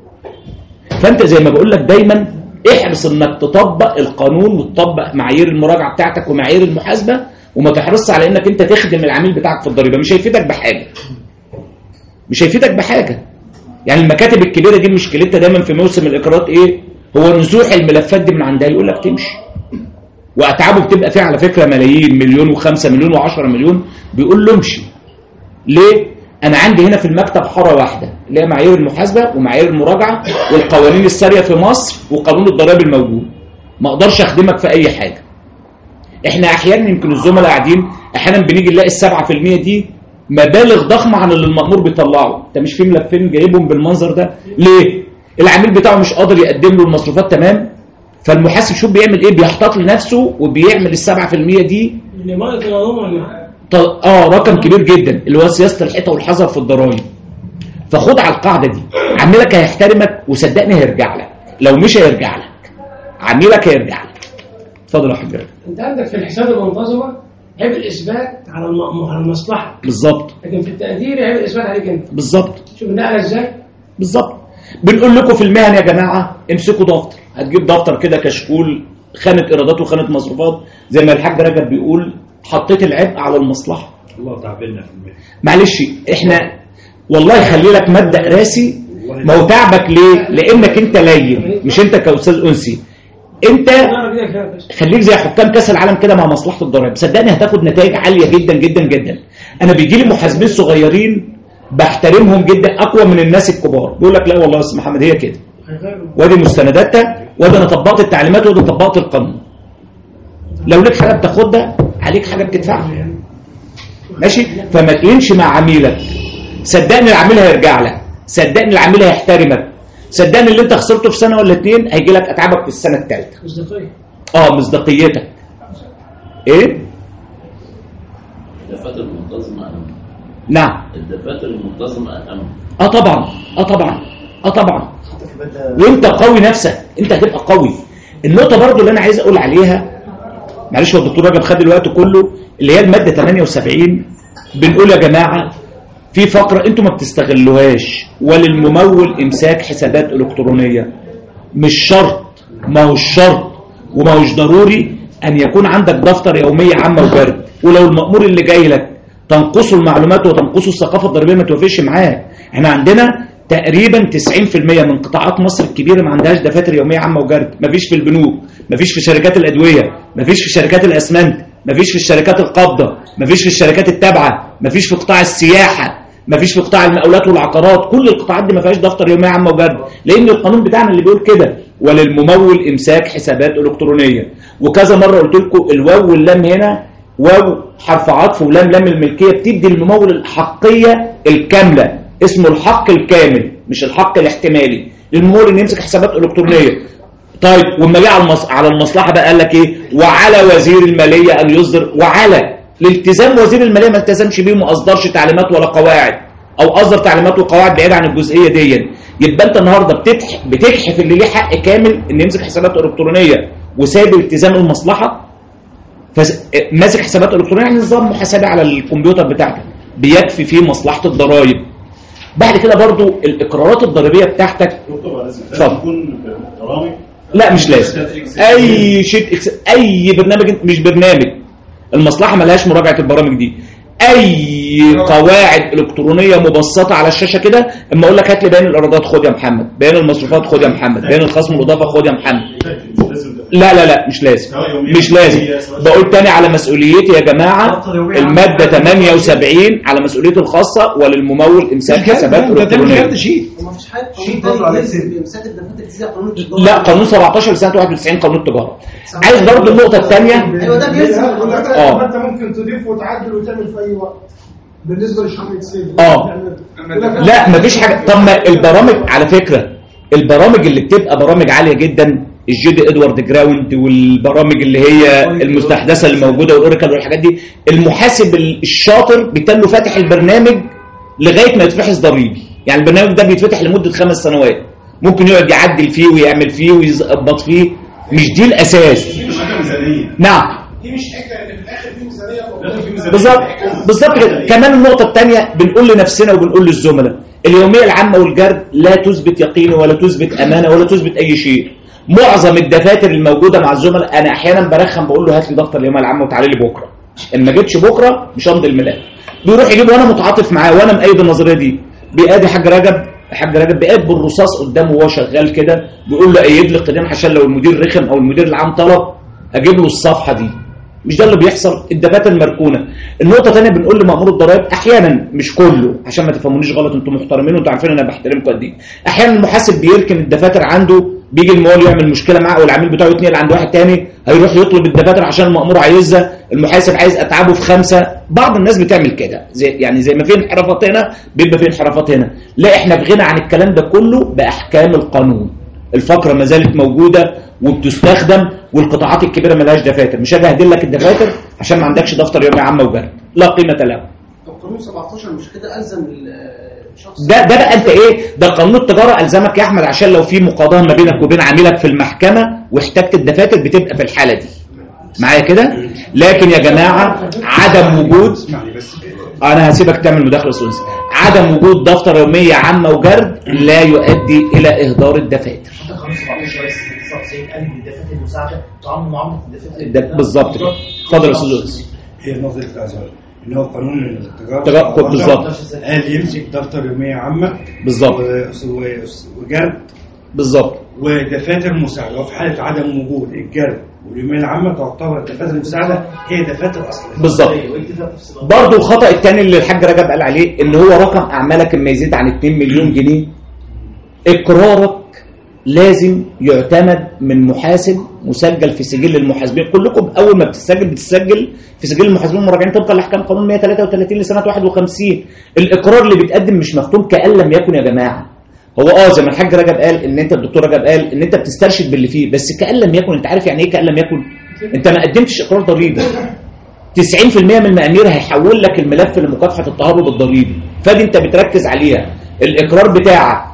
فانت زي ما بقول لك دايما احرص انك تطبق القانون وتطبق معايير المراجعه بتاعتك ومعايير المحاسبه، وما تحرصش على انك انت تخدم العميل بتاعك في الضريبه، مش هيفيدك بحاجه. مش هيفيدك بحاجه. يعني المكاتب الكبيره دي مشكلتها دايما في موسم الاقرارات ايه؟ هو نزوح الملفات دي من عندها، يقول لك تمشي. واتعابه بتبقى فيها على فكره ملايين، مليون وخمسة مليون وعشرة مليون، بيقول له امشي. ليه؟ انا عندي هنا في المكتب حاره واحده اللي هي معايير المحاسبه ومعايير المراجعه والقوانين الساريه في مصر وقانون الضرائب الموجود. ما اقدرش اخدمك في اي حاجه. احنا احيانا يمكن الزملاء قاعدين احيانا بنيجي نلاقي السبعة في المية دي مبالغ ضخمه عن اللي المأمور بيطلعه. انت مش في ملفين جايبهم بالمنظر ده؟ ليه؟ العميل بتاعه مش قادر يقدم له المصروفات تمام، فالمحاسب شوف بيعمل ايه؟ بيحتاط لنفسه وبيعمل السبعة في المية دي اه رقم كبير جدا اللي هو سياسه الحيطه والحذر في الضرائب. فخد على القاعده دي، عميلك هيحترمك وصدقني هيرجع لك، لو مش هيرجع لك عميلك هيرجع لك. اتفضل يا حضرتك. انت عندك في الحساب المنتظمه عيب الاثبات على على المصلحه بالظبط، لكن في التقدير عيب الاثبات عليك انت بالظبط. شوف النقله ازاي بالظبط. بنقول لكم في المهن يا جماعه امسكوا دفتر، هتجيب دفتر كده كشكول خانه ايرادات وخانه مصروفات، زي ما الحاج رجب بيقول حطيت العبء على المصلحه. الله تعبنا في المهن. معلش احنا والله خلي لك مبدا راسي، ما هو تعبك ليه؟ لانك انت لين، مش انت كاستاذ انسي. انت خليك زي حكام كاس العالم كده مع مصلحه الضرائب، صدقني هتاخد نتائج عاليه جدا جدا جدا. انا بيجي لي محاسبين صغيرين بحترمهم جدا اقوى من الناس الكبار، بيقول لك لا والله يا استاذ محمد هي كده، وادي مستنداتها، وادي انا طبقت التعليمات، وادي طبقت القانون. لو ليك حاجه بتاخدها عليك حاجه بتدفعها، ماشي؟ فما تقينش مع عميلك. صدقني العميل هيرجع لك، صدقني العميل هيحترمك، صدقني اللي انت خسرته في سنه ولا اتنين هيجي لك اتعابك في السنه الثالثه. مصداقيه. اه مصداقيتك. ايه؟ الدفاتر المنتظمه اهم. نعم. الدفاتر المنتظمه اهم. اه طبعا اه طبعا اه طبعا. وانت قوي نفسك، انت هتبقى قوي. النقطه برضو اللي انا عايز اقول عليها، معلش هو الدكتور رجب خد الوقت كله، اللي هي الماده ثمانية وسبعين. بنقول يا جماعه في فقره انتوا ما بتستغلوهاش، وللممول امساك حسابات الكترونيه. مش شرط، ما هو الشرط وما هوش ضروري ان يكون عندك دفتر يوميه عامه وبرد، ولو المأمور اللي جاي لك تنقصه المعلومات وتنقصه الثقافه الضريبيه ما توافقش معاه. احنا عندنا تقريبا تسعين في المية من قطاعات مصر الكبيره ما عندهاش دفاتر يوميه عامه وجرد. مفيش في البنوك، مفيش في شركات الادويه، مفيش في شركات الاسمنت، مفيش في الشركات القابضه، مفيش في الشركات التابعه، مفيش في قطاع السياحه، مفيش في قطاع المقاولات والعقارات. كل القطاعات دي ما فيهاش دفتر يوميه عامه وجرد، لان القانون بتاعنا اللي بيقول كده وللممول امساك حسابات الكترونيه. وكذا مره قلت لكم الواو واللام هنا واو حرف عطف ولام لام الملكيه بتدي للممول الحقيه الكامله، اسمه الحق الكامل مش الحق الاحتمالي للممول ان يمسك حسابات الكترونيه. طيب وما جه على المص... على المصلحه بقى قال لك ايه؟ وعلى وزير الماليه ان يصدر، وعلى الالتزام وزير الماليه ما التزمش بيه وما اصدرش تعليمات ولا قواعد، او اصدر تعليمات وقواعد بعيده عن الجزئيه دي. يبقى انت النهارده بتتح... بتجحف اللي ليه حق كامل ان يمسك حسابات الكترونيه وسايب التزام المصلحه. فماسك حسابات الكترونيه يعني نظام محاسبه على الكمبيوتر بتاعتك بيكفي فيه مصلحه الضرائب. بعد كده برضو الاقرارات الضريبيه بتاعتك تكون برامج. لا مش لازم اي شيء اي برنامج، مش برنامج المصلحه ملهاش مراجعه البرامج دي. اي قواعد الكترونيه مبسطه على الشاشه كده، اما اقول لك هات لي بيان الايرادات خد يا محمد، بيان المصروفات خد يا محمد، بيان الخصم والاضافه خد يا محمد. لا لا لا مش لازم مش لازم. بقول تاني على مسؤوليتي يا جماعه، الماده ثمانية وسبعين على مسؤوليته الخاصه وللممول امساك حسابات الكترونيه. ومفيش حاجه امساك الدفاتر دي قانون التجاره. لا قانون سبعتاشر سنه واحد وتسعين قانون التجاره. عايز برضه النقطه الثانيه. ايوه ده بيلزم. اه انت ممكن تضيف وتعدل وتعمل في اي وقت بالنسبه للشغل اكسل. اه لا مفيش حاجه. طب ما البرامج على فكره، البرامج اللي بتبقى برامج عاليه جدا، الجي دي ادوارد جراوند والبرامج اللي هي المستحدثه اللي موجوده والاوراكل والحاجات دي، المحاسب الشاطر بيتم فاتح البرنامج لغايه ما يتفحص ضريبي. يعني البرنامج ده بيتفتح لمده خمس سنوات، ممكن يقعد يعدل فيه ويعمل فيه ويظبط فيه. مش دي الاساس. دي مش حاجه ميزانيه. نعم دي مش حكايه ان في الاخر في ميزانيه. بالظبط بالظبط كده. كمان النقطه الثانيه بنقول لنفسنا وبنقول للزملاء، اليوميه العامه والجرد لا تثبت يقين ولا تثبت امانه ولا تثبت اي شيء. معظم الدفاتر الموجوده مع الزملاء انا احيانا برخم بقول له هات لي دفتر اليوميه العامه وتعالى لي بكره، ان ما جيتش بكره مش همضي الملف. بيروح يجيبه وانا متعاطف معاه وانا مأيد النظريه دي. بيقادي حاج رجب حاج رجب بيقاد بالرصاص قدامه وهو شغال كده، بيقول له ايد لي القدام عشان لو المدير رخم او المدير العام طلب اجيب له الصفحه دي. مش ده اللي بيحصل؟ الدفاتر مركونه. النقطه الثانيه بنقول لمأمور الضرائب احيانا، مش كله عشان ما تفهمونيش غلط، انتم محترمين وانتم عارفين انا بحترمكم قد ايه. احيانا المحاسب بيركن الدفاتر عنده، بيجي المول يعمل مشكله معاه والعميل بتاعه يتنقل عند واحد تاني، هيروح يطلب الدفاتر عشان المأمور عايزها، المحاسب عايز اتعابه في خمسه. بعض الناس بتعمل كده، زي يعني زي ما في انحرافات هنا بيبقى في انحرافات هنا. لا احنا بغنى عن الكلام ده كله باحكام القانون. الفقره ما زالت موجوده وبتستخدم، والقطاعات الكبيره ما لهاش دفاتر. مش هاجي اهدل لك الدفاتر عشان ما عندكش دفتر يوميه عامه وجرد، لا قيمه له. طب قانون سبعتاشر مش كده الزم الشخص ده ده بقى انت ايه؟ ده قانون التجاره الزمك يا احمد، عشان لو في مقاضاه ما بينك وبين عميلك في المحكمه واحتجت الدفاتر بتبقى في الحاله دي معايا كده. لكن يا جماعه عدم وجود، انا هسيبك تعمل مداخله سونسي، عدم وجود دفتر يوميه عامه وجرد لا يؤدي الى اهدار الدفاتر. المساعده تعامل معامله الدفاتر بالظبط كده. اتفضل يا استاذ. هي النقطه اللي كنت عايز اقولها، ان هو قانون التجاره تجارة بالظبط. قال يمسك دفتر يوميه عامه بالظبط وجرد بالظبط ودفاتر مساعده، وفي حاله عدم وجود الجرد واليوميه العامه تعتبر الدفاتر المساعده هي دفاتر اصليه بالظبط. برضه الخطا الثاني اللي الحاج رجب قال عليه ان هو رقم اعمالك لما يزيد عن اتنين مليون جنيه اقرارك لازم يعتمد من محاسب مسجل في سجل المحاسبين. كلكم اول ما بتسجل بتسجل في سجل المحاسبين المراجعين طبقا لاحكام قانون مية وتلاتة وتلاتين لسنه واحد وخمسين. الاقرار اللي بيتقدم مش مختوم كأن لم يكن يا جماعه. هو اه زي ما الحاج رجب قال ان انت الدكتور رجب قال ان انت بتسترشد باللي فيه، بس كأن لم يكن. انت عارف يعني ايه كأن لم يكن؟ انت ما قدمتش اقرار ضريبي. تسعين في المية من المأمير هيحول لك الملف لمكافحه التهرب الضريبي، فدي انت بتركز عليها. الاقرار بتاعك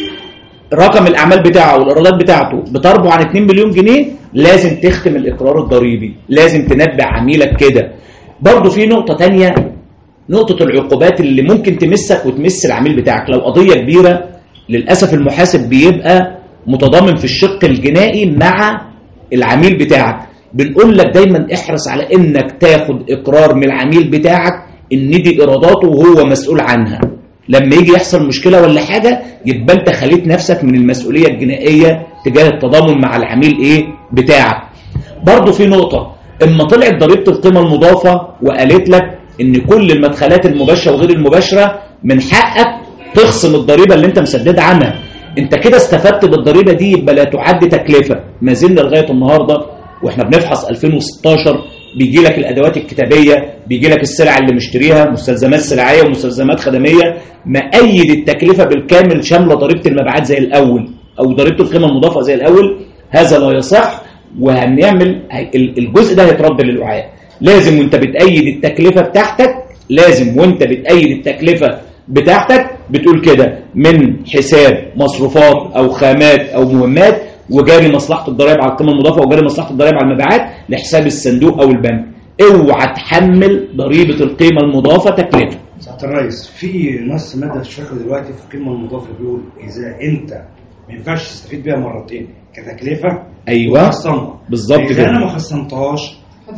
رقم الاعمال بتاعه والايرادات بتاعته بتربو عن اتنين مليون جنيه، لازم تختم الاقرار الضريبي، لازم تنبه عميلك كده. برضه في نقطه تانية، نقطه العقوبات اللي ممكن تمسك وتمس العميل بتاعك. لو قضيه كبيره للاسف المحاسب بيبقى متضامن في الشق الجنائي مع العميل بتاعك. بنقول لك دايما احرص على انك تاخد اقرار من العميل بتاعك ان دي ايراداته وهو مسؤول عنها. لما يجي يحصل مشكلة ولا حاجة يبقى انت خليت نفسك من المسؤولية الجنائية تجاه التضامن مع العميل ايه بتاعك. برضو في نقطة، اما طلعت ضريبة القيمة المضافة وقالت لك ان كل المدخلات المباشرة وغير المباشرة من حقك تخصم الضريبة اللي انت مسدد عنها، انت كده استفدت بالضريبة دي، يبقى لا تعد تكلفة. ما زلنا لغاية النهاردة واحنا بنفحص ألفين وستاشر بيجي لك الادوات الكتابيه، بيجي لك السلع اللي مشتريها، مستلزمات سلعيه ومستلزمات خدميه، مأيد التكلفه بالكامل شامله ضريبه المبيعات زي الاول او ضريبه القيمه المضافه زي الاول. هذا لا يصح، وهنعمل الجزء ده هيترد للوعاء. لازم وانت بتأيد التكلفه بتاعتك، لازم وانت بتأيد التكلفه بتاعتك بتقول كده من حساب مصروفات او خامات او مهمات وجاري مصلحه الضرائب على القيمه المضافه وجاري مصلحه الضرائب على المبيعات لحساب الصندوق او البنك. اوعى تحمل ضريبه القيمه المضافه تكلفه. سعاده الرئيس، في نص ماده الشركه دلوقتي في القيمه المضافه بيقول اذا انت ما ينفعش تستفيد بيها مرتين كتكلفه ايوه بالظبط كده. اذا انا ما خصمتهاش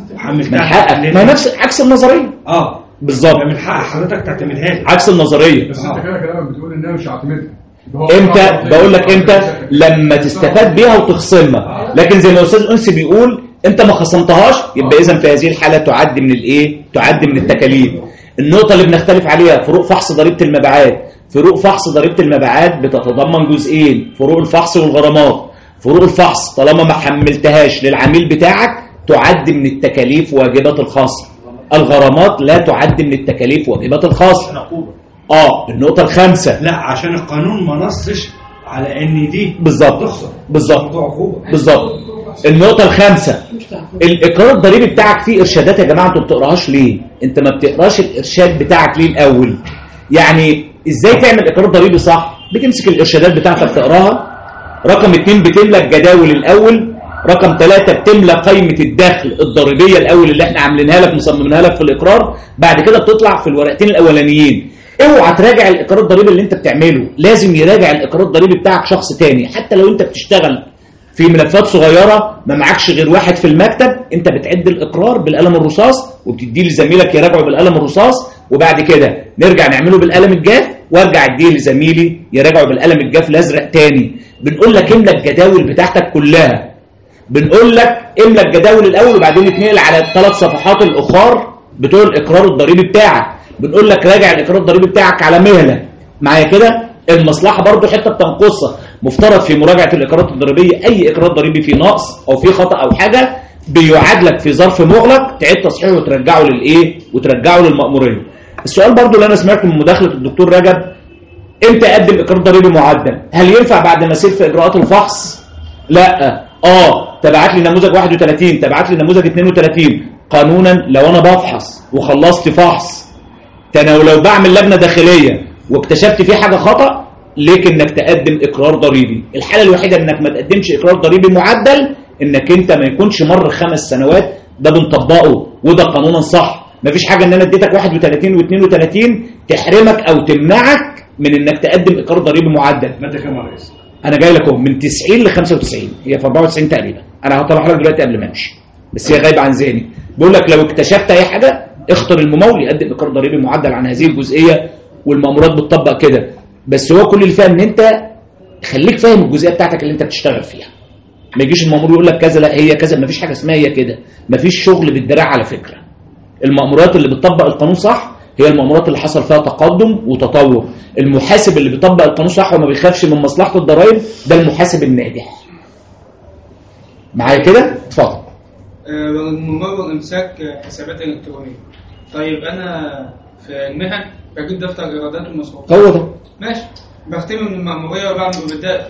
من حقك، ما نفس عكس النظريه. اه بالظبط، من حق حضرتك تعتمدها لي عكس النظريه. بس انت كده كلامك بتقول ان انا مش هعتمدها. امتى؟ بقول لك امتى؟ لما تستفاد بيها وتخصمها. لكن زي ما الاستاذ انسي بيقول انت ما خصمتهاش، يبقى اذا في هذه الحاله تعد من الايه؟ تعد من التكاليف. النقطه اللي بنختلف عليها فروق فحص ضريبه المبيعات. فروق فحص ضريبه المبيعات بتتضمن جزئين، فروق الفحص والغرامات. فروق الفحص طالما ما حملتهاش للعميل بتاعك تعد من التكاليف واجبات الخصم. الغرامات لا تعد من التكاليف واجبات الخصم. اه النقطة الخامسة، لا عشان القانون ما نصش على ان دي بالظبط بالظبط بالظبط. النقطة الخامسة، الاقرار الضريبي بتاعك فيه ارشادات يا جماعة، انتوا ما بتقراهاش ليه؟ انت ما بتقراش الارشاد بتاعك ليه الاول؟ يعني ازاي تعمل اقرار ضريبي صح؟ بتمسك الارشادات بتاعتك تقراها. رقم اتنين بتملى الجداول الاول. رقم ثلاثة بتملى قائمة الدخل الضريبية الاول اللي احنا عاملينها لك مصممينها لك في الاقرار. بعد كده بتطلع في الورقتين الاولانيين. اوعى تراجع الاقرار الضريبي اللي انت بتعمله، لازم يراجع الاقرار الضريبي بتاعك شخص تاني. حتى لو انت بتشتغل في ملفات صغيره ما معكش غير واحد في المكتب، انت بتعد الاقرار بالقلم الرصاص وبتديه لزميلك يراجعه بالقلم الرصاص، وبعد كده نرجع نعمله بالقلم الجاف وارجع اديه لزميلي يراجعه بالقلم الجاف الازرق تاني. بنقول لك املى الجداول بتاعتك كلها. بنقول لك املى الجداول الاول وبعدين اتنقل على الثلاث صفحات الاخر بتوع الاقرار الضريبي بتاعك. بنقول لك راجع الاقرار الضريبي بتاعك على مهله. معايا كده؟ المصلحه برضو حته بتنقصها. مفترض في مراجعه الاقرارات الضريبيه اي اقرار ضريبي فيه نقص او فيه خطا او حاجه بيعاد لك في ظرف مغلق تعيد تصحيحه وترجعه للايه؟ وترجعه للمأموريه. السؤال برضو اللي انا سمعته من مداخله الدكتور رجب، امتى اقدم اقرار ضريبي معدل؟ هل ينفع بعد ما اسير في اجراءات الفحص؟ لا. اه تبعت لي نموذج واحد وثلاثين، تبعت لي نموذج اثنين وثلاثين. قانونا لو انا بفحص وخلصت فحص، انا ولو بعمل لجنه داخليه واكتشفت فيه حاجه خطا ليك انك تقدم اقرار ضريبي. الحاله الوحيده انك ما تقدمش اقرار ضريبي معدل انك انت ما يكونش مر خمس سنوات. ده بنطبقه وده قانونا صح. ما فيش حاجه ان انا اديتك واحد وثلاثين واثنين وثلاثين تحرمك او تمنعك من انك تقدم اقرار ضريبي معدل. ماده كام يا ريس؟ انا جاي لك اهو من تسعين ل خمسة وتسعين، هي في أربعة وتسعين تقريبا. انا هطلعها لك دلوقتي قبل ما امشي بس هي غايبه عن ذهني. بقول لك لو اكتشفت اي حاجه اختر الممول يقدم اقرار ضريبي معدل عن هذه الجزئيه، والمأمورات بتطبق كده. بس هو كل اللي فيها ان انت خليك فاهم الجزئيه بتاعتك اللي انت بتشتغل فيها. ما يجيش المأمور يقول لك كذا لا هي كذا، ما فيش حاجه اسمها هي كده، ما فيش شغل بالدراع على فكره. المأمورات اللي بتطبق القانون صح هي المأمورات اللي حصل فيها تقدم وتطور. المحاسب اللي بيطبق القانون صح وما بيخافش من مصلحه الضرائب ده المحاسب الناجح. معايا كده؟ اتفضل. ممول امساك حسابات الكترونيه. طيب انا في المهن بجيب دفتر ايرادات ومصروفات. هو ده. ماشي. بختم من المأموريه وبعد ما ببدا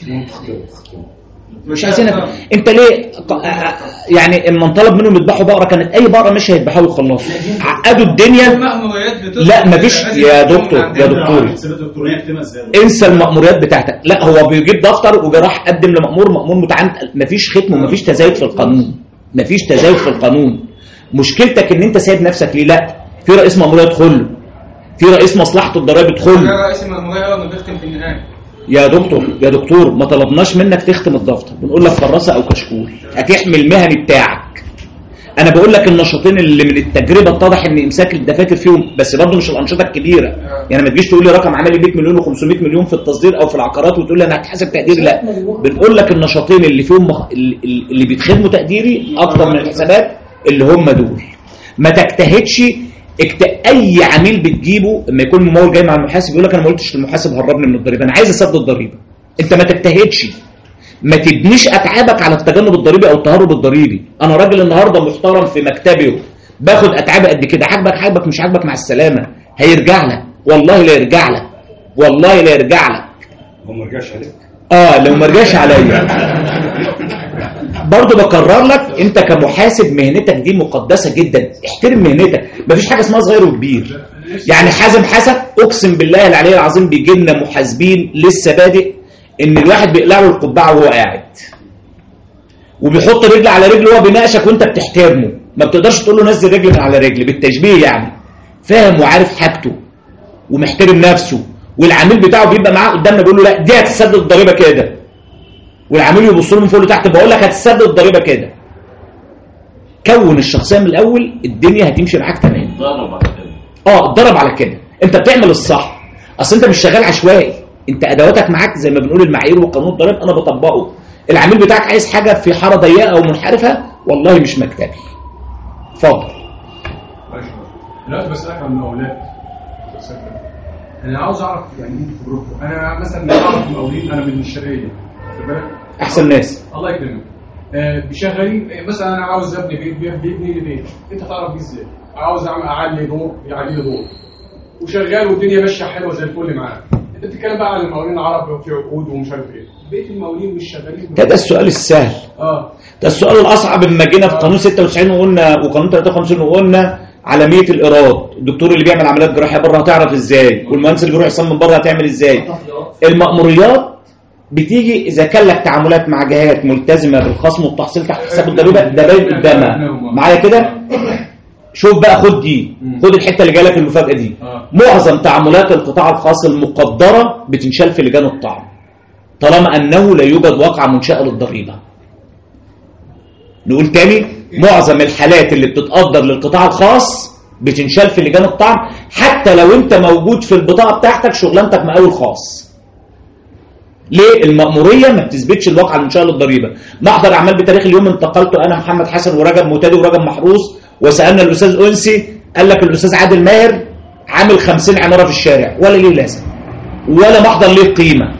مش عايزينك انت ليه يعني اما طلب منهم يذبحوا بقره كانت اي بقره مش هيذبحوها ويخلصوا عقدوا الدنيا. لا مفيش يا دكتور يا دكتور انسى المأموريات بتاعتك. لا هو بيجيب دفتر وراح قدم لمأمور، مأمور متعامل. مفيش ختم ومفيش تزايد في القانون، مفيش تزايد في القانون. مشكلتك ان انت سايب نفسك ليه؟ لا في رئيس مأمورية يدخل له، في رئيس مصلحة الضرائب يدخل له. رئيس المأمورية اول ما بيختم في النهايه. يا دكتور يا دكتور ما طلبناش منك تختم الدفتر، بنقول لك كراسه او كشكول هتحمي المهني بتاعك. انا بقول لك النشاطين اللي من التجربه اتضح ان امساك الدفاتر فيهم، بس برضه مش الانشطه الكبيره. يعني ما تجيش تقول لي رقم عملي مية مليون و500 مليون في التصدير او في العقارات وتقول لي انا هتحاسب تقديري. لا بنقول لك النشاطين اللي فيهم مخ... اللي بيتخدموا تقديري اكتر من الحسابات اللي هم دول. ما تجتهدش اكت... اي عميل بتجيبه لما يكون ممول جاي مع المحاسب يقول لك انا ما قلتش للمحاسب هربني من الضريبه، انا عايز اسدد الضريبه. انت ما تجتهدش، ما تبنيش اتعابك على التجنب الضريبي او التهرب الضريبي. انا راجل النهارده محترم في مكتبي باخد اتعاب قد كده، عاجبك عاجبك مش عاجبك مع السلامه، هيرجع لك والله لا يرجع لك، والله لا يرجع لك. هو ما رجعش عليك؟ اه لو ما رجعش عليا. برضه بكرر لك انت كمحاسب مهنتك دي مقدسه جدا، احترم مهنتك. مفيش حاجه اسمها صغير وكبير. يعني حازم حسن اقسم بالله العلي العظيم بيجي لنا محاسبين لسه بادئ ان الواحد بيقلع له القبعه وهو قاعد وبيحط رجل على رجل وهو بيناقشك وانت بتحترمه، ما بتقدرش تقول له نزل رجل من على رجل بالتشبيه. يعني فاهم وعارف حاجته ومحترم نفسه، والعميل بتاعه بيبقى معاه قدامنا بيقول له لا دي هتسدد الضريبه كده، والعميل يبص له من فوق لتحت بقول لك هتسدد الضريبه كده. كون الشخصيه من الاول الدنيا هتمشي معاك تمام. ضرب على كده. اه اتدرب على كده. انت بتعمل الصح، اصل انت مش شغال عشوائي، انت ادواتك معاك زي ما بنقول المعايير وقانون الضرائب انا بطبقه. العميل بتاعك عايز حاجه في حاره ضيقه او منحرفه والله مش مكتبي. اتفضل. دلوقتي بسالك عن المقاولات. انا عاوز اعرف يعني ايه خبرتكم. انا مثلا اعرف مقاولين انا من الشرقيه خد بالك احسن ناس الله يكرمك. آه بيشغلين مثلا انا عاوز ابني بيت بيبني لي بيت، انت تعرف بيه ازاي؟ عاوز اعمل اعلي دور يعلي لي دور وشغال والدنيا ماشيه حلوه زي الفل معاه. انت بتتكلم بقى عن المقاولين العرب وفي عقود ومش عارف ايه، بقيه المقاولين مش شغالين. ده ده السؤال السهل. اه ده السؤال الاصعب لما جينا في قانون ستة وتسعين وقلنا وقانون ثلاثة وخمسين وقلنا عالميه الايراد. الدكتور اللي بيعمل عمليات جراحيه بره هتعرف ازاي، والمهندس اللي بيروح يصمم بره هتعمل ازاي. المأموريات بتيجي اذا كان لك تعاملات مع جهات ملتزمه بالخصم والتحصيل تحت حساب الضريبه ده باين قدامها. معايا كده؟ شوف بقى خد دي، خد الحته اللي جالك المفاجاه دي. معظم تعاملات القطاع الخاص المقدره بتنشال في لجان الطعن طالما انه لا يوجد واقعه منشاه للضريبه. نقول تاني، معظم الحالات اللي بتتقدر للقطاع الخاص بتنشال في لجان الطعن حتى لو انت موجود في البطاقه بتاعتك شغلانتك مقاول خاص. ليه؟ المأمورية ما بتثبتش الواقع المنشأة للضريبة. محضر أعمال بتاريخ اليوم انتقلت أنا محمد حسن ورجب متادي ورجب محروس وسألنا الأستاذ أنسي قال لك الأستاذ عادل ماهر عامل خمسين عمارة في الشارع ولا ليه لازم ولا محضر ليه قيمة.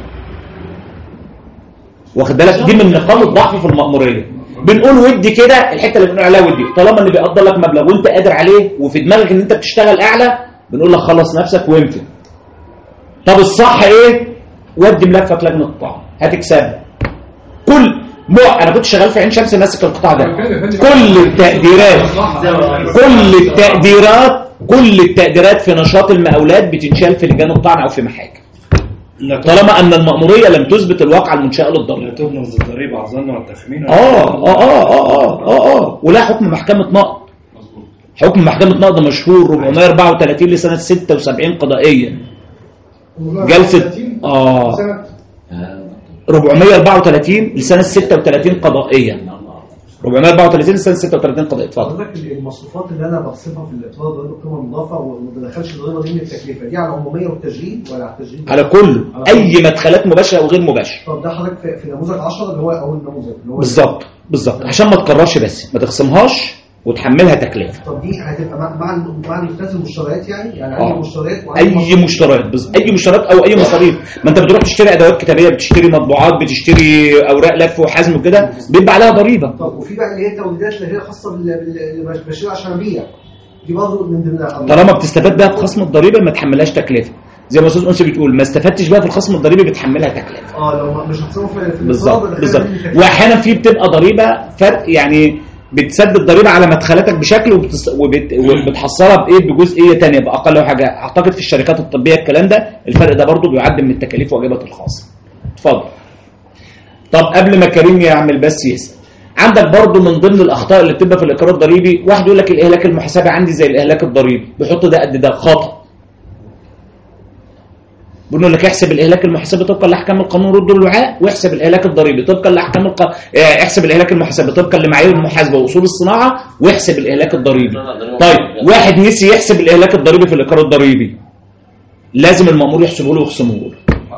واخد بالك؟ دي من نقاط الضعف في المأمورية. بنقول ودي كده الحتة اللي بنقول عليها ودي طالما اللي بيقدر لك مبلغ وانت قادر عليه وفي دماغك ان انت بتشتغل أعلى بنقول لك خلص نفسك وانفذ. طب الصح ايه؟ ودي ملفك لجنه الطعن هتكسبها. كل مو انا كنت شغال في عين شمس ماسك القطاع ده. كل التقديرات كل التقديرات كل التقديرات في نشاط المقاولات بتنشال في لجان الطعن او في محاكم طالما ان المأمورية لم تثبت الواقع المنشأة للضريبه. لا تبنى الضريبه على الظن والتخمين. اه اه اه اه اه اه ولا حكم محكمه نقض. حكم محكمه نقض مشهور أربعمائة وأربعة وثلاثين لسنه ستة وسبعين قضائيا. جلسة اه أربعمائة وأربعة وثلاثين لسنة ستة وثلاثين قضائيا. أربعمائة وأربعة وثلاثين سنه ستة وثلاثين قضيه. اتفضل. حضرتك المصروفات اللي انا بصرفها في الاقرار ضريبه القيمه المضافه وما بدخلش الضريبه دي من التكلفه دي على العموميه والتشغيل ولا على التشغيل؟ على كله، اي مدخلات مباشره او غير مباشره. طب ده حضرتك في, في نموذج عشرة اللي هو اول نموذج اللي هو بالظبط بالظبط عشان ما تكررش، بس ما تخصمهاش وتحملها تكلفه. طب دي هتبقى مع مع مع النفاذ المشتريات يعني يعني آه. اي مشتريات اي مشتريات بز... اي مشتريات او اي مصاريف. ما انت بتروح تشتري ادوات كتابيه، بتشتري مطبوعات، بتشتري اوراق لف وحزم وكده، بيبقى عليها ضريبه. طب وفي بقى اللي هي التوريدات اللي هي خاصه بال بشيل عشان ابيع، دي برضه من ضمنها. طالما بتستفاد بقى في خصم الضريبه ما تحملهاش تكلفه، زي ما استاذ انس بتقول ما استفدتش بقى في الخصم الضريبي بتحملها تكلفه. اه لو مش هتصرف في بالظبط بالظبط. واحيانا في بتبقى ضريبه فرق، يعني بتسدد ضريبه على مدخلاتك بشكل وبتص... وبت... وبتحصلها بايه بجزئيه ثانيه باقل حاجه. اعتقد في الشركات الطبيه الكلام ده الفرق ده برضو بيعد من التكاليف واجبات الخاصه. اتفضل. طب قبل ما كريم يعمل بس يسال، عندك برضو من ضمن الاخطاء اللي بتبقى في الاقرار الضريبي، واحد يقول لك الاهلاك المحاسبي عندي زي الاهلاك الضريبي، بيحط ده قد ده. خطا. بنقول لك احسب الاهلاك المحاسبي طبقا لاحكام القانون رد الوعاء، واحسب الاهلاك الضريبي طبقا لاحكام الق... احسب الاهلاك المحاسبي طبقا لمعايير المحاسبه واصول الصناعه، واحسب الاهلاك الضريبي. طيب واحد نسي يحسب الاهلاك الضريبي في الاقرار الضريبي، لازم المأمور يحسبه له ويخصمه له.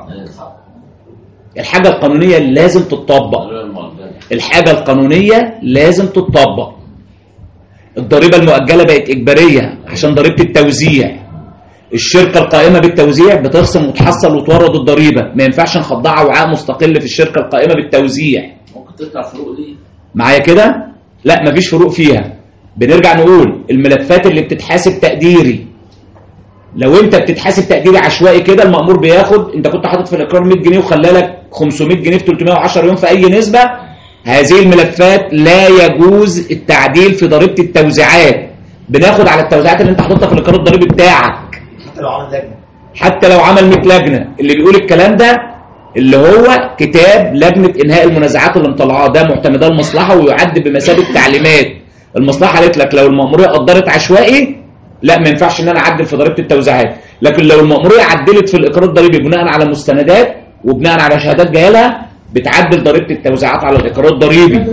الحاجه القانونيه لازم تتطبق. الحاجه القانونيه لازم تتطبق. الضريبه المؤجله بقت اجباريه عشان ضريبه التوزيع. الشركة القائمة بالتوزيع بترسم وتحصل وتورد الضريبة، ما ينفعش نخضعها وعاء مستقل في الشركة القائمة بالتوزيع. ممكن تطلع فروق دي معايا كده؟ لا مفيش فروق فيها. بنرجع نقول الملفات اللي بتتحاسب تقديري، لو انت بتتحاسب تقديري عشوائي كده المأمور بياخد، انت كنت حاطط في الاقرار مية جنيه وخلالك خمسمائة جنيه في ثلاثمائة وعشرة يوم في اي نسبة، هذه الملفات لا يجوز التعديل في ضريبة التوزيعات. بناخد على التوزيعات اللي انت حاططها في الاقرار الضريبي بتاعك حتى لو عمل لجنه حتى لو عمل مية لجنه. اللي بيقول الكلام ده اللي هو كتاب لجنه انهاء المنازعات اللي مطلعاه، ده معتمداه المصلحه ويعد بمثابه تعليمات. المصلحه قالت لك لو المأموريه قدرت عشوائي لا ما ينفعش ان انا اعدل في ضريبه التوزيعات، لكن لو المأموريه عدلت في الاقرار الضريبي بناء على مستندات وبناء على شهادات جايه لها بتعدل ضريبه التوزيعات على الاقرار الضريبي.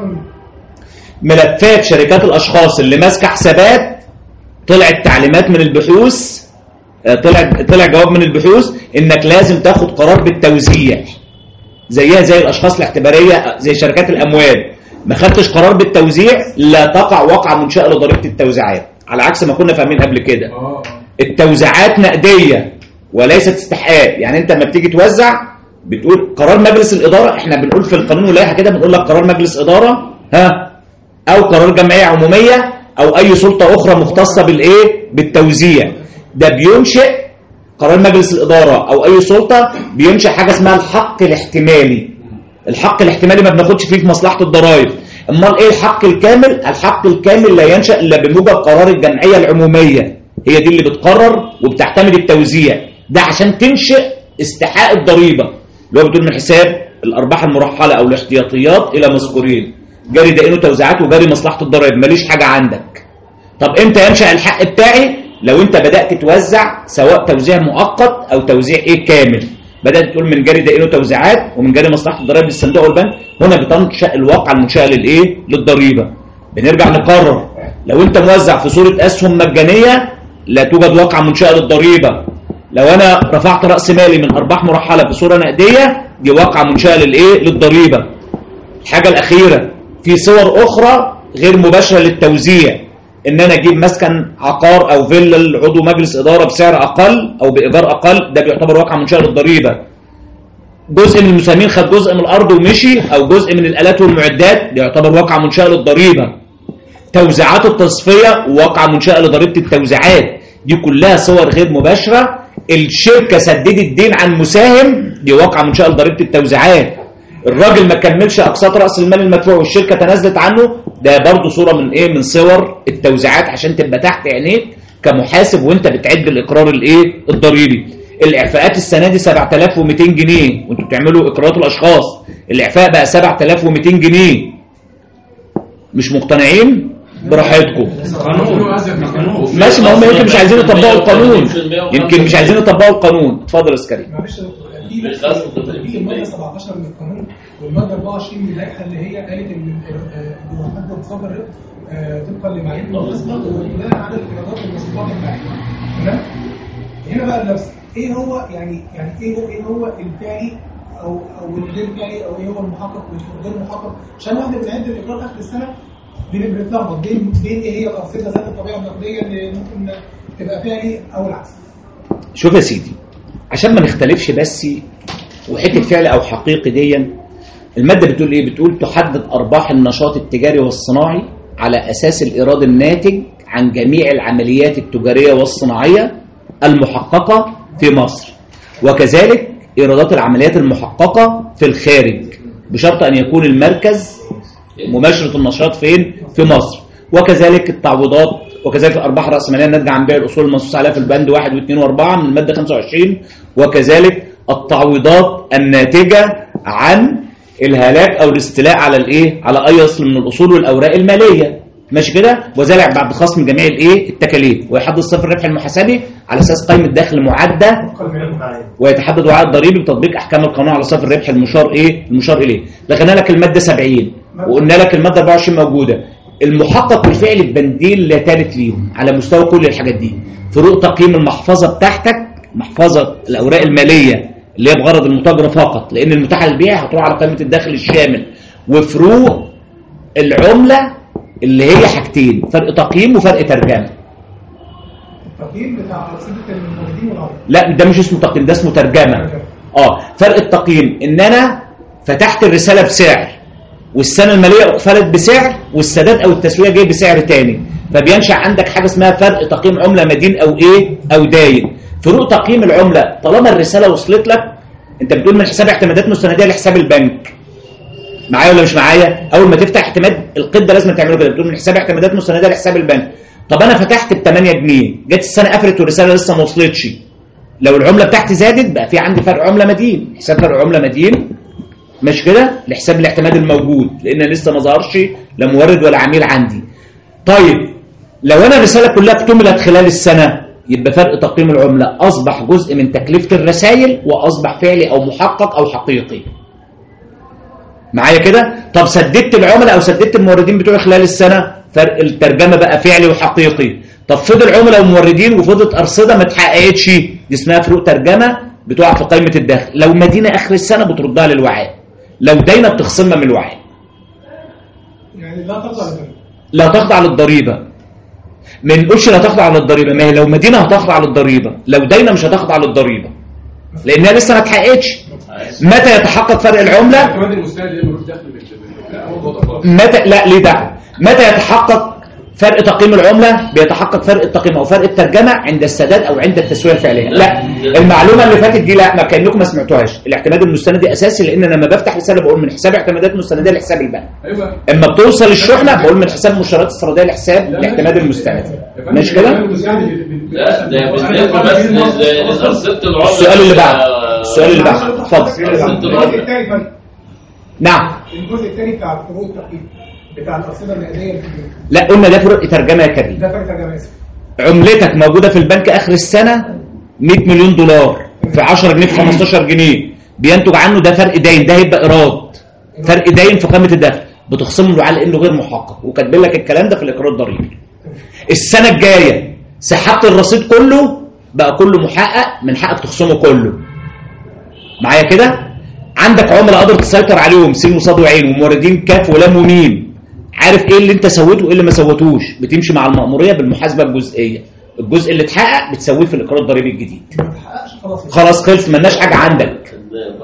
ملفات شركات الاشخاص اللي ماسكه حسابات طلعت تعليمات من البحوث، طلع طلع جواب من البحوث انك لازم تاخد قرار بالتوزيع زيها زي الاشخاص الاعتباريه زي شركات الاموال. ما خدتش قرار بالتوزيع لا تقع وقع منشأة لضريبه التوزيعات، على عكس ما كنا فاهمين قبل كده. التوزيعات نقديه وليست استحقاق. يعني انت لما بتيجي توزع بتقول قرار مجلس الاداره، احنا بنقول في القانون واللائحه كده بنقول لك قرار مجلس اداره ها او قرار جمعيه عموميه او اي سلطه اخرى مختصه بالايه بالتوزيع. ده بينشئ قرار مجلس الاداره او اي سلطه بينشئ حاجه اسمها الحق الاحتمالي. الحق الاحتمالي ما بناخدش فيه في مصلحه الضرائب. امال ايه الحق الكامل؟ الحق الكامل لا ينشأ الا بموجب قرار الجمعيه العموميه، هي دي اللي بتقرر وبتعتمد التوزيع. ده عشان تنشئ استحقاق الضريبه اللي هو بتقول من حساب الارباح المرحله او الاحتياطيات الى مذكورين جاري دائنه توزيعات وجاري مصلحه الضرائب، ماليش حاجه عندك. طب امتى ينشأ الحق بتاعي؟ لو انت بدأت توزع سواء توزيع مؤقت او توزيع ايه كامل. بدأت تقول من جاري دائنه توزيعات ومن جاري مصلحه الضرائب للصندوق والبنك، هنا بتنشأ الواقع المنشأة للايه للضريبه. بنرجع نقرر لو انت موزع في صوره اسهم مجانيه لا توجد واقع منشأة للضريبه. لو انا رفعت راس مالي من ارباح مرحله بصوره نقديه دي واقع منشأة للايه للضريبه. الحاجه الاخيره في صور اخرى غير مباشره للتوزيع، ان انا اجيب مسكن عقار او فيلا لعضو مجلس اداره بسعر اقل او بايجار اقل، ده بيعتبر واقع منشأة للضريبه. جزء من المساهمين خد جزء من الارض ومشي او جزء من الالات والمعدات، ده يعتبر واقع منشأة للضريبه. توزيعات التصفيه واقع منشأة لضريبه التوزيعات، دي كلها صور غير مباشره. الشركه سددت دين عن مساهم، دي واقع منشأة لضريبه التوزيعات. الراجل ما كملش اقساط راس المال المدفوع والشركه تنازلت عنه، ده برضه صوره من ايه من صور التوزيعات عشان تبقى تحت عينيك كمحاسب وانت بتعد الاقرار الايه الضريبي. الاعفاءات السنه دي سبعة آلاف ومئتين جنيه وانتوا بتعملوا اقرارات الاشخاص، الاعفاء بقى سبعة آلاف ومئتين جنيه. مش مقتنعين؟ براحتكم. ماشي، ما هم يمكن مش عايزين يطبقوا القانون، يمكن مش عايزين يطبقوا القانون. اتفضل يا استاذ كريم. معلش في الماده سبعتاشر من القانون والماده أربعة وعشرين من اللائحه اللي هي قالت ان الماده بتصدر الربح طبقا لمعايير المحاسبه وبناء على الايرادات والمصروفات الماليه. تمام؟ هنا بقى اللبس ايه هو يعني يعني ايه هو ايه هو الفعلي او او الغير فعلي او ايه هو المحقق والغير محقق؟ عشان واحنا بنعد الاقرار اخر السنه بنتلخبط بين بين ايه هي الارصده ذات الطبيعه النقديه اللي ممكن تبقى فعلي او العكس. شوف يا سيدي، عشان ما نختلفش بس وحته فعل او حقيقي دي، الماده بتقول ايه؟ بتقول تحدد ارباح النشاط التجاري والصناعي على اساس الايراد الناتج عن جميع العمليات التجاريه والصناعيه المحققه في مصر، وكذلك ايرادات العمليات المحققه في الخارج، بشرط ان يكون المركز مباشره النشاط فين؟ في مصر، وكذلك التعويضات، وكذلك الارباح الراسماليه الناتجه عن بيع الاصول المنصوص عليها في البند واحد واثنين واربعه من الماده خمسة وعشرين، وكذلك التعويضات الناتجه عن الهلاك او الاستيلاء على الايه؟ على اي اصل من الاصول والاوراق الماليه، ماشي كده؟ وذلك بعد خصم جميع الايه؟ التكاليف، ويحدد صفر الربح المحاسبي على اساس قيمه دخل معده، ويتحدد وعاء الضريبي بتطبيق احكام القانون على صفر الربح المشار ايه؟ المشار اليه. لغينا لك الماده سبعين وقلنا لك الماده أربعة وعشرين موجوده. المحقق والفعل البندين لا ثالث ليهم على مستوى كل الحاجات دي. فروق تقييم المحفظه بتاعتك، محفظه الاوراق الماليه اللي هي بغرض المتاجره فقط، لان المتاح للبيع هتروح على قائمه الدخل الشامل، وفروق العمله اللي هي حاجتين، فرق تقييم وفرق ترجمه. التقييم بتاع رصيد الموردين والعرض. لا ده مش اسمه تقييم، ده اسمه ترجمه. اه فرق التقييم ان انا فتحت الرساله بسعر والسنه الماليه اقفلت بسعر والسداد او التسويه جاي بسعر تاني، فبينشا عندك حاجه اسمها فرق تقييم عمله مدين او ايه؟ او داين. فروق تقييم العمله طالما الرساله وصلت لك، انت بتقول من حساب اعتمادات مستنديه لحساب البنك. معايا ولا مش معايا؟ اول ما تفتح اعتماد القيد ده لازم تعمله كده، بتقول من حساب اعتمادات مستنديه لحساب البنك. طب انا فتحت ب ثمانية جنيه، جت السنه قفلت والرساله لسه ما وصلتش، لو العمله بتاعتي زادت بقى في عندي فرق عمله مدين، حساب فرق عمله مدين مش كده لحساب الاعتماد الموجود، لان لسه ما ظهرش لا مورد ولا عميل عندي. طيب لو انا الرساله كلها اكتملت خلال السنه، يبقى فرق تقييم العمله اصبح جزء من تكلفه الرسائل واصبح فعلي او محقق او حقيقي. معايا كده؟ طب سددت العملاء او سددت الموردين بتوعي خلال السنه، فرق الترجمه بقى فعلي وحقيقي. طب فضل عملاء وموردين وفضلت ارصده ما اتحققتش، دي اسمها فروق ترجمه بتقع في قائمه الدخل. لو مدينه اخر السنه بتردها للوعاء، لو داينه بتخصمها من الوعاء. يعني لا تخضع للضريبه. لا تخضع للضريبه. ما نقولش لا تخضع للضريبه، ما هي لو مدينه هتخضع للضريبه، لو داينه مش هتخضع للضريبه لانها لسه ما اتحققتش. متى يتحقق فرق العمله؟ متى لا ليه ده؟ متى يتحقق فرق تقييم العمله؟ بيتحقق فرق التقييم او فرق الترجمه عند السداد او عند التسويه الفعليه. لا المعلومه اللي فاتت دي لا، ما كانكم ما سمعتوهاش. الاعتماد المستندي اساسي، لان انا لما بفتح رساله بقول من حساب اعتمادات مستنديه لحساب البنك. ايوه اما بتوصل الشحنه بقول من حساب مشتريات استيراديه لحساب الاعتماد المستندي. مش كده؟ لا ده بالنسبه بس لارصده العمله. السؤال اللي بعد السؤال اللي بعد اتفضل. نعم الجزء الثاني بتاع فروق التقييم بتاع الارصده النقديه. لا قلنا ده فروق ترجمه يا كريم. ده فرق ترجمه. عملتك موجوده في البنك اخر السنه مئة مليون دولار، في عشرة جنيه في خمستاشر جنيه، بينتج عنه ده فرق داين، ده هيبقى ايراد فرق داين في قائمه الدخل، بتخصم له على انه غير محقق، وكاتبين لك الكلام ده في الاقرار الضريبي. السنه الجايه سحبت الرصيد كله بقى كله محقق، من حقك تخصمه كله. معايا كده؟ عندك عملاء قادر تسيطر عليهم سين وصاد وعين، وموردين كاف ولام وميم، عارف ايه اللي انت سويته وايه اللي ما سويتوش، بتمشي مع المأموريه بالمحاسبه الجزئيه. الجزء اللي اتحقق بتسويه في الاقرار الضريبي الجديد. خلاص خلص، مالناش حاجه عندك.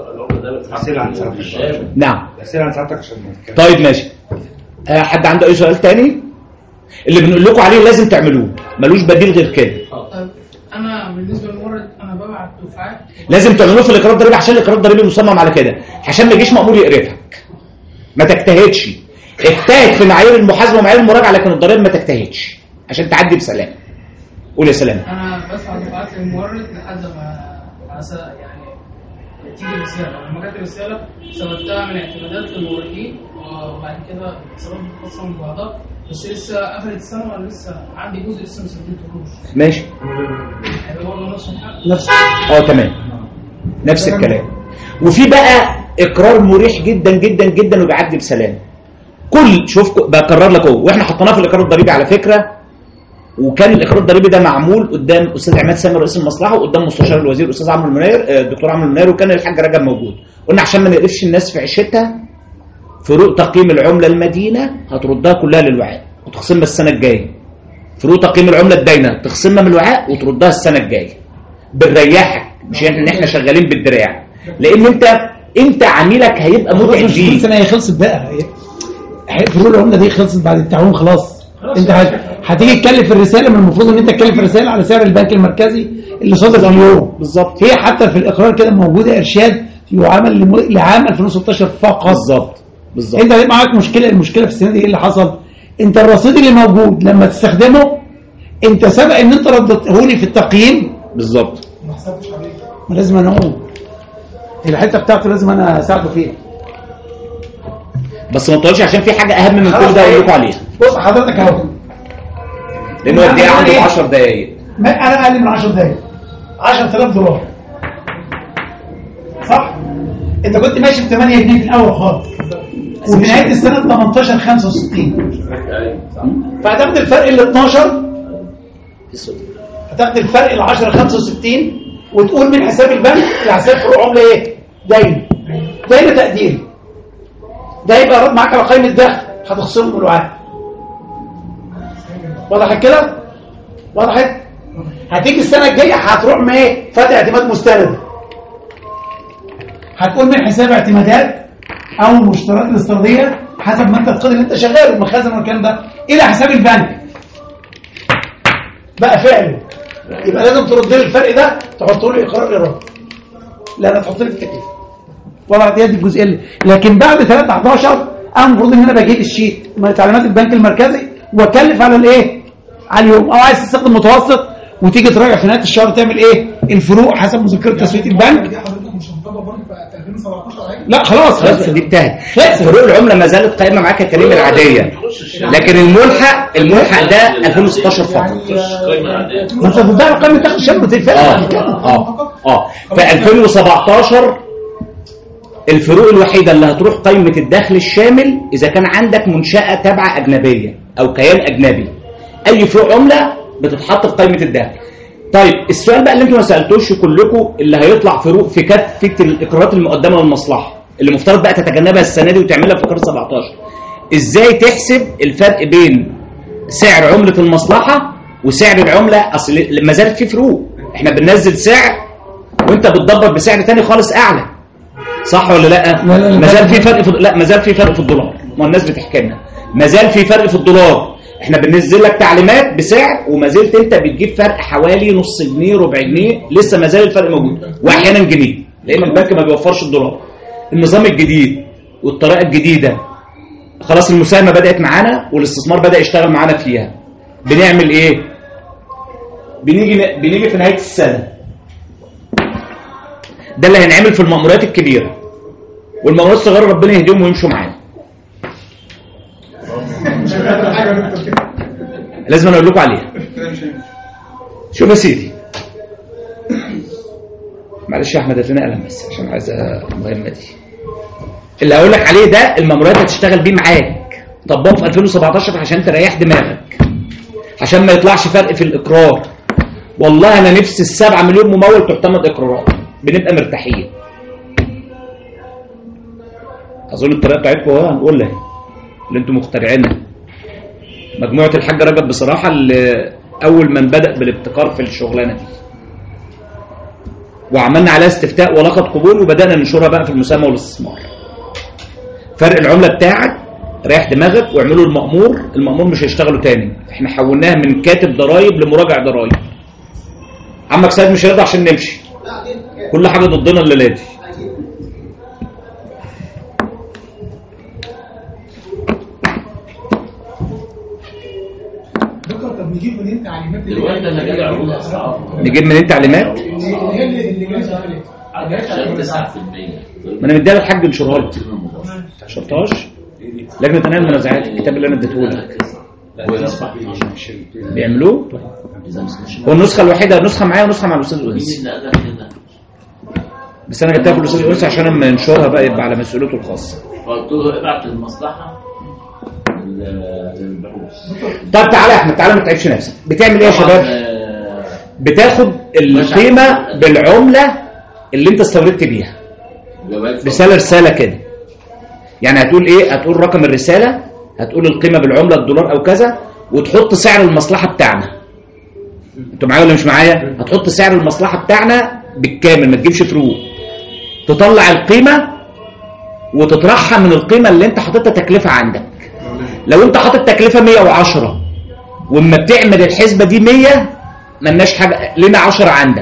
نعم طيب ماشي. آه حد عنده اي سؤال تاني؟ اللي بنقول لكم عليه لازم تعملوه، ملوش بديل غير كده. انا بالنسبه للمورد انا ببعت دفعات لازم تعملوه في الاقرار الضريبي، عشان الاقرار الضريبي مصمم على كده، عشان ما يجيش مأمور يقرفك. ما تجتهدش، اجتهد في معايير المحاسبه ومعايير المراجعه، لكن الضريبه ما تجتهدش عشان تعدي بسلام. قول يا سلام. انا بدفع دفعات للمورد لحد ما يعني تيجي رساله، لما جت الرساله ثبتها من اعتمادات للموردين، وبعد كده صرفت الخاصه من بعضها، بس لسه قفلت السنه وانا لسه عندي جزء لسه ما سددتهوش. ماشي. هيبقى برضه نفس الحق؟ نفس اه تمام نفس الكلام. وفي بقى اقرار مريح جدا جدا جدا وبيعدي بسلام. كل شوف بكرر لك اهو، واحنا حطيناه في الاقرار الضريبي على فكره، وكان الاقرار الضريبي ده معمول قدام استاذ عماد سامي رئيس المصلحه وقدام مستشار الوزير استاذ عمرو المنير الدكتور عمرو المنير، وكان الحاج رجب موجود. قلنا عشان ما نقرفش الناس في عيشتها، فروق تقييم العمله المدينه هتردها كلها للوعاء وتخصمها السنه الجايه. فروق تقييم العمله الداينه تخصمها من الوعاء وتردها السنه الجايه. بنريحك، مش ان احنا شغالين بالدراع، لان انت انت عميلك هيبقى متعب ليك. السنه هي خلصت بقى، فروق العمله دي خلصت بعد التعاون خلاص. انت هتيجي تكلف في الرساله، من المفروض ان انت تكلف في الرساله على سعر البنك المركزي اللي صادر اليوم بالظبط. هي حتى في الاقرار كده موجوده ارشاد يعمل لعام ألفين وستاشر فقط بالظبط بالظبط. انت هيبقى معاك مشكله. المشكله في السنه دي ايه اللي حصل؟ انت الرصيد اللي موجود لما تستخدمه انت سبق ان انت ردته لي في التقييم بالظبط. ما حسبتش عليه، ما لازم انا اقول الحته بتاعته لازم انا اساعده فيها. بس ما تقولش عشان في حاجه اهم من كل ده اقول لكم عليها. بص حضرتك اهو، لانه قد ايه عنده عشر دقايق. انا اقل من عشر دقايق عشرة آلاف دولار صح؟ انت كنت ماشي ب ثمانية جنيه في الاول خالص، وفي نهايه السنه تمنتاشر خمسة وستين، فهتاخد الفرق ال اتناشر، هتاخد الفرق ال عشرة خمسة وستين وتقول من حساب البنك لحساب فروق عمله ايه؟ داين داين تقدير. ده يبقى معاك على قائمه دخل هتخصمه من الوعاء. وضحت كده؟ وضحت؟ هتيجي السنه الجايه هتروح ما ايه؟ فتح اعتماد مستند، هتقول من حساب اعتمادات او المشتريات الاستيراديه حسب ما انت القيد اللي انت شغال المخازن والكلام ده الى حساب البنك بقى فعلا. يبقى لازم ترد لي الفرق ده، تحط له اقرار ايراد، لا انا تحط لي في التكليف. وضعت دي الجزئيه اللي. لكن بعد ثلاثة حداشر انا المفروض ان انا بجيب الشيت من تعليمات البنك المركزي واكلف على الايه؟ على اليوم. او عايز تستخدم متوسط وتيجي تراجع في نهايه الشهر تعمل ايه؟ الفروق حسب مذكره تسويه البنك. مش هنطبق برضه في ألفين وسبعتاشر عادي؟ لا خلاص خلاص دي انتهت. فروق العمله ما زالت قائمه معاك الكريمه العاديه، لكن الملحق الملحق ده ألفين وستاشر فقط. ما انت بتضيع قائمه دخل شامله الفرق. اه اه اه في ألفين وسبعتاشر الفروق الوحيده اللي هتروح قائمه الدخل الشامل اذا كان عندك منشاه تابعه اجنبيه او كيان اجنبي. اي فروق عمله بتتحط في قائمه الدخل. طيب السؤال بقى اللي انتوا ما سالتوش كلكم، اللي هيطلع فروق في كافه الاقرارات المقدمه للمصلحه اللي مفترض بقى تتجنبها السنه دي وتعملها في اقرار سبعتاشر. ازاي تحسب الفرق بين سعر عمله المصلحه وسعر العمله؟ اصل ما زالت في فروق، احنا بننزل سعر وانت بتدبر بسعر ثاني خالص اعلى، صح ولا لا؟ ما زال في فرق في لا ما زال في فرق في الدولار. ما الناس بتحكي لنا ما زال في فرق في الدولار. احنا بننزل لك تعليمات بسعر وما زلت انت بتجيب فرق حوالي نص جنيه ربع جنيه، لسه ما زال الفرق موجود، واحيانا جنيه لان البنك ما بيوفرش الدولار. النظام الجديد والطريقه الجديده خلاص المساهمه بدات معانا والاستثمار بدا يشتغل معانا فيها. بنعمل ايه؟ بنيجي بنيجي في نهايه السنه، ده اللي هنعمل في المأموريات الكبيره، والمأموريات الصغيره ربنا يهديهم ويمشوا معانا. لازم انا اقول لكم عليها. شوف يا سيدي، معلش يا احمد ادينا قلم بس عشان عايز المهمه دي. اللي هقول لك عليه ده المأموريات هتشتغل بيه معاك، طبقه في ألفين وسبعتاشر عشان تريح دماغك، عشان ما يطلعش فرق في الاقرار. والله انا نفسي السبعة مليون ممول تعتمد اقرارات، بنبقى مرتاحين. اظن الطريقه بتاعتكم اهو هنقولها اللي انتم مخترعينها. مجموعه الحاج رجب بصراحه اللي اول من بدا بالابتكار في الشغلانه دي، وعملنا عليها استفتاء ولقد قبول وبدانا ننشرها بقى في المساهمه والاستثمار. فرق العمله بتاعك ريح دماغك واعملوا المأمور. المأمور مش هيشتغلوا تاني، احنا حولناها من كاتب ضرايب لمراجع ضرايب. عمك سيد مش هيرضى عشان نمشي، كل حاجه ضدنا الليله دي. دكتور طب نجيب منين تعليمات دلوقتي انا جاي اقول اسعار نجيب منين تعليمات؟ اللي هي اللي جايه عشان تسعة بالمية. ما انا مديها للحاج نشرها لك. شرطاش لجنه تنميه المنازعات، الكتاب اللي انا اديته لك بيعملوه. هو النسخه الوحيده نسخه معايا ونسخه مع الاستاذ الوزير. بس انا جبتها في الاستاذ الانسي عشان لما ينشرها بقى يبقى على مسؤوليته الخاصه. فقلت له ابعت المصلحه للبحوث. طب تعالى يا احمد، تعالى ما تتعبش نفسك. بتعمل ايه يا شباب؟ بتاخد القيمه بالعمله اللي انت استوردت بيها. رساله رساله كده. يعني هتقول ايه؟ هتقول رقم الرساله، هتقول القيمه بالعمله الدولار او كذا، وتحط سعر المصلحه بتاعنا. انتوا معايا ولا مش معايا؟ هتحط سعر المصلحه بتاعنا بالكامل، ما تجيبش فروق. تطلع القيمه وتطرحها من القيمه اللي انت حاططها تكلفه عندك. لو انت حاطط تكلفه مية وعشرة واما بتعمل الحسبه دي مية، ملناش حاجه، لنا عشرة عندك.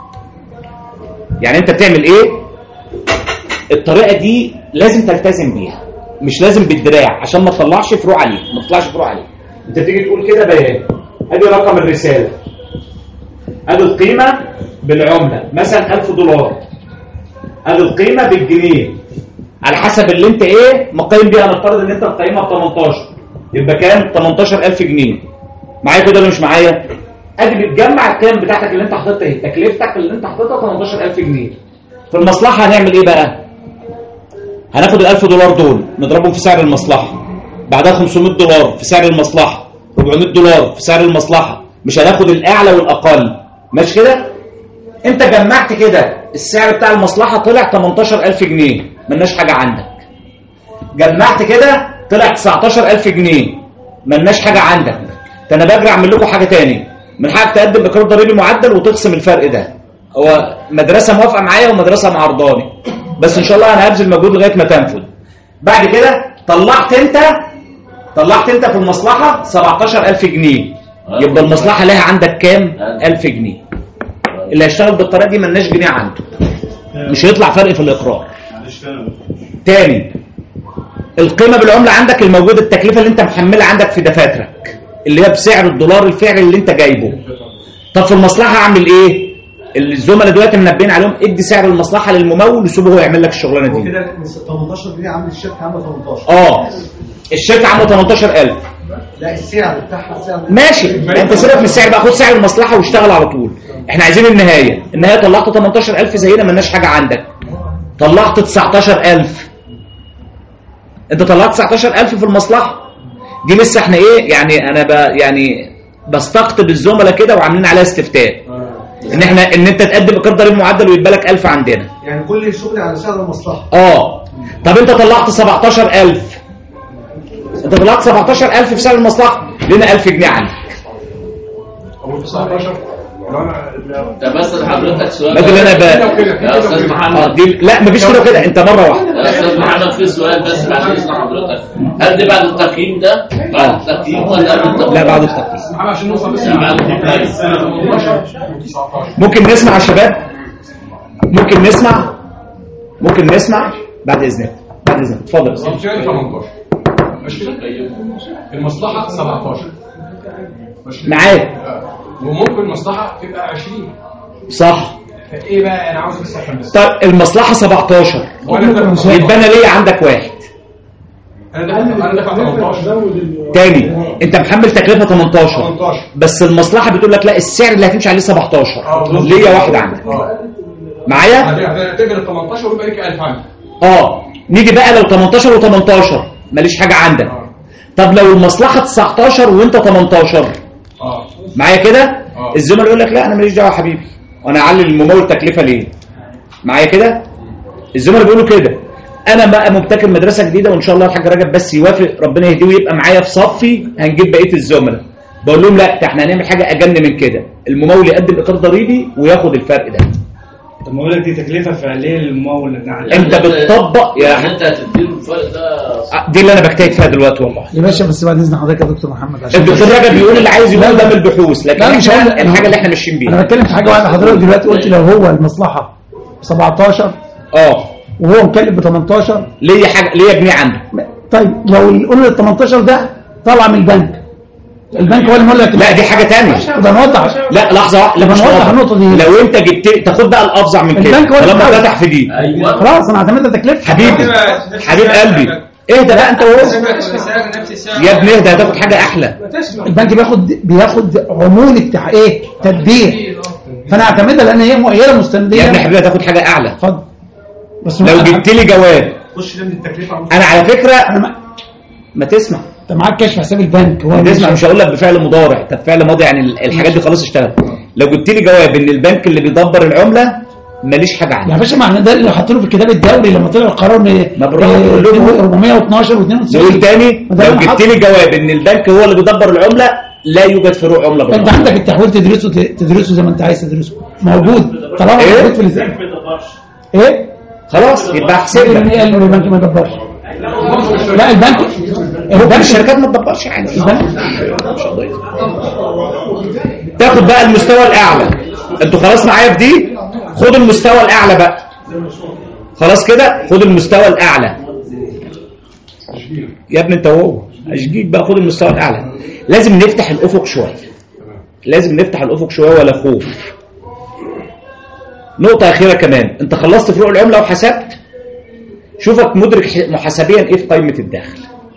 يعني انت بتعمل ايه؟ الطريقه دي لازم تلتزم بيها، مش لازم بالدراع عشان ما تطلعش فروع عليه، ما تطلعش فروع عليه. انت تيجي تقول كده بيان، ادي رقم الرساله، ادي القيمه بالعمله مثلا ألف دولار، ادي القيمه بالجنيه على حسب اللي انت ايه مقيم بيها. نفترض ان انت مقيمها ب تمنتاشر، يبقى كام؟ تمنتاشر ألف جنيه. معايا كده ولا مش معايا؟ ادي بتجمع القيم بتاعتك اللي انت حاططها اهي، تكلفتك اللي انت حاططها تمنتاشر ألف جنيه. في المصلحه هنعمل ايه بقى؟ هناخد ال ألف دولار دول نضربهم في سعر المصلحه، بعدها خمسمية دولار في سعر المصلحه، أربعمية دولار في سعر المصلحه. مش هناخد الاعلى والاقل، ماشي كده؟ انت جمعت كده السعر بتاع المصلحه طلع تمنتاشر ألف جنيه، ملناش حاجه عندك. جمعت كده طلع تسعتاشر ألف جنيه، ملناش حاجه عندك. ده انا باجي اعمل لكم حاجه تاني، من حقك تقدم اقرار ضريبي معدل وتقسم الفرق ده. هو مدرسه موافقه معايا ومدرسه معارضاني، بس ان شاء الله انا هبذل مجهود لغايه ما تنفذ. بعد كده طلعت انت طلعت انت في المصلحه سبعتاشر ألف جنيه، يبقى المصلحه لها عندك كام؟ ألف جنيه. اللي هيشتغل بالطريقه دي ملناش جنيه عنده، مش هيطلع فرق في الاقرار. تاني، القيمه بالعمله عندك الموجوده، التكلفه اللي انت محملها عندك في دفاترك اللي هي بسعر الدولار الفعلي اللي انت جايبه. طب في المصلحه اعمل ايه؟ الزملاء دلوقتي منبهين عليهم، ادي سعر المصلحه للممول وسيبه هو يعمل لك الشغلانه دي. كده تمنتاشر جنيه عامل الشركه عامله تمنتاشر. اه الشركه عامله تمنتاشر ألف. لا السعر بتاعها السعر ماشي، انت سيبك من السعر بقى، خد سعر المصلحه واشتغل على طول. احنا عايزين النهايه، النهايه طلعت تمنتاشر ألف زينا مالناش حاجه عندك. طلعت تسعتاشر ألف، انت طلعت تسعتاشر ألف في المصلحه دي. لسه احنا ايه يعني، انا ب يعني بستقطب الزملاء كده وعاملين عليها استفتاء ان احنا ان انت تقدم اقرار ضريبي معدل ويتبقى لك ألف عندنا. يعني كل الشغل على سعر المصلحه. اه طب انت طلعت سبعتاشر ألف، انت طلعت سبعتاشر ألف في سعر المصلحه، لنا ألف جنيه عندك. أو تسعتاشر. ده بس حضرتك سؤال. بدل انا بقى يا استاذ محمد. دي لا مفيش كده كده، انت مره واحده. يا استاذ محمد في سؤال بس بعد اذن حضرتك، هل دي بعد التقييم ده؟ بعد التقييم ولا قبل التقييم؟ لا بعد التقييم. عشان نوصل بس ممكن نسمع يا شباب؟ ممكن نسمع؟ ممكن نسمع بعد اذنك، بعد اذنك اتفضل. الرجال تمنتاشر ماشي، المصلحه سبعتاشر معاك، وممكن المصلحه تبقى عشرين. صح. فايه بقى انا عاوز بس افهم بس. طب المصلحه سبعتاشر يبقى انا ليا عندك واحد. انا انا دافع تمنتاشر. تاني انت محمل تكلفه تمنتاشر بس المصلحه بتقول لك لا السعر اللي هتمشي عليه سبعتاشر، ليا واحد عندك. معايا؟ هتقبل ال تمنتاشر ويبقى لك ألف عندك. اه نيجي بقى لو تمنتاشر و18 ماليش حاجه عندك. طب لو المصلحه تسعتاشر وانت تمنتاشر، اه معايا كده؟ الزملاء يقول لك لا انا ماليش دعوه يا حبيبي، وانا اعلي الممول التكلفه ليه؟ معايا كده؟ الزملاء بيقولوا كده. انا بقى مبتكر مدرسه جديده وان شاء الله الحاج رجب بس يوافق ربنا يهديه ويبقى معايا في صفي، هنجيب بقيه الزملاء. بقول لهم لا احنا هنعمل حاجه اجن من كده، الممول يقدم اقرار ضريبي وياخد الفرق ده. طب ما اقول لك دي تكلفه فعليه للممول. انت بتطبق يا يعني انت هتديله الفرق ده. دي اللي انا بجتهد فيها دلوقتي والله يا باشا. بس بعد اذن حضرتك يا دكتور محمد، عشان الدكتور رجب بيقول اللي عايز يقول ده من البحوث، لكن لا مش هقول الحاجه اللي احنا ماشيين بيها. انا بتكلم في حاجه واحده. حضرتك دلوقتي قلت لو هو المصلحه سبعتاشر اه وهو مكلف ب تمنتاشر، ليا حاجه ليا جنيه عنده. طيب لو قلنا ال تمنتاشر ده طالع من البنك، البنك هو اللي يقول لك لا دي حاجه ثانيه. ده نوضح. لا لحظه واحده، لما نوضح النقطه دي، لو انت جبت تاخد بقى الافظع من كده طالما فتح في دي. ايوه خلاص انا اعتمدت تكلفه. حبيبي حبيب قلبي اهدى بقى انت وهو يا ابني اهدى، هتاخد حاجه احلى. البنك بياخد بياخد عموله ايه تدبير، فانا اعتمدها لان هي مؤيده مستنديه. يا ابني حبيبي هتاخد حاجه اعلى. اتفضل. بس لو جبت لي جواب خش ده من التكلفه. انا على فكره أنا ما, ما تسمع انت معاك كشف حساب البنك، هو تسمع مش هقول لك بفعل مضارع، طب فعل ماضي يعني الحاجات دي خلاص اشتغلت. لو جبت لي جواب ان البنك اللي بيدبر العمله ماليش حاجه عنه يا باشا، معنى ده اللي حاطينه في الكتاب الدوري لما طلع القرار ما بالراحه أربعمية واتناشر و92. نقول تاني، لو جبت لي جواب ان البنك هو اللي بيدبر العمله لا يوجد فروع عمله بالراحه. انت عندك التحويل تدرسه تدرسه زي ما انت عايز تدرسه، موجود طالما موجود في الازاي. ايه خلاص يبقى احسب لك ان البنك ما يدبرش. لا البنك البنك الشركات ما تدبرش عادي. تاخد بقى المستوى الاعلى. انتوا خلاص معايا في دي، خد المستوى الاعلى بقى. خلاص كده خد المستوى الاعلى يا ابني انت وهو اشجيك بقى، خد المستوى الاعلى. لازم نفتح الافق شويه، لازم نفتح الافق شويه ولا خوف. نقطه اخيره كمان، انت خلصت فروق العمله وحسبت، شوفك مدرك محاسبيا ايه في قائمه الدخل.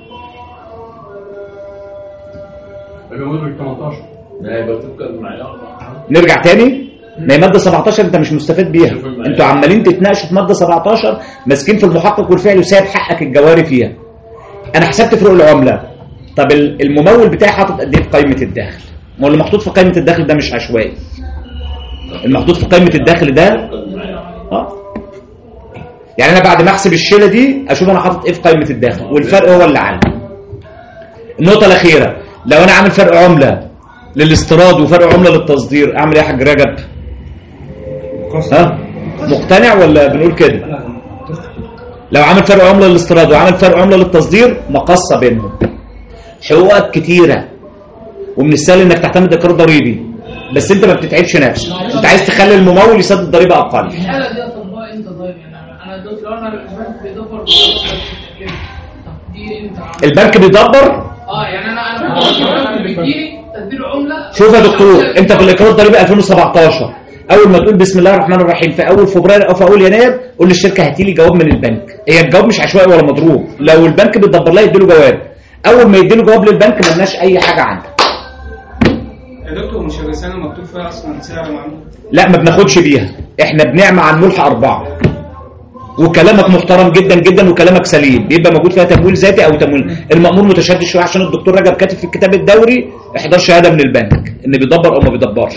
يبقى مدرك تمنتاشر. لا يبقى تبقى المعيار. نرجع تاني، ما هي ماده سبعتاشر انت مش مستفاد بيها، انتوا عمالين تتناقشوا في ماده سبعتاشر ماسكين في المحقق والفعل وسايب حقك الجواري فيها. انا حسبت فروق العمله، طب الممول بتاعي حاطط قد ايه في قائمه الدخل؟ ما هو اللي محطوط في قائمه الدخل ده مش عشوائي، المحطوط في قائمه الدخل ده اه يعني انا بعد ما احسب الشيله دي اشوف انا حاطط ايه في قائمه الدخل، والفرق هو اللي عندي. النقطه الاخيره، لو انا عامل فرق عمله للاستيراد وفرق عمله للتصدير اعمل ايه يا حاج رجب؟ ها مقتنع ولا بنقول كده؟ لو عامل فرق عمله للاستيراد وعامل فرق عمله للتصدير مقصه بينهم، حقوقك كتيره ومن السهل انك تعتمد اقرار ضريبي، بس انت ما بتتعبش نفسك، انت عايز تخلي الممول يسدد ضريبه اقل. الحاله دي اطبقها امتى طيب؟ يعني انا دلوقتي لو انا البنك بيدبر دي انت البنك بيدبر اه يعني انا انا انا بيجيلي تدبير عمله. شوف يا دكتور، انت في الاقرار الضريبي ألفين وسبعتاشر اول ما تقول بسم الله الرحمن الرحيم في اول فبراير او في اول يناير قول للشركه هاتي لي جواب من البنك. هي الجواب مش عشوائي ولا مضروب، لو البنك بيدبر لها يديله جواب، اول ما يديله جواب للبنك ما لناش اي حاجه عنده. يا دكتور مش الرساله مكتوب فيها اصلا سعر معمول؟ لا ما بناخدش بيها، احنا بنعمل عن ملحق اربعه. وكلامك محترم جدا جدا وكلامك سليم، بيبقى موجود فيها تمويل ذاتي او تمويل. المأمور متشدد شويه عشان الدكتور رجب كاتب في الكتاب الدوري احضار شهاده من البنك ان بيدبر او ما بيدبرش.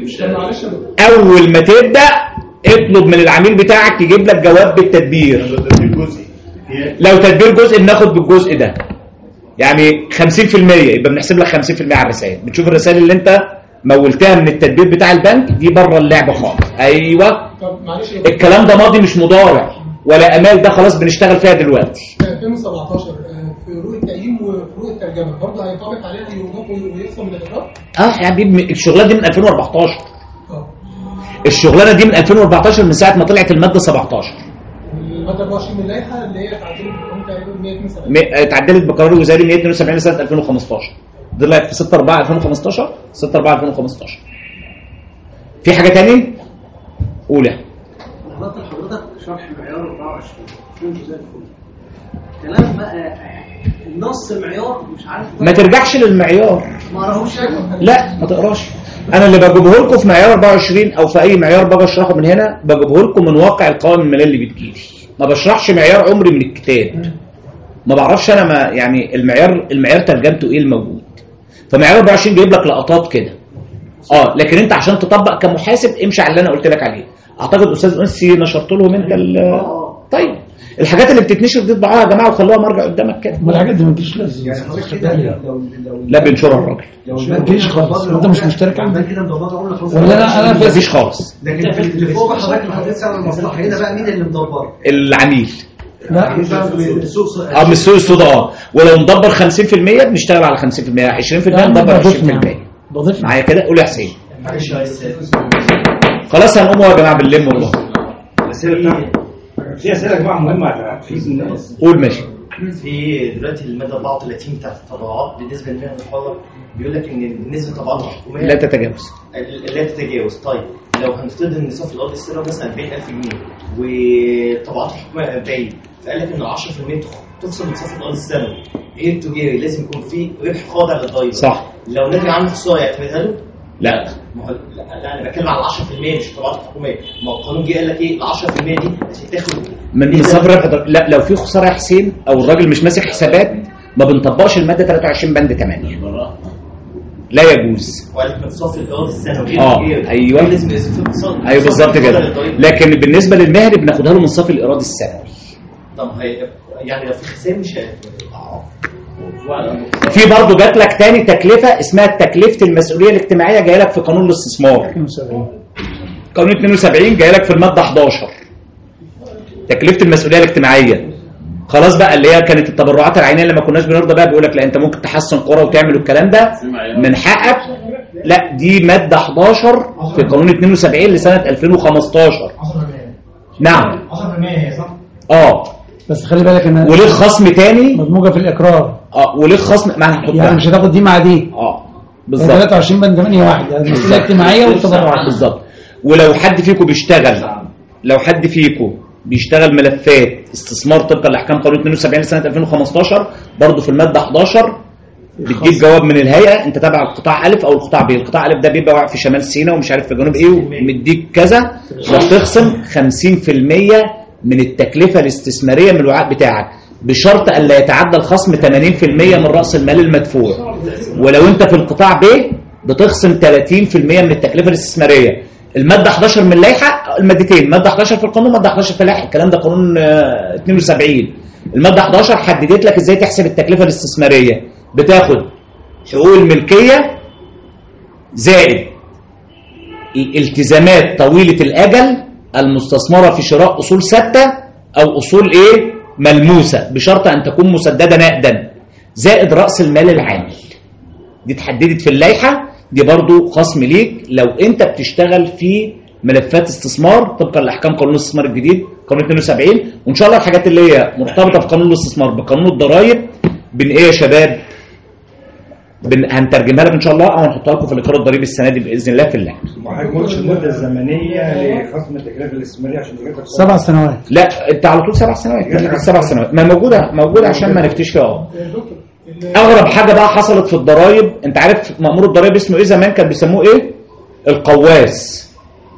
اول ما تبدا اطلب من العميل بتاعك يجيب لك جواب بالتدبير. لو تدبير جزء بناخد بالجزء ده، يعني خمسين في المية يبقى بنحسب لك خمسين في المية على الرسائل. بتشوف الرسائل اللي انت مولتها من التدبير بتاع البنك دي بره اللعبه خالص. ايوه الكلام ده ماضي مش مضارع ولا امال، ده خلاص بنشتغل فيها دلوقتي. ألفين وسبعتاشر فروق التقييم وفروق الترجمه برضه هينطبق عليها يوم ويقسم من الاقرار؟ اه يا حبيبي الشغلانه دي من ألفين وأربعتاشر. الشغلانه دي من ألفين وأربعتاشر من ساعه ما طلعت الماده سبعتاشر. الماده أربعة وعشرين من اللائحه اللي هي اتعدلت تقريبا مية واتنين وسبعين. اتعدلت بقرار وزاري مية واتنين وسبعين سنه ألفين وخمستاشر. طلعت في ستة أربعة ألفين وخمستاشر، ستة أربعة ألفين وخمستاشر. في حاجه ثانيه؟ قولها. حضرتك حضرتك شرح معيار أربعة وعشرين فهمت زي الفل. كلام بقى النص معيار مش عارف ما ترجعش للمعيار، ما اقراهوش لا ما تقراش. انا اللي بجيبه لكم في معيار أربعة وعشرين او في اي معيار باجي اشرحه من هنا بجيبه لكم من واقع القوائم الماليه اللي بتجيلي. ما بشرحش معيار عمري من الكتاب، ما بعرفش انا ما يعني المعيار المعيار ترجمته ايه الموجود. فمعيار أربعة وعشرين جايب لك لقطات كده اه، لكن انت عشان تطبق كمحاسب امشي على اللي انا قلت لك عليه. اعتقد استاذ انسي نشرت لهم انت طيب الحاجات اللي بتتنشر دي اطبعوها يا جماعه وخلوها مرجع قدامك كده. ما الحاجات دي ما تجيش لازم يعني حضرتك كده لو لو لا بينشرها الراجل ما تجيش خالص. انت مش مشترك عندك كده مضبط عمرك ولا انا انا ما فيش خالص. لكن في اللي فوق حضرتك حضرتك سعر المصلحه هنا بقى مين اللي مدبر؟ العميل. لا اه من السوق السوداء اه، ولو مدبر خمسين في المية بنشتغل على خمسين في المية، عشرين في المية مدبر عشرين في المية. بضيف معايا كده؟ قول يا حسين. معلش يا استاذ خلاص هنقوم يا جماعه باللم والله. في اسئله يا جماعه مهمه في الناس. قول ماشي. في دلوقتي الماده أربعة وثلاثين بتاعت التبرعات بالنسبه للمهن الحره بيقول لك ان نسبه التبرعات الحكوميه لا تتجاوز لا تتجاوز. طيب لو هنفترض ان صافي الارض السنه مثلا أربعين ألف جنيه والتبرعات الحكوميه أربعين، فقال لك ان عشرة في المية تخصم من صافي الارض السنوي غير التجاري، لازم يكون في ربح خاضع للضريبه. صح. لو نادي عنده خساره يعتمدها له؟ لا ما هو لا انا بتكلم على عشرة في المية مش الطبقات الحكوميه. ما هو القانون جه قال لك ايه ال عشرة في المية دي عشان تاخد من صفر ربح. لا لو في خساره يا حسين او الراجل مش ماسك حسابات ما بنطبقش الماده ثلاثة وعشرين بند ثمانية، لا يجوز. وقالك من صف الايراد السنوي اه ايوه لازم يزيد ايوه بالظبط كده. لكن بالنسبه للمهري بناخدها له من صف الايراد السنوي. طب هي يعني لو في خسائر مش في برضه جات لك تاني تكلفه اسمها تكلفه المسؤوليه الاجتماعيه، جايه لك في قانون الاستثمار قانون اثنين وسبعين، جايه لك في الماده حداشر تكلفه المسؤوليه الاجتماعيه. خلاص بقى اللي هي كانت التبرعات العينيه لما كناش بنرضى بقى، بيقول لك لا انت ممكن تحسن قرى وتعمل الكلام ده من حقك. لا دي ماده حداشر في قانون اثنين وسبعين لسنه ألفين وخمستاشر. نعم عشرة في المية هي صح؟ اه بس خلي بالك ان وليه خصم تاني مدموجه في الاقرار. اه وليه خصم ما هنحطها يعني مش هتاخد دي مع دي. اه بالظبط ثلاثة وعشرين بند ثمانية واحد يعني المسؤوليه الاجتماعيه والتبرعات بالظبط. ولو حد فيكم بيشتغل لو حد فيكم بيشتغل ملفات استثمار طبقا لاحكام قانون اثنين وسبعين لسنه ألفين وخمستاشر برضه في الماده حداشر بتجيب جواب من الهيئه انت تابع القطاع الف او القطاع ب. القطاع الف ده بيبقى واقع في شمال سيناء ومش عارف في جنوب ايه ومديك كذا، وبتخصم خمسين في المية من التكلفه الاستثماريه من الوعاء بتاعك بشرط ان لا يتعدى الخصم ثمانين في المية من راس المال المدفوع. ولو انت في القطاع ب بتخصم ثلاثين في المية من التكلفه الاستثماريه. الماده حداشر من اللائحه المادتين، ماده حداشر في القانون ماده حداشر في اللائحه، الكلام ده قانون اثنين وسبعين. الماده حداشر حددت لك ازاي تحسب التكلفه الاستثماريه. بتاخد حقوق الملكيه زائد الالتزامات طويله الاجل المستثمره في شراء اصول ثابته او اصول ايه ملموسه بشرط ان تكون مسدده نقدا زائد راس المال العامل. دي اتحددت في اللائحه، دي برضو خصم ليك لو انت بتشتغل في ملفات استثمار طبقا لاحكام قانون الاستثمار الجديد قانون اثنين وسبعين. وان شاء الله الحاجات اللي هي مرتبطه في قانون الاستثمار بقانون الضرائب بن ايه يا شباب بن هنترجمها لك ان شاء الله او هنحطها لكم في الاقرار الضريبي السنه دي باذن الله في اللائحه. ما هيكونش المده الزمنيه لخصم التكلفه الاستثماريه عشان تجيب سبع سنوات. لا انت على طول سبع سنوات سبع سنوات ما موجوده موجوده عشان ما نفتيش فيها. اغرب حاجه بقى حصلت في الضرايب، انت عارف مأمور الضرايب اسمه ايه زمان؟ كان بيسموه ايه؟ القواس.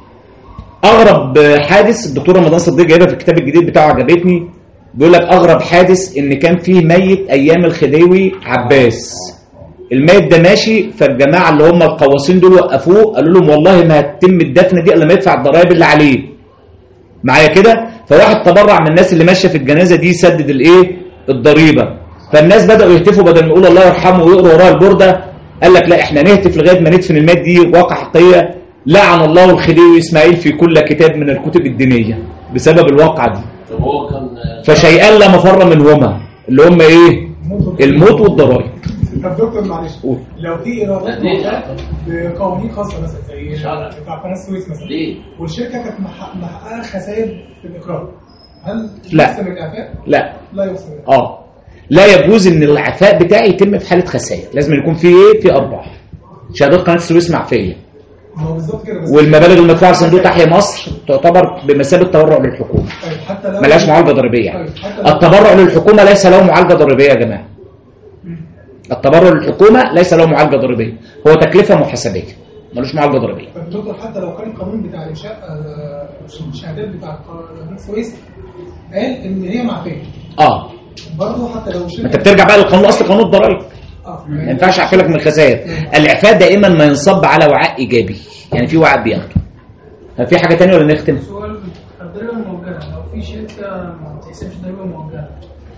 اغرب حادث الدكتور رمضان صديق جايبها في الكتاب الجديد بتاعه عجبتني، بيقول لك اغرب حادث ان كان فيه ميت ايام الخديوي عباس. الميت ده ماشي، فالجماعه اللي هم القواسين دول وقفوه قالوا لهم والله ما هتتم الدفنه دي الا ما يدفع الضرايب اللي عليه. معايا كده؟ فواحد تبرع من الناس اللي ماشيه في الجنازه دي يسدد الايه؟ الضريبه. فالناس بداوا يهتفوا بدل ما يقولوا الله يرحمه ويقروا وراء البرده، قال لك لا احنا نهتف لغايه ما ندفن الميت. دي واقع حقيقيه لعن الله الخديوي اسماعيل في كل كتاب من الكتب الدينيه بسبب الواقعه دي. فشيئان لا مفر منهما اللي هم ايه؟ الموت والضرائب. طب دكتور معلش لو في ايرادات بقوانين خاصه مثلا زي بتاع قناه السويس مثلا والشركه كانت محققه خسائر في الاقرار، هل لا يحسب الاعفاء؟ لا لا يحسب. اه لا يجوز ان الاعفاء بتاعي يتم في حاله خسائر، لازم يكون في ايه؟ في ارباح. شهادات قناه السويس معفيه. هو بالظبط كده. والمبالغ المدفوعه لصندوق تحيا مصر تعتبر بمثابه تبرع للحكومه. طيب حتى لو ملهاش معالجه ضريبيه يعني. طيب التبرع للحكومه ليس له معالجه ضريبيه يا جماعه. التبرع للحكومه ليس له معالجه ضريبيه، هو تكلفه محاسبيه ملوش معالجه ضريبيه. طب دكتور حتى لو كان القانون بتاع انشاء الشهادات بتاع قناه السويس قال ان هي معفيه. اه برضه حتى لو ما انت بترجع بقى للقانون اصل قانون الضرائب. اه ما ينفعش اعفي لك من الخسائر. الاعفاء دائما ما ينصب على وعاء ايجابي، يعني في وعاء بياخده. في حاجه ثانيه ولا نختم؟ سؤال الضريبه المؤجله، لو في شركه ما بتحسبش ضريبه مؤجله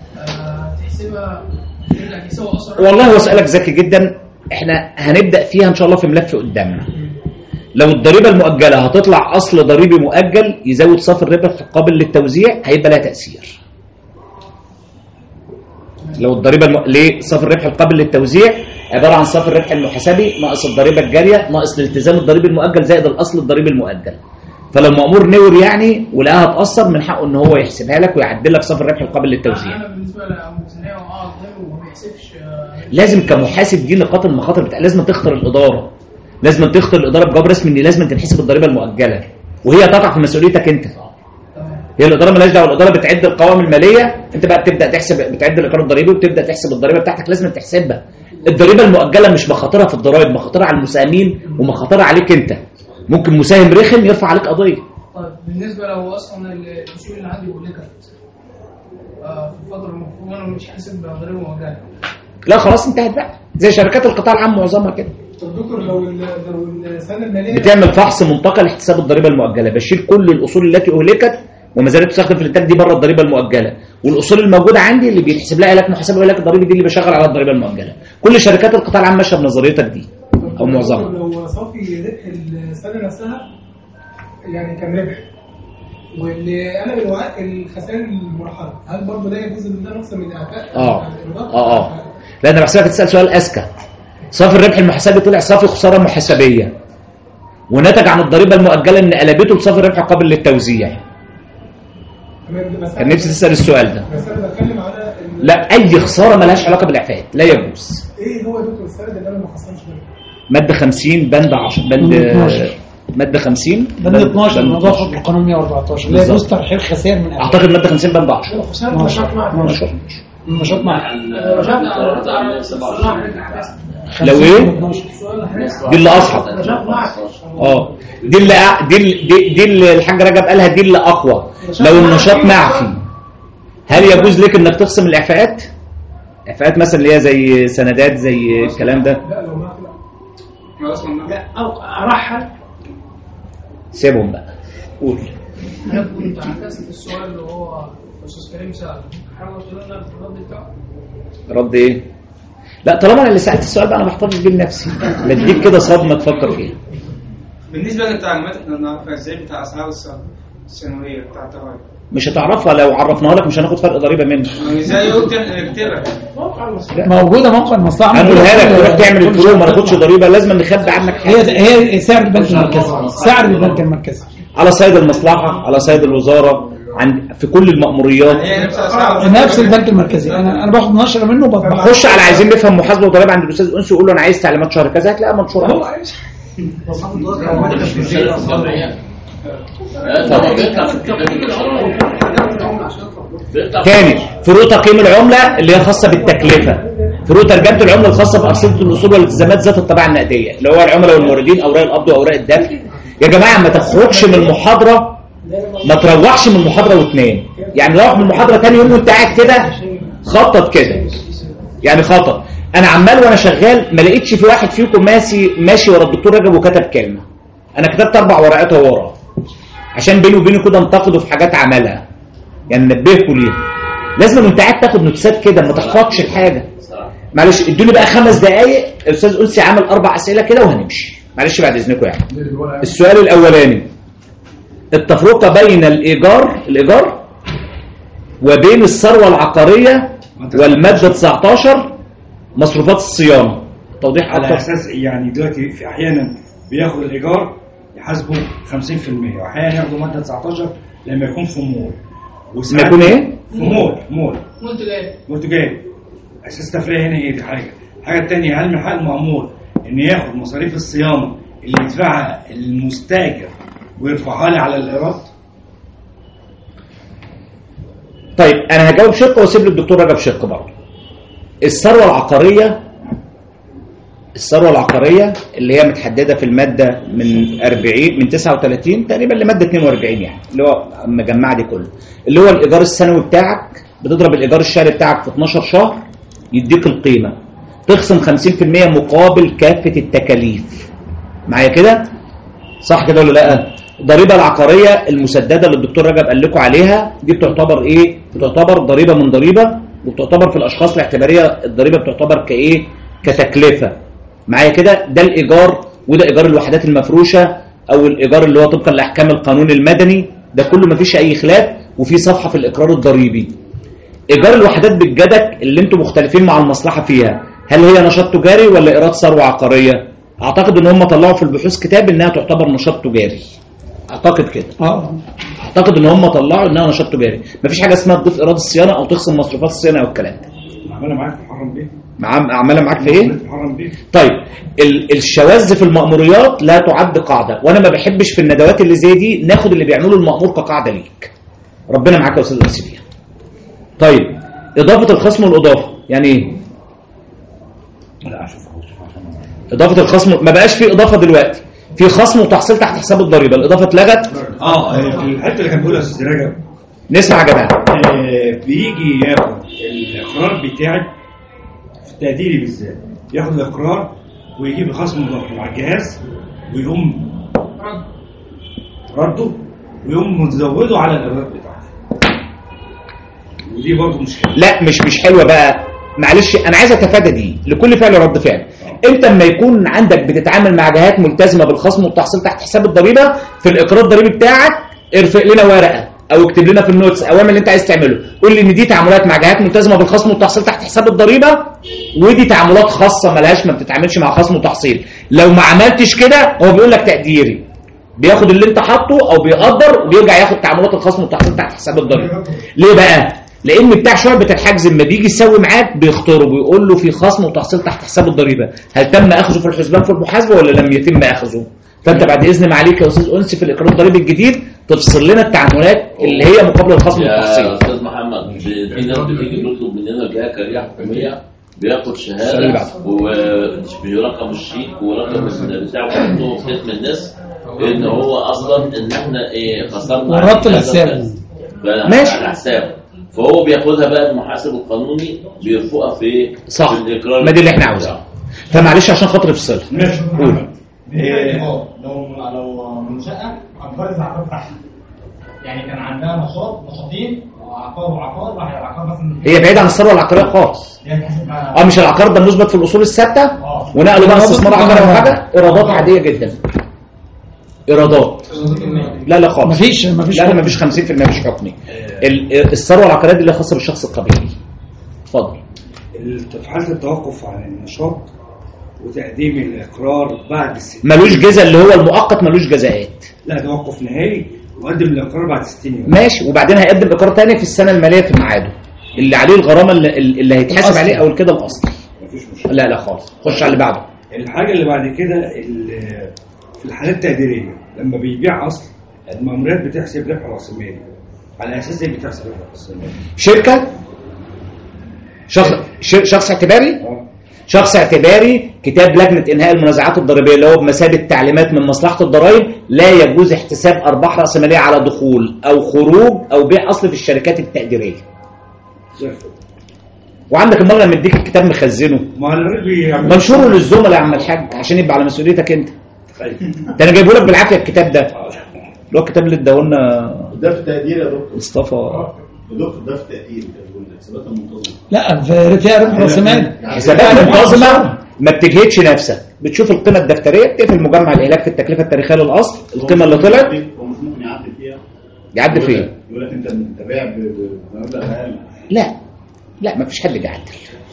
تحسبها ترجع تساوي اثر؟ والله واسالك ذكي جدا، احنا هنبدا فيها ان شاء الله في ملف قدامنا. لو الضريبه المؤجله هتطلع اصل ضريبي مؤجل يزود صافي الربح قابل للتوزيع هيبقى لها تاثير. لو الضريبه الم... ليه صافي الربح القابل للتوزيع عباره عن صافي الربح المحاسبي ناقص الضريبه الجاريه ناقص الالتزام الضريبي المؤجل زائد الاصل الضريبي المؤجل. فلو مأمور نور يعني ولقاها تاثر من حقه ان هو يحسبها لك ويعدل لك صافي الربح القابل للتوزيع. انا بالنسبه للميزانيه وقعد وما بيحسبش. لازم كمحاسب دي نقاط المخاطر بتاع لازم تختار الاداره. لازم تختار الاداره بجواب رسمي ان لازم تنحسب الضريبه المؤجله وهي تقع في مسؤوليتك انت. هي الاداره مالهاش دعوه، الاداره بتعد القوائم الماليه، انت بقى بتبدا تحسب بتعد الاقرار الضريبي وبتبدا تحسب الضريبه بتاعتك لازم تحسبها. الضريبه المؤجله مش مخاطرها في الضرائب، مخاطرها على المساهمين ومخاطرها عليك انت. ممكن مساهم رخم يرفع عليك قضيه. طيب بالنسبه لو اصلا الاصول اللي عندي ولكت آه في الفتره المفروض انا مش حاسب بضريبه مؤجله، لا خلاص انتهت بقى، زي شركات القطاع العام معظمها كده. طب دكتور لو لو السنه الماليه بتعمل فحص منتقل لاحتساب الضريبه المؤجله، بشيل كل الاصول التي اهلكت وما زالت تستخدم في الانتاج دي بره الضريبه المؤجله، والاصول الموجوده عندي اللي بيتحسب لها اهلاك محاسبه اهلاك الضريبي دي اللي بشغل على الضريبه المؤجله. كل شركات القطاع العام ماشيه بنظريتك دي او معظمها. لو صافي ربح السنه نفسها يعني كان ربح، واللي انا بالوقت الخسائر المرحله، هل برضه ده يجوز ان ده نقص من اعفاء؟ اه اه اه لا انا بحسبك تسال سؤال اذكى. صافي الربح المحاسبي طلع صافي خساره محاسبيه، ونتج عن الضريبه المؤجله ان قلبته لصافي الربح قابل للتوزيع. كان نفسي تسال السؤال ده. بس انا بتكلم على لا اي خساره مالهاش علاقه بالاعفاءات لا يجوز. ايه هو يا دكتور السند اللي انا ما خسرش منه؟ ماده خمسين بند عشرة بند ماده خمسين بند اتناشر نظافه القانون مية واربعتاشر لا يجوز ترحيل خسائر من أهل. اعتقد ماده خمسين بند عشرة. خساره نشاط مع نشاط مع لو ايه دي اللي اصعب. اه دي اللي دي دي, دي اللي الحاج رجب قالها، دي اللي اقوى. لو النشاط معفي هل يجوز لك انك تخصم الاعفاءات؟ اعفاءات مثلا اللي هي زي سندات زي الكلام ده. لا لو معفي لا لا او ارحل سيبهم بقى. قول. انا كنت عكست السؤال اللي هو استاذ كريم سأل، حاول تقول لنا الرد بتاعه. رد ايه؟ لا طالما انا اللي سالت السؤال بقى انا بحتفظ بيه لنفسي، بديك كده صدمه تفكر فيها. بالنسبه للتعليمات احنا بنعرفها ازاي بتاع اسعار الثانويه بتاع الضرايب؟ مش هتعرفها، لو عرفناها لك مش هناخد فرق ضريبه منه. ازاي قلت احنا نكتبها؟ موجوده موقع المصلحه. هنقولها لك تروح تعمل الفروق ما ناخدش ضريبه، لازم نخبي عنك حاجه. هي هي سعر البنك المركزي، سعر البنك المركزي على صيد المصلحه، على صيد الوزاره، عند في كل المأموريات نفس البنك المركزي. انا انا باخد نشره منه وبطبعها. خش على عايزين نفهم محاسبه وضرائب عند الاستاذ انسي وقول له انا عايز تعليمات شهر كذا هتلاقيها منشوره. هو تاني فروق تقييم العمله اللي هي خاصه بالتكلفه، فروق ترجمه العمله الخاصه بارصده الاصول والالتزامات ذات الطبيعه النقديه اللي هو العملاء والموردين، اوراق القبض واوراق الدفع. يا جماعه ما تخرجش من المحاضره، ما تروحش من المحاضره وتنام. يعني روح من المحاضره ثاني يوم وانت قاعد كده خطط كده، يعني خطط. انا عمال وانا شغال ما لقيتش في واحد فيكم ماشي ماشي ورا الدكتور رجب وكتب كلمه. انا كتبت اربع ورقات ورا عشان بيني وبينه كده انتقده في حاجات عملها، يعني نبهكم ليها. لازم وانت قاعد تاخد نوتسات كده ما تحفظش الحاجه. معلش ادوني بقى خمس دقائق. الاستاذ انسي عمل اربع اسئله كده وهنمشي، معلش بعد اذنكم. يعني السؤال الاولاني التفرقه بين الايجار الايجار وبين الثروه العقاريه والماده تسعتاشر مصروفات الصيانه. توضيح على اكتر. اساس يعني دلوقتي في احيانا بياخد الايجار يحاسبه خمسين في المية، واحيانا ياخدوا ماده تسعتاشر لما يكون في مول. لما يكون ايه؟ في مول مول منتجات منتجات. اساس التفرقه هنا ايه؟ دي حاجه. الحاجه الثانيه هل من حق المأمور ان ياخد مصاريف الصيانه اللي يدفعها المستاجر ويرفعها لي على الايراد؟ طيب انا هجاوب شق واسيب للدكتور رجب شق برضه. الثروه العقاريه الثروه العقاريه اللي هي متحدده في الماده من أربعين من تسعة وثلاثين تقريبا لماده اتنين وأربعين، يعني اللي هو مجمعه دي كله، اللي هو الايجار السنوي بتاعك بتضرب الايجار الشهري بتاعك في اتناشر شهر يديك القيمه، تخصم خمسين في المية مقابل كافه التكاليف. معايا كده صح كده ولا لا؟ الضريبه العقاريه المسدده اللي الدكتور رجب قال لكم عليها دي بتعتبر ايه؟ بتعتبر ضريبه من ضريبه، وبتعتبر في الاشخاص الاعتباريه الضريبه بتعتبر كايه؟ كتكلفه. معايا كده؟ ده الايجار، وده ايجار الوحدات المفروشه او الايجار اللي هو طبقا لاحكام القانون المدني، ده كله ما فيش اي خلاف، وفي صفحه في الاقرار الضريبي. ايجار الوحدات بالجدك اللي انتم مختلفين مع المصلحه فيها، هل هي نشاط تجاري ولا ايراد ثروه عقاريه؟ اعتقد ان هم طلعوا في البحوث كتاب انها تعتبر نشاط تجاري. اعتقد كده. اه اعتقد ان هم طلعوا انها نشاط تجاري، مفيش حاجه اسمها تضيف ايراد الصيانه او تخصم مصروفات الصيانه او الكلام ده. عماله معاك في محرم بيه. مع عماله معاك في ايه؟ محرم بيه. طيب ال- الشواذ في المأموريات لا تعد قاعده، وانا ما بحبش في الندوات اللي زي دي ناخد اللي بيعمله المأمور كقاعده ليك. ربنا معاك يا استاذ انسي فيها. طيب اضافه الخصم والاضافه يعني ايه؟ لا اشوف اضافه الخصم ما بقاش في اضافه دلوقتي، في خصم وتحصيل تحت حساب الضريبه، الاضافه اتلغت. اه الحته اللي كان بيقولها استاذ رجب، نسمع يا جماعه. آه بيجي ياخد الاقرار بتاعي في التقديري بالذات، ياخد الاقرار ويجيب الخصم مع الجهاز ويقوم رده ويقوم مزوده على الايرادات بتاعته، ودي برضه مشكله. لا مش مش حلوه بقى، معلش انا عايز اتفادى دي، لكل فعل رد فعل. انت لما يكون عندك بتتعامل مع جهات ملتزمه بالخصم والتحصيل تحت حساب الضريبه، في الاقرار الضريبي بتاعك ارفق لنا ورقه او اكتب لنا في النوتس او اعمل اللي انت عايز تعمله، قول لي ان دي تعاملات مع جهات ملتزمه بالخصم والتحصيل تحت حساب الضريبه، ودي تعاملات خاصه ملهاش، ما بتتعاملش مع خصم وتحصيل. لو ما عملتش كده هو بيقول لك تقديري، بياخد اللي انت حاطه او بيقدر وبيرجع ياخد تعاملات الخصم والتحصيل تحت حساب الضريبه. ليه بقى؟ لان بتاع شعبة الحجز لما بيجي يسوي معاك بيختاره، بيقول له في خصم وتحصيل تحت حساب الضريبه، هل تم اخذه في الحسبان في المحاسبه ولا لم يتم اخذه؟ فانت بعد اذن معاليك يا استاذ انسي في الاقرار الضريبي الجديد تفصل لنا التعاملات اللي هي مقابل الخصم والتحصيل. يا استاذ محمد في ناس بتيجي تطلب مننا جهه كريمه حكوميه، بياخد شهاده وبرقم الشيك ورقم بتاعه وحطه في ختم الناس ان هو اصلا ان احنا ايه خسرنا وربط الحساب ماشي على حسابه، فهو بياخدها بقى المحاسب القانوني بيرفقها في صح في الاقرار، ما دي اللي احنا عاوزينها. فمعلش عشان خاطر افصلها ماشي قول. لو لو منشأة أجبرت العقار بتاعها، يعني كان عندها نشاط نشاطين عقار وعقار، واحد العقار مثلا هي بعيدة عن الثروة العقارية خالص. اه مش العقار ده مثبت في الأصول الثابتة ونقلوا بقى استثمار عقاري أو حاجة، إيرادات عادية جدا. إيرادات لا لا خالص مفيش مفيش لا لا مفيش خمسين في المية مش حكمي. الثروة العقارية دي اللي خاصة بالشخص القبيلي. اتفضل. في حالة التوقف عن النشاط وتقديم الإقرار بعد الستين ملوش جزء اللي هو المؤقت، ملوش جزاءات. لا توقف نهائي وقدم الإقرار بعد ستين يوم. ماشي، وبعدين هيقدم إقرار تاني في السنة المالية في ميعاده اللي عليه الغرامة اللي, اللي هيتحاسب عليه أو كده الأصلي. مفيش مشكلة. لا لا خالص. خش على اللي بعده. الحاجة اللي بعد كده في الحالات التقديرية لما بيبيع أصل المأموريات بتحسب ربح رأس المال. على أساس إيه بتحسب ربح رأس المال؟ شركة شخص شخص اعتباري شخص اعتباري كتاب لجنة إنهاء المنازعات الضريبية اللي هو بمثابة تعليمات من مصلحة الضرائب، لا يجوز احتساب أرباح رأسمالية على دخول أو خروج أو بيع أصل في الشركات التقديرية. وعندك المرة لما اديك الكتاب مخزنه منشوره للزملاء يا عم الحاج عشان يبقى على مسؤوليتك انت. ده انا جايبه لك بالعافيه الكتاب ده، اللي هو الكتاب اللي اداهولنا ده في التقدير يا دكتور مصطفى. يا دكتور ده في التقدير الحسابات المنتظمه. لا فيها ربح راس مال. حسابات منتظمه ما بتجهدش نفسك، بتشوف القيمه الدفتريه بتقفل مجمع الاهلاك في التكلفه التاريخيه للاصل، القيمه اللي طلعت هو مش ممكن يعدل فيها. يعدل فين؟ يقول لك انت انت بايع بمبلغ اقل. لا لا ما فيش حد بيعدل.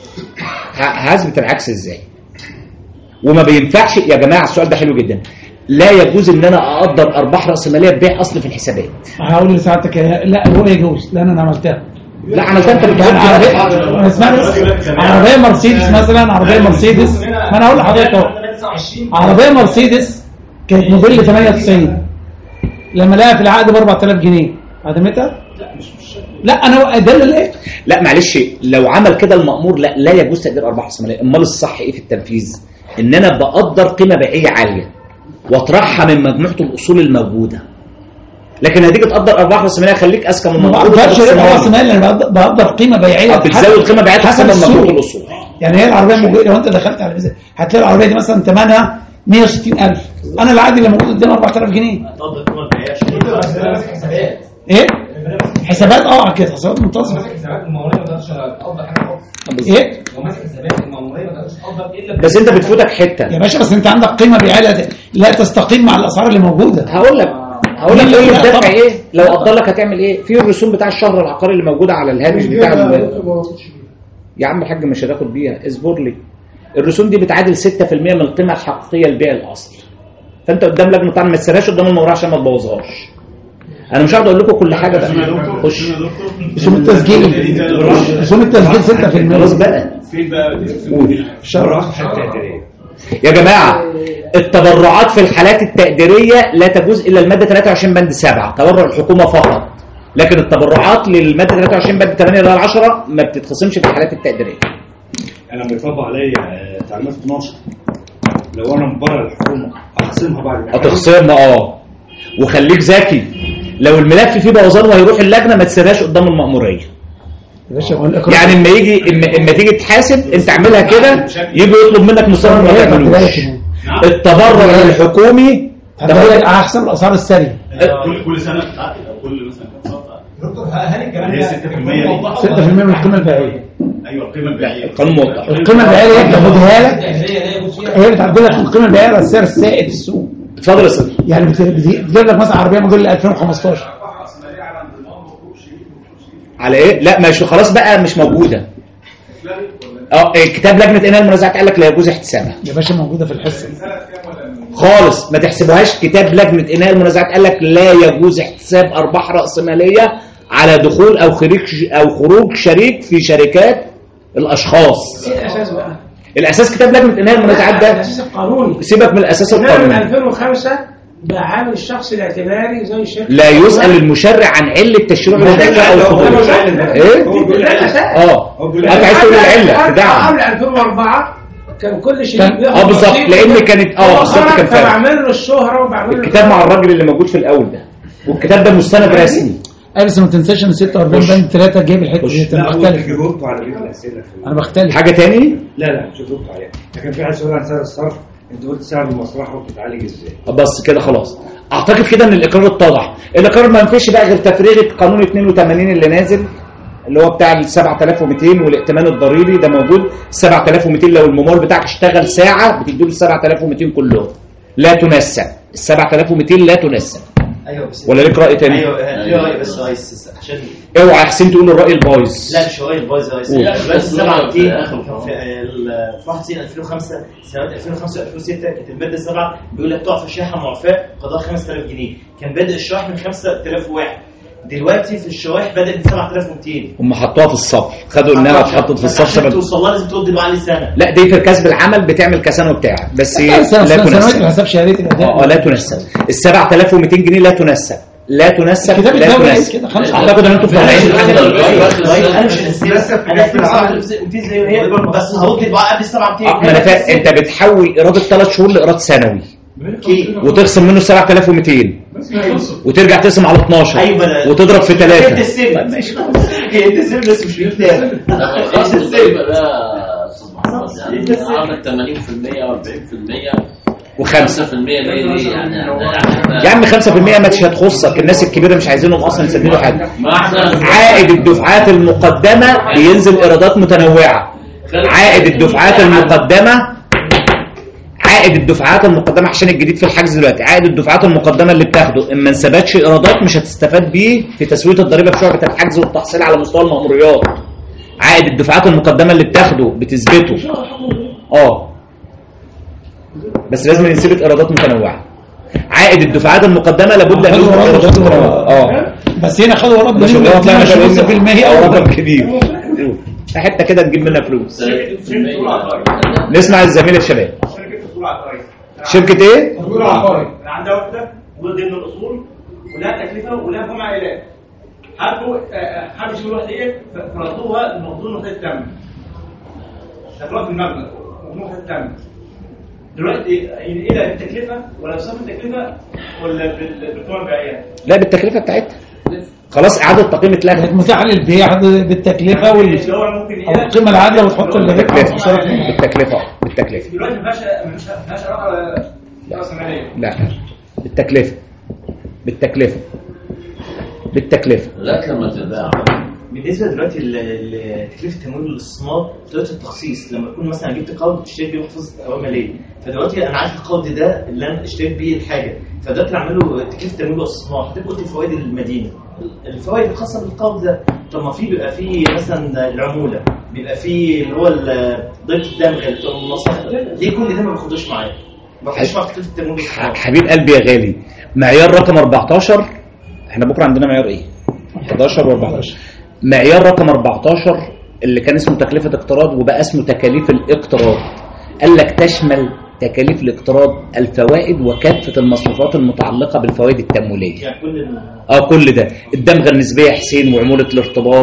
هثبت العكس ازاي؟ وما بينفعش يا جماعه. السؤال ده حلو جدا. لا يجوز ان انا اقدر ارباح راس ماليه ببيع اصل في الحسابات. هقول لساعتك لا هو يجوز لان انا عملتها. لا عملتها انت بتقول عربيه اسمعني بس عربيه مرسيدس مثلا، عربيه مرسيدس ما انا هقول لحضرتك اهو عربيه مرسيدس كانت موديل ثمانية وتسعين لما لقاها في العقد ب أربعة آلاف جنيه عدمتها؟ لا مش مش لا انا ده اللي ايه؟ لا معلش لو عمل كده المأمور لا لا يجوز تقدير ارباح راس ماليه. امال الصح ايه في التنفيذ؟ ان انا بقدر قيمه بيعيه عاليه واطرحها من مجموعه الاصول الموجوده. لكن هتيجي تقدر ارباح راس ماليه خليك اذكى من ما بقدرش راس مال، انا بقدر قيمه بيعيه بتزود قيمه بيعيه حسب مجموعه الاصول. يعني هي العربيه موجوده لو انت دخلت على الفيزا هتلاقي العربيه دي مثلا ثمنها مية وستين ألف، انا العادي اللي موجود قدامي أربعة آلاف جنيه. تقدر القيمه البيعيه حسابات ايه حسابات اه كده حسابات منتظمه. ماسك حسابات المأمورية ما تقدرش تقدر حاجه خالص. ايه لو ماسك حسابات المأمورية ما تقدرش تقدر الا بس انت بتفوتك حته يا باشا. بس انت عندك قيمه بيعيه لا تستقيم مع الاسعار اللي موجوده. هقول لك هقول لك ايه الدفع ايه لو قدر لك هتعمل ايه في الرسوم بتاع الشهر العقاري اللي موجوده على الهامش بتاع يا عم الحاج مش هتاخد بيها اصبر لي. الرسوم دي بتعادل ستة في المية من القيمه الحقيقيه لبيع الاصل. فانت قدام لجنه طبعا ما تسيبهاش قدام الموضوع عشان ما تبوظهاش. انا مش هقعد اقول لكم كل حاجه بقى. خش رسوم التسجيل رسوم التسجيل ستة في المية خلاص بقى. فين بقى قول يا جماعه التبرعات في الحالات التقديريه لا تجوز الا الماده ثلاثة وعشرين بند سبعة تبرع الحكومه فقط، لكن التبرعات للماده ثلاثة وعشرين بند ثمانية الى عشرة ما بتتخصمش في الحالات التقديريه. انا بيطبق عليا تعليمات اتناشر لو انا من بره الحكومه هخصمها بعد هتخصمها اه. وخليك ذكي، لو الملف فيه بوظان وهيروح اللجنه ما تسيبهاش قدام المأموريه. يعني اما يجي اما, اما تيجي تحاسب انت اعملها كده، يجي يطلب منك مصادره ما تعملوش. التبرع الحكومي ده احسن الاسعار السريعه كل كل سنه بتتعدل او كل مثلا دكتور هل الكلام ده ستة بالمية ستة بالمية من القيمه البيعيه؟ ايوه القيمه البيعيه. القانون موضح القيمه البيعيه هي بتاخدها لك، هي بتعدل لك القيمه البيعيه على السعر السائد في السوق. اتفضل يا سيدي. يعني بتجيب لك مثلا عربيه موديل ألفين وخمستاشر على ايه؟ لا مش خلاص بقى مش موجوده. اه كتاب لجنه انهاء المنازعات قال لك لا يجوز احتسابها يا باشا، موجوده في الحصه خالص، ما تحسبوهاش. كتاب لجنه انهاء المنازعات قال لك لا يجوز احتساب ارباح راسماليه على دخول او خروج او خروج شريك في شركات الاشخاص. ايه الاساس بقى؟ الاساس كتاب لجنه انهاء المنازعات ده الاساس القانوني. سيبك من الاساس القانوني. من ألفين وخمسة بعامل الشخص الاعتباري زي الشركه. لا يسأل المشرع عن علة تشريع الشركه او الخروج. ايه؟ اه انت عايز تقول العله تدعم. قبل ألفين وأربعة كان كل شيء اه بالظبط، لان كانت اه بالظبط كان فاهم. بعمل له الشهره وبعمل له الكتاب مع الراجل اللي موجود في الاول ده، والكتاب ده مستند رسمي. اي بس ما تنساش ان ستة وأربعين بند ثلاثة جايب الحته دي. انا بختلف جاوبتوا على بيت الاسئله. انا بختلف. حاجه تاني؟ لا لا مش جاوبتوا عليها. لكن في عايز سؤال عن سعر الصرف، انت قلت سعر المصلحه وبتتعالج ازاي؟ بس كده خلاص. اعتقد كده ان الاقرار اتضح. الاقرار ما ينفعش بقى غير تفريغه قانون اتنين وتمانين اللي نازل، اللي هو بتاع ال سبعة آلاف ومئتين والائتمان الضريبي ده موجود. سبعة آلاف ومئتين لو الممول بتاعك اشتغل ساعه بتديله ال سبعة آلاف ومئتين كلهم، لا تنسب. ال سبعة آلاف ومئتين لا تنسب. ايوه بس ولا ليك راي تاني؟ ايوه ليه راي بس رئيس عشان اوعى حسين تقول الراي البايظ. لا مش راي البايظ يا ريس. بس سبعة ومئتين في واحد وتسعين ألفين وخمسة سنوات ألفين وخمسة ألفين وستة كانت الماده سبعة بيقول لك تقع في شريحه معفاه قضاء خمسة آلاف جنيه، كان بادئ الشرائح من خمسة آلاف وواحد، دلوقتي في الشرائح بدات من سبعة آلاف ومئتين. هم حطوها في الصف، خدوا انها اتحطت في الصف عشان توصل لها لازم ترد بعد سنه. لا دي في كسب العمل بتعمل كسنه بتاعك بس لا تنسب. لا حساب شهريه الاداء اه لا تنسب. ال سبعة آلاف ومئتين جنيه لا تنسب، لا تنسب لا تنسب. اعتقد ان انتوا فاهمين. انا مش هنسب، انا في سبعة آلاف ومئتين زي ما هي بس هرد بقى قبل سبعة آلاف ومئتين. ما انا فاهم. انت بتحول ايراد ثلاث شهور لايراد سنوي وتقسم منه سبعة آلاف ومئتين وترجع تقسم على اتناشر وتضرب في ثلاثة. انت السيف هي انت السيف بس مش كتاب. خلاص السيف ده يعني عندك ثمانين بالمية وأربعين بالمية وخمسة في المية ليه يعني يا عم خمسة بالمية ما هتخصك. الناس الكبيرة مش عايزينهم اصلا يسددوا حاجة. عائد الدفعات المقدمة بينزل ايرادات متنوعة. عائد الدفعات المقدمة عائد الدفعات المقدمة عشان الجديد في الحجز دلوقتي، عائد الدفعات المقدمة اللي بتاخده اما انثبتش ايرادات مش هتستفاد بيه في تسوية الضريبة في شعبة الحجز والتحصيل على مستوى المأموريات. عائد الدفعات المقدمة اللي بتاخده بتثبته اه بس لازم ينثبت ايرادات متنوعة. عائد الدفعات المقدمة لابد ان يكون ايرادات متنوعة اه بس هنا خدوا ورد ده شغلانه طلعنا خمسة بالمية او رقم كبير حتى كده نجيب منها فلوس. نسمع الزميل الشباب. شركة ايه؟ تطوير عقاري. عندها وحدة ضمن الاصول ولها تكلفة ولها جمع عائلات. حبوا حبوا يشيلوا الوحدة ديت فرضوها الموضوع نقطة التم. دخلوها في المبنى ونقطة التم. دلوقتي ايه ده بالتكلفة ولا بصرف التكلفة ولا بالقيمة البيعية؟ لا بالتكلفة بتاعتها. خلاص اعاده تقييم اتلغت. متاح للبيع بالتكلفه والقيمه العادله وتحط بالتكلفه بالتكلفه بالتكلفه دلوقتي ما فيهاش ما فيهاش راس ماليه. لا بالتكلفه بالتكلفه بالتكلفه لغايه لما تتباع. بالنسبه دلوقتي لتكلفه تمويل الاستثمار دلوقتي التخصيص لما تكون مثلا جبت قرض تشتري بيه محفظه اوراق ماليه، فدلوقتي انا عارف القرض ده اللي انا اشتريت بيه الحاجه، فدلوقتي اعمل له تكلفه تمويل واستثمار هتبقى قلت الفوائد المدينه الفوائد الخاصه بالقرض ده. طب ما في بيبقى في مثلا العموله بيبقى في اللي هو ضريبه الدمغ اللي بتبقى منصفه، ليه كل ده ما باخدوش معايا؟ ما باخدش مع تكلفه التمويل والاستثمار. حبيب قلبي يا غالي، معيار رقم أربعتاشر احنا بكره عندنا معيار ايه؟ حداشر وأربعتاشر. معيار رقم أربعتاشر اللي كان اسمه تكلفة اقتراض وبقى اسمه تكاليف الاقتراض، قال لك تشمل تكاليف الاقتراض الفوائد وكافة المصروفات المتعلقة بالفوائد التمويلية. يعني كل اه كل ده الدمغة النسبية حسين وعمولة الارتباط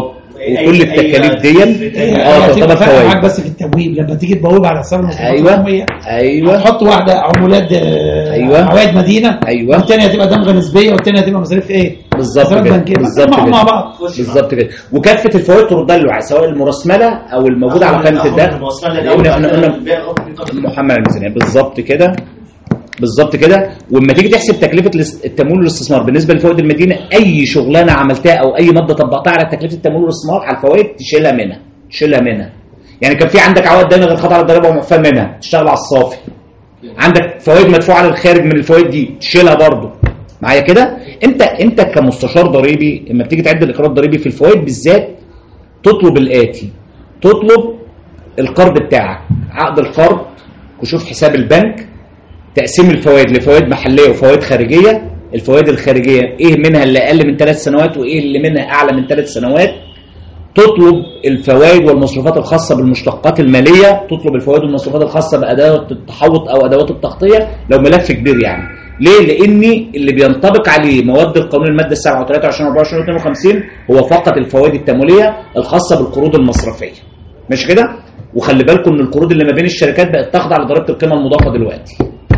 وكل التكاليف دي اه تعتبر فوائد. معاك فوائد. بس في التبويب لما تيجي تبوب على حساب المصروفات ايوه العموميه ايوه هتحط واحده عمولات ايوه عوائد مدينه ايوه والثانيه هتبقى دمغه نسبيه والثانيه هتبقى مصاريف ايه؟ بالظبط مصاريف كده بنكيه بالظبط مع كده بعض بالظبط كده وكافه الفوائد تردها للوعاء سواء المرسمله او الموجوده على قائمه الدخل. قلنا قلنا قلنا محمل الميزانيه بالظبط كده بالظبط كده. ولما تيجي تحسب تكلفه التمويل والاستثمار بالنسبه لفوائد المدينه اي شغلانه عملتها او اي ماده طبقتها على تكلفه التمويل والاستثمار على الفوائد تشيلها منها تشيلها منها. يعني كان في عندك عوائد دايما غير خاضعه للضريبه ومعفى منها تشتغل على الصافي. عندك فوائد مدفوعه للخارج من الفوائد دي تشيلها برضه معايا كده. انت انت كمستشار ضريبي لما بتيجي تعد الاقرار الضريبي في الفوائد بالذات تطلب الاتي. تطلب القرض بتاعك عقد القرض وشوف حساب البنك تقسيم الفوائد لفوائد محليه وفوائد خارجيه. الفوائد الخارجيه ايه منها اللي اقل من ثلاث سنوات وايه اللي منها اعلى من ثلاث سنوات. تطلب الفوائد والمصروفات الخاصه بالمشتقات الماليه. تطلب الفوائد والمصروفات الخاصه بادوات التحوط او ادوات التغطيه لو ملف كبير يعني. ليه؟ لان اللي بينطبق عليه مواد القانون الماده السابعة وثلاثة وعشرين وأربعة وعشرين واثنين وخمسين هو فقط الفوائد التمويليه الخاصه بالقروض المصرفيه. مش كده؟ وخلي بالكم ان القروض اللي ما بين الشركات بقت تخضع لضريبه القيمه المضافه دلوقتي.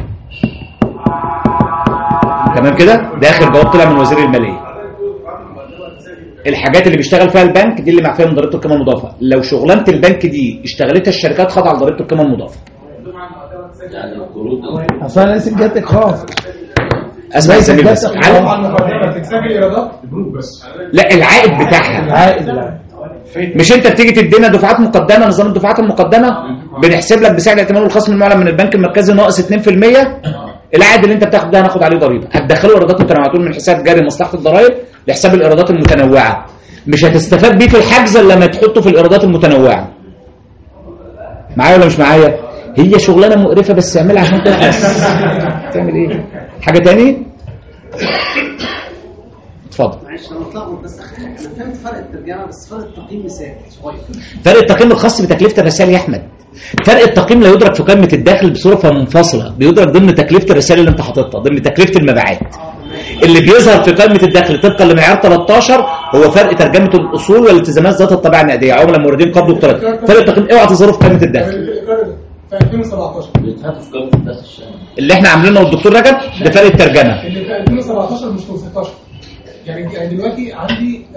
تمام كده؟ ده اخر جواب طلع من وزير الماليه. الحاجات اللي بيشتغل فيها البنك دي اللي معفيه من ضريبه القيمه المضافه. لو شغلانه البنك دي اشتغلتها الشركات خاضعه لضريبه القيمه المضافه. يعني القروض اصل انا لازم جاتك خاص اسمع سامي بس تكسب الايرادات بس لا العائد بتاعها العائد مش انت بتيجي تدينا دفعات مقدمه. نظام الدفعات المقدمه بنحسب لك بسعر الاعتماد والخصم المعلن من البنك المركزي ناقص اتنين في المية. العائد اللي انت بتاخده ده هناخد عليه ضريبه. هتدخله ايرادات متنوعه من حساب جاري مصلحه الضرائب لحساب الايرادات المتنوعه. مش هتستفاد بيه في الحجز الا لما تحطه في الايرادات المتنوعه. معايا ولا مش معايا؟ هي شغلانه مقرفه بس اعملها عشان تخلص. تعمل ايه؟ حاجه تاني؟ اتفضل. معلش انا بتلخبط بس انا فهمت فرق الترجمه بس فرق التقييم مثال صغير. فرق التقييم الخاص بتكلفه الرسائل يا احمد. فرق التقييم لا يدرك في قائمه الدخل بصوره منفصله، بيدرك ضمن تكلفه الرسائل اللي انت حاططها ضمن تكلفه المبيعات. اللي بيظهر في قائمه الدخل طبقا لمعيار ثلاثة عشر هو فرق ترجمه الاصول والالتزامات ذات الطبيعه النقديه، عملاء موردين قبض وقترض. فرق التقييم اوعى تظهره في قائمه الدخل. في ألفين وسبعتاشر بيتحط في قائمه الدخل الشهري اللي احنا عاملينه والدكتور رجب ده فرق الترجمه. اللي في ألفين وسبعتاشر مش في ستاشر. يعني يعني دلوقتي عندي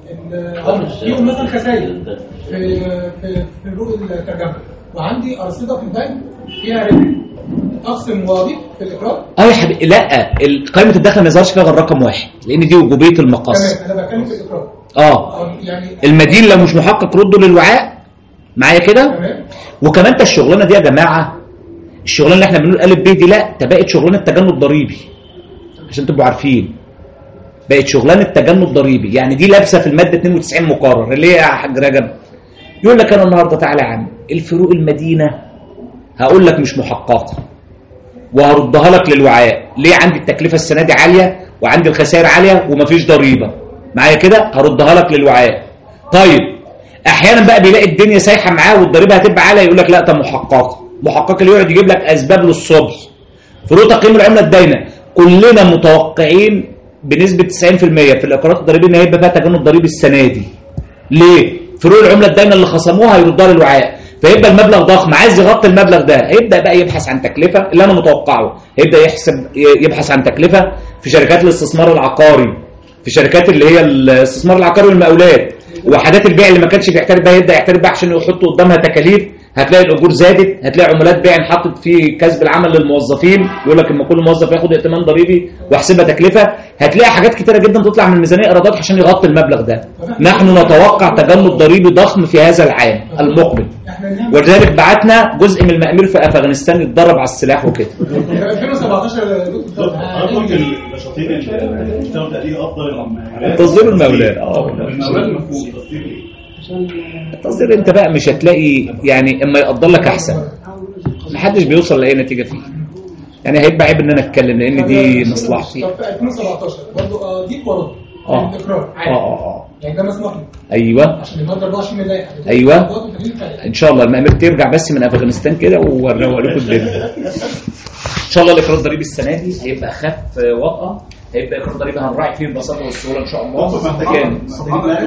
فيهم مثلا خسائر في في في فروق الترجمه وعندي ارصده في البنك فيها ربح اقسم واضح في الاقرار. اه يا حبيبي لا قائمه الدخل ما يظهرش فيها غير رقم واحد لان دي وجوبيه المقاصد. تمام انا بتكلم في الاقرار. اه يعني المدين لو مش محقق رده للوعاء معايا كده. وكمان انت الشغلانه دي يا جماعه الشغلانه اللي احنا بنقول الف ب دي لا ده بقت شغلانه تجنب ضريبي عشان تبقوا عارفين. بقت شغلانه تجنب ضريبي يعني دي لابسه في الماده اتنين وتسعين مقرر اللي هي يا حاج رجب يقول لك انا النهارده تعالى يا عم الفروق المدينه هقول لك مش محققه وهردها لك للوعاء. ليه؟ عندي التكلفه السنه دي عاليه وعندي الخسائر عاليه ومفيش ضريبه معايا كده هردها لك للوعاء. طيب احيانا بقى بيلاقي الدنيا سايحه معاه والضريبه هتبقى عاليه يقول لك لا ده محققه. محقق اللي يقعد يجيب لك اسباب للصبح. فروق تقييم العمله الداينه كلنا متوقعين بنسبه تسعين في المية في الاقرارات الضريبيه ان هيبقى فيها تجنب ضريبي السنه دي. ليه؟ فروق العمله الداينه اللي خصموها هيردها للوعاء فيبقى المبلغ ضخم عايز يغطي المبلغ ده هيبدا بقى يبحث عن تكلفه اللي انا متوقعه هيبدا يحسب يبحث عن تكلفه في شركات الاستثمار العقاري في شركات اللي هي الاستثمار العقاري والمقاولات وحدات البيع اللي ما كانش بيعترف بها يبدا يعترف بها عشان يحطوا قدامها تكاليف. هتلاقي الاجور زادت هتلاقي عمولات بيع انحطت في كسب العمل للموظفين يقول لك اما كل موظف ياخد ائتمان ضريبي واحسبها تكلفه. هتلاقي حاجات كتيره جدا تطلع من الميزانيه ايرادات عشان يغطي المبلغ ده. نحن نتوقع تجنب ضريبي ضخم في هذا العام المقبل ولذلك بعتنا جزء من المأمير في افغانستان يتدرب على السلاح وكده. ألفين وسبعتاشر رقم النشاطين اللي بيشتغلوا تقدير افضل تصدير المقاولات. اه المقاولات مفهوم التصدير انت بقى مش هتلاقي يعني اما يقدر لك احسن. محدش بيوصل لاي نتيجه فيه. يعني هيبقى عيب ان انا اتكلم لان دي مصلحتي. طب في ألفين وسبعتاشر برضه دي ورد اه الاقرار اه اه يعني ده مسموح له. ايوه عشان الماده أربعة وعشرين اللائحه. ايوه ان شاء الله المأمير ترجع بس من افغانستان كده ووريكم الدنيا. ان شاء الله الاقرار الضريبي السنه دي هيبقى اخف وطأه هيبقى اقرار ضريبي هنراعي فيه البساطه والسهوله ان شاء الله.